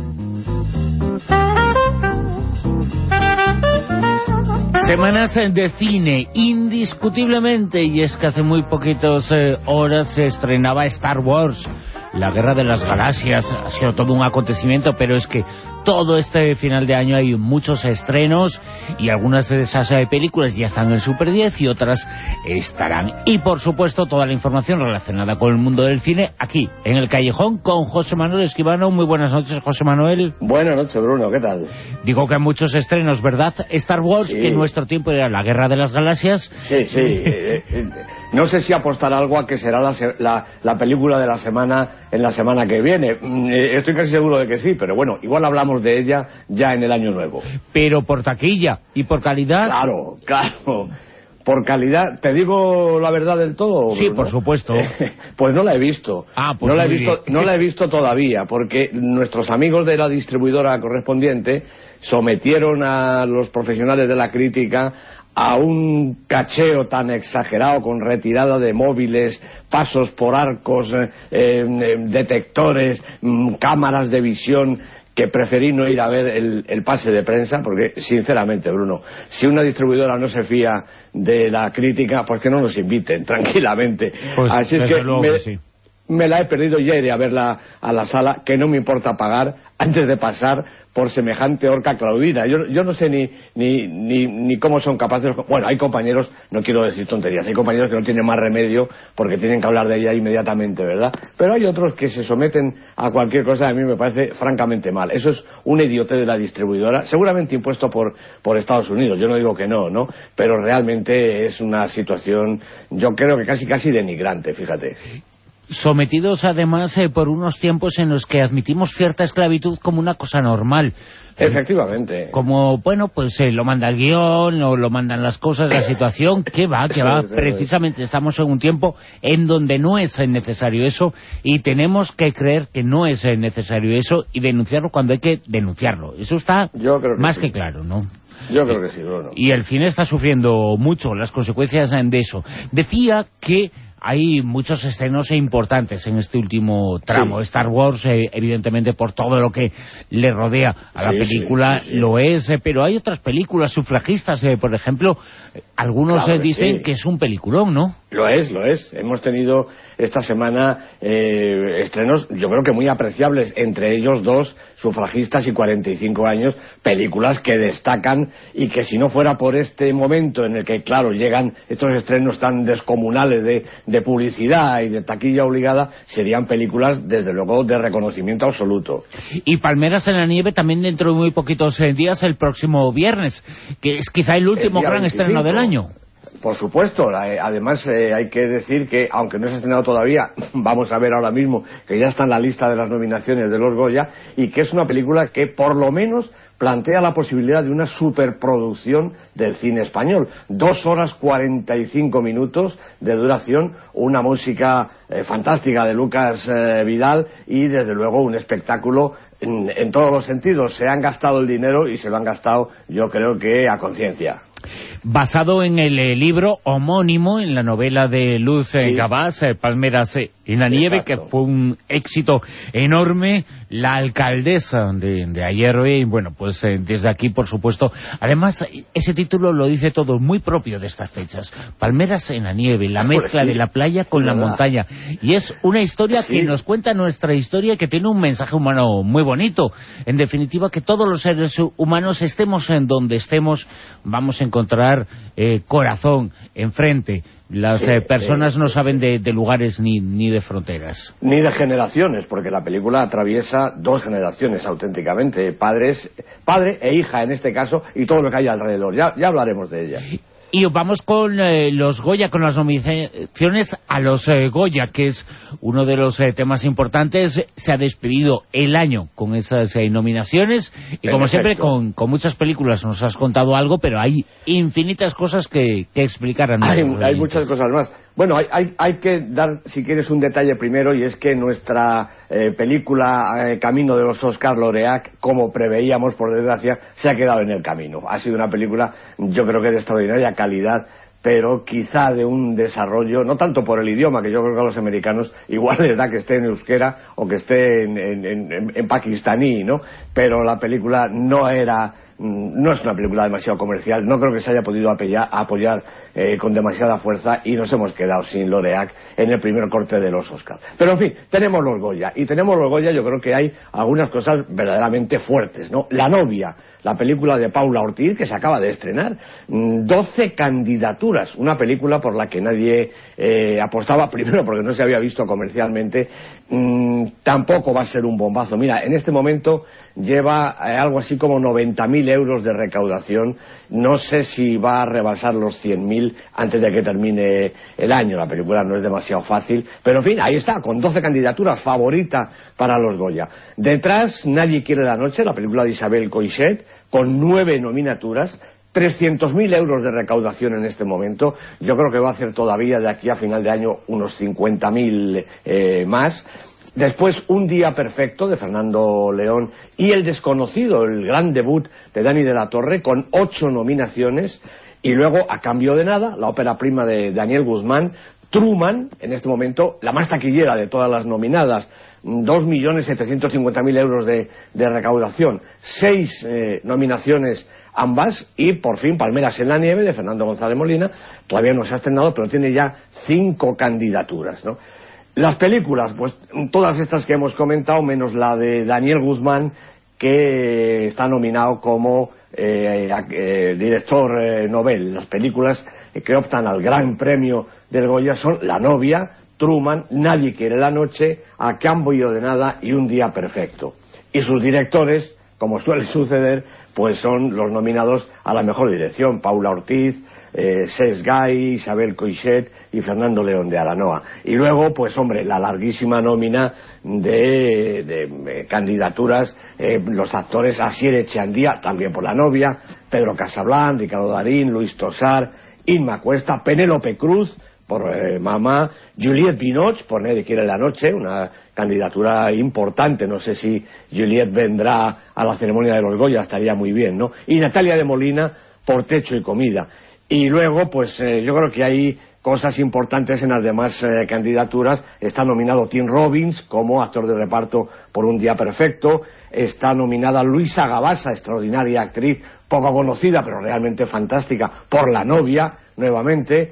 Speaker 2: Semanas de cine, indiscutiblemente, y es que hace muy poquitas horas se estrenaba Star Wars, la Guerra de las Galaxias. Ha sido todo un acontecimiento, pero es que todo este final de año hay muchos estrenos y algunas de esas películas ya están en el Super 10 y otras estarán. Y por supuesto toda la información relacionada con el mundo del cine aquí, en el Callejón, con José Manuel Escribano. Muy buenas noches, José Manuel.
Speaker 18: Buenas noches, Bruno, ¿qué tal?
Speaker 2: Digo que hay muchos estrenos, ¿verdad? Star Wars,
Speaker 18: sí.
Speaker 2: Que en nuestro tiempo era la Guerra de las Galaxias.
Speaker 18: Sí, sí. No sé si apostar algo a que será la película de la semana en la semana que viene. Estoy casi seguro de que sí, pero bueno, igual hablamos de ella ya en el año nuevo.
Speaker 2: Pero por taquilla y por calidad.
Speaker 18: Claro, claro. Por calidad, ¿te digo la verdad del todo?
Speaker 2: Sí, Bruno? Por supuesto.
Speaker 18: Pues no la he visto.
Speaker 2: Pues
Speaker 18: no la he visto todavía, porque nuestros amigos de la distribuidora correspondiente sometieron a los profesionales de la crítica a un cacheo tan exagerado, con retirada de móviles, pasos por arcos, detectores, cámaras de visión, que preferí no ir a ver el pase de prensa, porque sinceramente, Bruno, si una distribuidora no se fía de la crítica, pues que no nos inviten tranquilamente.
Speaker 2: Pues,
Speaker 18: así es que me la he perdido, ya iré a verla a la sala, que no me importa pagar antes de pasar por semejante horca claudina. Yo no sé ni cómo son capaces. Bueno, hay compañeros, no quiero decir tonterías, hay compañeros que no tienen más remedio porque tienen que hablar de ella inmediatamente, ¿verdad? Pero hay otros que se someten a cualquier cosa, a mí me parece francamente mal. Eso es un idiote de la distribuidora, seguramente impuesto por Estados Unidos, yo no digo que no, pero realmente es una situación, yo creo que casi denigrante, fíjate.
Speaker 2: Sometidos además por unos tiempos en los que admitimos cierta esclavitud como una cosa normal.
Speaker 18: Efectivamente.
Speaker 2: Como, bueno, pues lo manda el guión, o lo mandan las cosas, la situación, que va. Precisamente estamos en un tiempo en donde no es necesario eso, y tenemos que creer que no es necesario eso, y denunciarlo cuando hay que denunciarlo. Eso está más que claro, ¿no?
Speaker 18: Yo creo que sí, Bruno.
Speaker 2: Y el cine está sufriendo mucho las consecuencias de eso. Decía que hay muchos estrenos importantes en este último tramo. Sí. Star Wars, evidentemente, por todo lo que le rodea a la película, lo es, pero hay otras películas sufragistas, por ejemplo, algunos dicen que es un peliculón, ¿no?
Speaker 18: Lo es. Hemos tenido esta semana estrenos, yo creo que muy apreciables, entre ellos 2 sufragistas y 45 años, películas que destacan y que si no fuera por este momento en el que, claro, llegan estos estrenos tan descomunales de publicidad y de taquilla obligada, serían películas, desde luego, de reconocimiento absoluto.
Speaker 2: Y Palmeras en la nieve también dentro de muy poquitos días, el próximo viernes, que es quizá el último gran estreno del año.
Speaker 18: Por supuesto, además hay que decir que, aunque no se ha estrenado todavía, vamos a ver ahora mismo que ya está en la lista de las nominaciones de los Goya, y que es una película que por lo menos plantea la posibilidad de una superproducción del cine español. 2 horas 45 minutos de duración, una música fantástica de Lucas Vidal y desde luego un espectáculo en todos los sentidos. Se han gastado el dinero y se lo han gastado, yo creo que a conciencia.
Speaker 2: Basado en el libro homónimo, en la novela de Luz Gabás, Palmeras en la nieve, que fue un éxito enorme. La alcaldesa de ayer, y bueno, pues desde aquí, por supuesto, además ese título lo dice todo, muy propio de estas fechas. Palmeras en la nieve, la mezcla de la playa con la montaña, y es una historia que nos cuenta nuestra historia, que tiene un mensaje humano muy bonito. En definitiva, que todos los seres humanos, estemos en donde estemos, vamos a encontrar corazón enfrente. Las personas no saben de lugares ni de fronteras.
Speaker 18: Ni de generaciones, porque la película atraviesa 2 generaciones auténticamente, padre e hija en este caso, y todo lo que hay alrededor. Ya hablaremos de ella.
Speaker 2: Y vamos con los Goya, con las nominaciones a los Goya, que es uno de los temas importantes. Se ha despedido el año con esas nominaciones, y como siempre con muchas películas. Nos has contado algo, pero hay infinitas cosas que explicar.
Speaker 18: Hay muchas cosas más. Bueno, hay que dar, si quieres, un detalle primero, y es que nuestra película Camino de los Oscars, Laureac, como preveíamos, por desgracia, se ha quedado en el camino. Ha sido una película, yo creo que de extraordinaria calidad, pero quizá de un desarrollo, no tanto por el idioma, que yo creo que a los americanos igual les da que esté en euskera o que esté en pakistaní, ¿no? Pero la película no es una película demasiado comercial, no creo que se haya podido apoyar con demasiada fuerza, y nos hemos quedado sin Laureac en el primer corte de los Oscars. Pero en fin, tenemos los Goya, y tenemos los Goya, yo creo que hay algunas cosas verdaderamente fuertes, ¿no? La novia, la película de Paula Ortiz, que se acaba de estrenar, 12 candidaturas, una película por la que nadie apostaba, primero porque no se había visto comercialmente, tampoco va a ser un bombazo. Mira, en este momento lleva algo así como 90.000 euros de recaudación. No sé si va a rebasar los 100.000 antes de que termine el año. La película no es demasiado fácil, pero en fin, ahí está, con 12 candidaturas, favorita para los Goya. Detrás, Nadie quiere la noche, la película de Isabel Coixet, con 9 nominaturas, 300.000 euros de recaudación en este momento. Yo creo que va a hacer todavía de aquí a final de año unos 50.000 más. Después, Un día perfecto, de Fernando León, y El desconocido, el gran debut de Dani de la Torre, con 8 nominaciones. Y luego, A cambio de nada, la ópera prima de Daniel Guzmán, Truman, en este momento la más taquillera de todas las nominadas, 2.750.000 euros de recaudación, 6 nominaciones ambas, y por fin Palmeras en la nieve, de Fernando González Molina, todavía no se ha estrenado, pero tiene ya 5 candidaturas, ¿no? Las películas, pues todas estas que hemos comentado, menos la de Daniel Guzmán, que está nominado como director Nobel. Las películas que optan al gran premio del Goya son La novia, Truman, Nadie quiere la noche, A cambio de nada y Un día perfecto. Y sus directores, como suele suceder, pues son los nominados a la mejor dirección: Paula Ortiz, Cesc Gay, Isabel Coixet y Fernando León de Aranoa. Y luego, pues hombre, la larguísima nómina de candidaturas, los actores: Asier Echeandía, también por La novia, Pedro Casablanc, Ricardo Darín, Luis Tosar, Inma Cuesta, Penélope Cruz por Mamá, Juliette Binoche por Nadie quiere la noche, una candidatura importante. No sé si Juliette vendrá a la ceremonia de los Goya, estaría muy bien, ¿no? Y Natalia de Molina por Techo y comida. Y luego, pues yo creo que hay cosas importantes en las demás candidaturas. Está nominado Tim Robbins como actor de reparto por Un día perfecto. Está nominada Luisa Gabasa, extraordinaria actriz, poco conocida pero realmente fantástica, por La novia, nuevamente.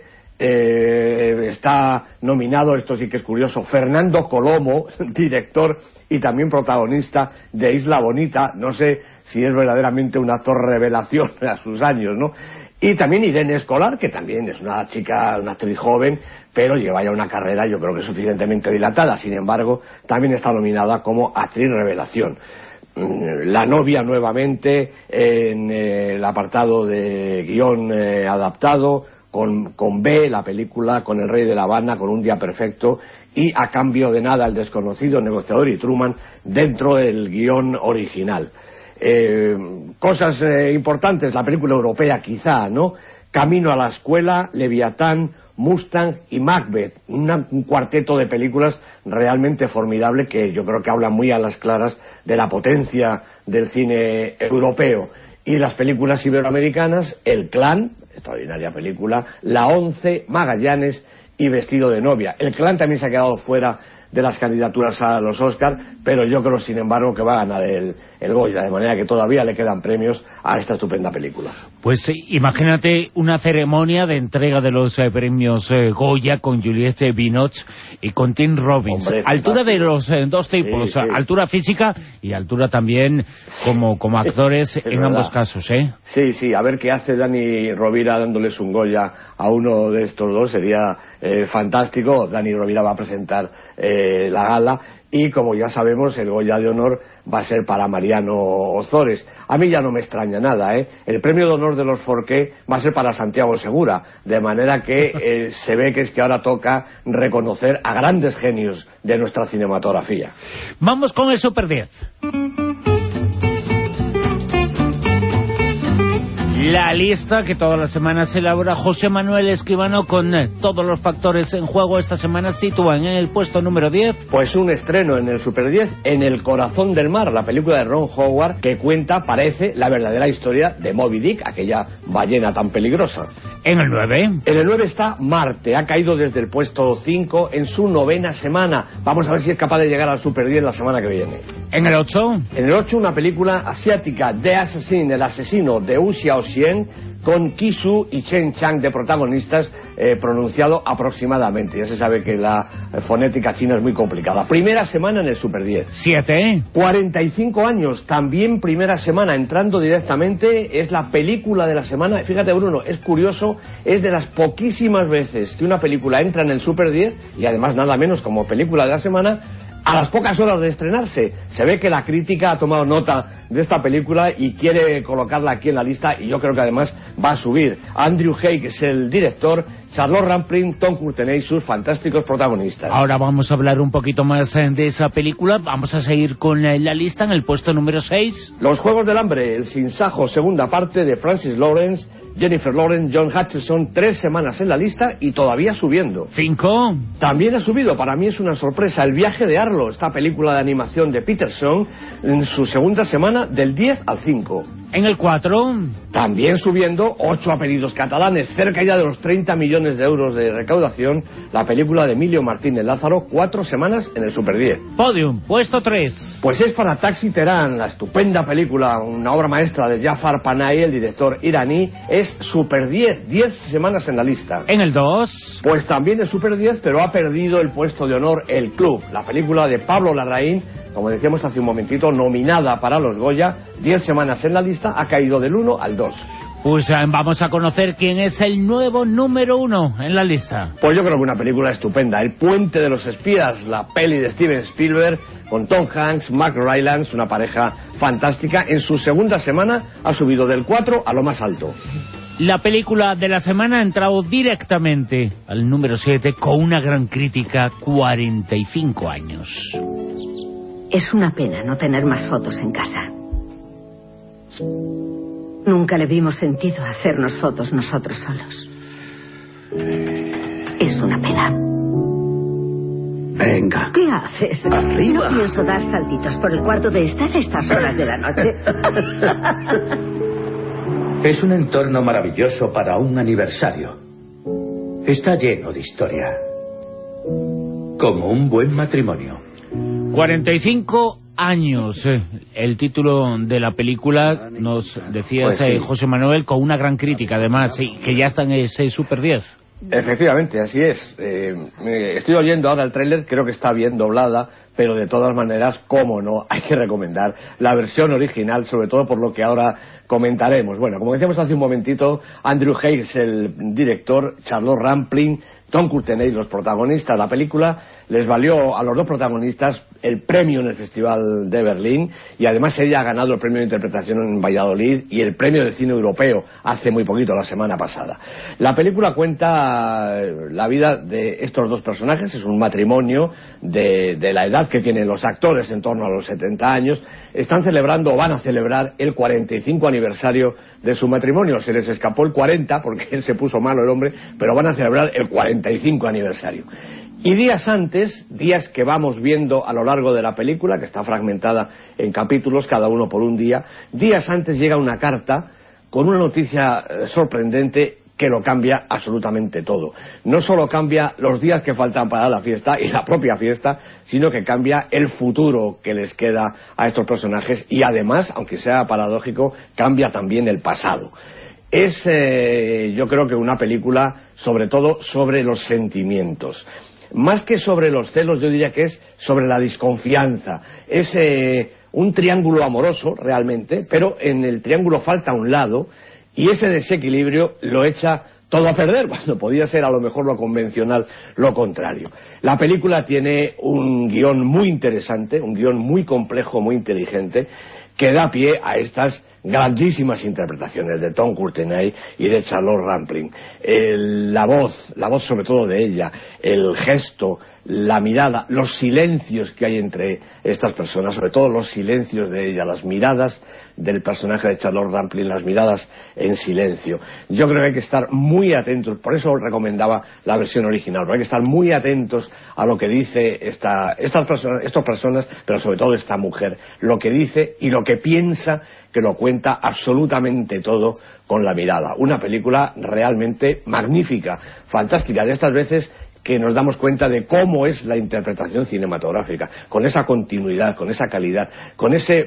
Speaker 18: Está nominado, esto sí que es curioso, Fernando Colomo, director y también protagonista de Isla Bonita. No sé si es verdaderamente un actor revelación a sus años, ¿no? Y también Irene Escolar, que también es una chica, una actriz joven, pero lleva ya una carrera, yo creo que suficientemente dilatada. Sin embargo, también está nominada como actriz revelación. La novia, nuevamente, en el apartado de guión adaptado, con B, la película, con El rey de La Habana, con Un día perfecto, y A cambio de nada, El desconocido, Negociador y Truman, dentro del guión original. Cosas importantes, la película europea quizá, ¿no? Camino a la escuela, Leviatán, Mustang y Macbeth, un cuarteto de películas realmente formidable que yo creo que habla muy a las claras de la potencia del cine europeo. Y las películas iberoamericanas, El Clan, extraordinaria película, La Once, Magallanes y Vestido de novia. El Clan también se ha quedado fuera de las candidaturas a los Oscar, pero yo creo, sin embargo, que va a ganar el Goya, de manera que todavía le quedan premios a esta estupenda película.
Speaker 2: Pues imagínate una ceremonia de entrega de los premios Goya con Juliette Binoche y con Tim Robbins. Hombre, altura de los dos tipos, sí, sí. Altura física y altura también como actores en verdad. Ambos casos, ¿eh? Sí, sí, a ver qué hace Dani Rovira dándoles un Goya a uno de estos dos, sería fantástico. Dani Rovira va a presentar la gala y, como ya sabemos, el Goya de honor va a ser para Mariano Ozores. A mí ya no me extraña nada, ¿eh? El premio de honor de los Forqué va a ser para Santiago Segura, de manera que se ve que es que ahora toca reconocer a grandes genios de nuestra cinematografía. Vamos con el Super 10. La lista que todas las semanas elabora José Manuel Escribano con todos los factores en juego. Esta semana sitúan en el puesto número 10.
Speaker 18: Pues un estreno en el Super 10, En el corazón del mar, la película de Ron Howard, que cuenta, parece, la verdadera historia de Moby Dick, aquella ballena tan peligrosa.
Speaker 2: En el 9.
Speaker 18: En el 9 está Marte, ha caído desde el puesto 5 en su 9ª semana. Vamos a ver si es capaz de llegar al Super 10 la semana que viene.
Speaker 2: En el 8.
Speaker 18: En el 8 una película asiática, The Assassin, el asesino, de Wu Xiaoxian, con Kisu y Chen Chang de protagonistas, pronunciado aproximadamente. Ya se sabe que la fonética china es muy complicada. Primera semana en el Super 10.
Speaker 2: 7.
Speaker 18: 45 años, también primera semana, entrando directamente, es la película de la semana. Fíjate, Bruno, es curioso, es de las poquísimas veces que una película entra en el Super 10, y además nada menos como película de la semana, a las pocas horas de estrenarse. Se ve que la crítica ha tomado nota de esta película y quiere colocarla aquí en la lista, y yo creo que además va a subir. Andrew Haigh es el director, Charlotte Rampling, Tom Courtenay, sus fantásticos protagonistas.
Speaker 2: Ahora vamos a hablar un poquito más de esa película. Vamos a seguir con la lista en el puesto número 6.
Speaker 18: Los Juegos del Hambre, El Sinsajo, segunda parte, de Francis Lawrence, Jennifer Lawrence, John Hutcherson, 3 semanas en la lista y todavía subiendo.
Speaker 2: 5.
Speaker 18: También ha subido, para mí es una sorpresa, El viaje de Arlo, esta película de animación de Peterson, en su segunda semana, del 10 al 5.
Speaker 2: En el 4...
Speaker 18: También subiendo, 8 apellidos catalanes, cerca ya de los 30 millones de euros de recaudación, la película de Emilio Martínez Lázaro, 4 semanas en el Super 10.
Speaker 2: Podium, puesto 3.
Speaker 18: Pues es para Taxi Terán, la estupenda película, una obra maestra de Jafar Panahi, el director iraní, es Super 10, 10 semanas en la lista.
Speaker 2: En el 2...
Speaker 18: Pues también es Super 10, pero ha perdido el puesto de honor El Club, la película de Pablo Larraín, como decíamos hace un momentito, nominada para los Goya, 10 semanas en la lista, ha caído del 1 al 2.
Speaker 2: Pues vamos a conocer quién es el nuevo número 1 en la lista.
Speaker 18: Pues yo creo que una película estupenda, El Puente de los Espías, la peli de Steven Spielberg, con Tom Hanks, Mark Rylance, una pareja fantástica. En su segunda semana ha subido del 4 a lo más alto.
Speaker 2: La película de la semana ha entrado directamente al número 7 con una gran crítica, 45 años.
Speaker 19: Es una pena no tener más fotos en casa. Nunca le vimos sentido a hacernos fotos nosotros solos. Es una pena.
Speaker 20: Venga.
Speaker 19: ¿Qué haces?
Speaker 20: Arriba.
Speaker 19: No pienso dar saltitos por el cuarto de estar a estas horas de la noche.
Speaker 20: Es un entorno maravilloso para un aniversario. Está lleno de historia. Como un buen matrimonio.
Speaker 2: 45 años. El título de la película, nos decías,
Speaker 18: Pues sí.
Speaker 2: José Manuel, con una gran crítica, además, que ya está en ese Super 10.
Speaker 18: Efectivamente, así es. Estoy oyendo ahora el tráiler, creo que está bien doblada, pero de todas maneras, cómo no, hay que recomendar la versión original, sobre todo por lo que ahora comentaremos. Bueno, como decíamos hace un momentito, Andrew Hayes, el director, Charlotte Rampling, Tom Courtenay, los protagonistas. La película les valió a los dos protagonistas el premio en el Festival de Berlín, y además ella ha ganado el premio de interpretación en Valladolid y el premio del cine europeo hace muy poquito, la semana pasada. La película cuenta la vida de estos dos personajes. Es un matrimonio de la edad que tienen los actores, en torno a los 70 años. Están celebrando, o van a celebrar, el 45 aniversario de su matrimonio. Se les escapó el 40 porque él se puso malo, el hombre, pero van a celebrar el 45 aniversario. Y días antes, días que vamos viendo a lo largo de la película, que está fragmentada en capítulos, cada uno por un día, días antes llega una carta con una noticia sorprendente que lo cambia absolutamente todo. No solo cambia los días que faltan para la fiesta y la propia fiesta, sino que cambia el futuro que les queda a estos personajes, y además, aunque sea paradójico, cambia también el pasado. Es, yo creo que una película, sobre todo, sobre los sentimientos. Más que sobre los celos, yo diría que es sobre la desconfianza. Es un triángulo amoroso, realmente, pero en el triángulo falta un lado, y ese desequilibrio lo echa todo a perder, cuando podía ser a lo mejor lo convencional, lo contrario. La película tiene un guión muy interesante, un guión muy complejo, muy inteligente, que da pie a estas grandísimas interpretaciones de Tom Courtenay y de Charlotte Rampling. La voz sobre todo de ella, el gesto, la mirada, los silencios que hay entre estas personas, sobre todo los silencios de ella, las miradas del personaje de Charlotte Rampling, las miradas en silencio. Yo creo que hay que estar muy atentos, por eso recomendaba la versión original, porque hay que estar muy atentos a lo que dice estas personas, pero sobre todo esta mujer, lo que dice y lo que piensa, que lo cuenta absolutamente todo con la mirada. Una película realmente magnífica, fantástica, de estas veces que nos damos cuenta de cómo es la interpretación cinematográfica, con esa continuidad, con esa calidad, con ese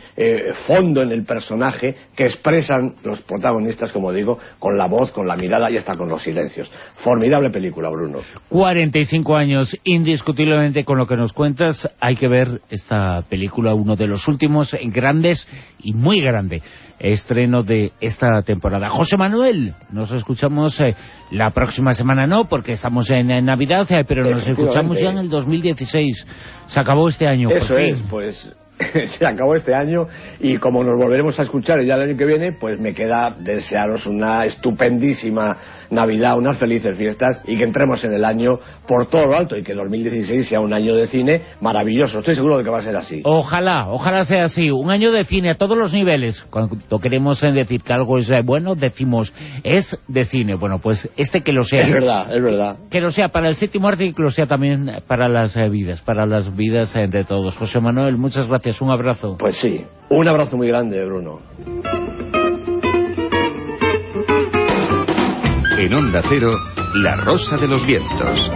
Speaker 18: fondo en el personaje que expresan los protagonistas, como digo, con la voz, con la mirada y hasta con los silencios. Formidable película, Bruno.
Speaker 2: 45 años, indiscutiblemente, con lo que nos cuentas. Hay que ver esta película, uno de los últimos grandes y muy grande estreno de esta temporada. José Manuel, nos escuchamos la próxima semana, no, porque estamos en Navidad, pero nos escuchamos ya en el 2016. Se acabó este año.
Speaker 18: Eso es, pues se acabó este año, y como nos volveremos a escuchar ya el año que viene, pues me queda desearos una estupendísima Navidad, unas felices fiestas, y que entremos en el año por todo lo alto, y que 2016 sea un año de cine maravilloso. Estoy seguro de que va a ser así.
Speaker 2: Ojalá sea así. Un año de cine a todos los niveles. Cuando queremos decir que algo es bueno, decimos es de cine. Bueno, pues que lo sea.
Speaker 18: Es verdad.
Speaker 2: Que lo sea para el séptimo arte, y que lo sea también para las vidas de todos. José Manuel, muchas gracias gracias, un abrazo.
Speaker 18: Pues sí, un abrazo muy grande, Bruno.
Speaker 9: En Onda Cero, La Rosa de los Vientos.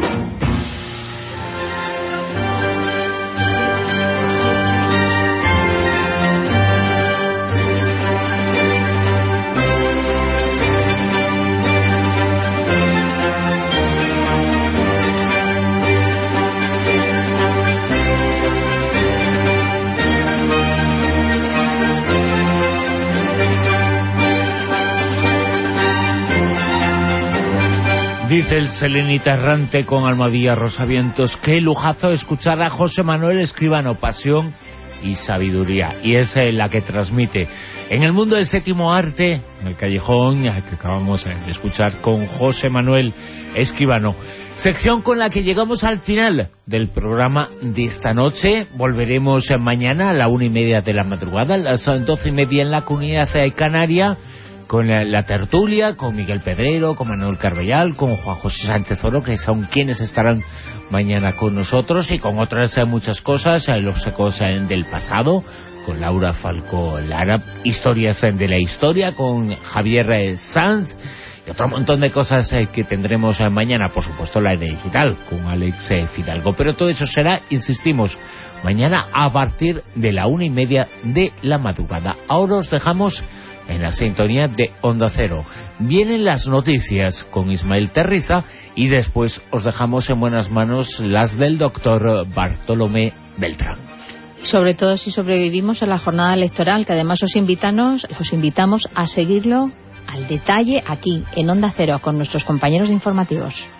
Speaker 2: Dice el selenita errante con Almadía Rosavientos, qué lujazo escuchar a José Manuel Escribano, pasión y sabiduría, y es la que transmite en el mundo del séptimo arte, en el callejón que acabamos de escuchar con José Manuel Escribano. Sección con la que llegamos al final del programa de esta noche. Volveremos mañana a la 1:30 de la madrugada, a las 12:30 en la Comunidad Canaria, con la tertulia, con Miguel Pedrero, con Manuel Carbellal, con Juan José Sánchez Oro, que son quienes estarán mañana con nosotros, y con otras muchas cosas, los ecos del pasado, con Laura Falcó Lara, historias de la historia, con Javier Sanz, y otro montón de cosas que tendremos mañana, por supuesto la era digital, con Alex Fidalgo. Pero todo eso será, insistimos, mañana a partir de la 1:30 de la madrugada. Ahora os dejamos en la sintonía de Onda Cero. Vienen las noticias con Ismael Terriza y después os dejamos en buenas manos las del doctor Bartolomé Beltrán.
Speaker 5: Sobre todo si sobrevivimos a la jornada electoral, que además os invitamos a seguirlo al detalle aquí en Onda Cero con nuestros compañeros informativos.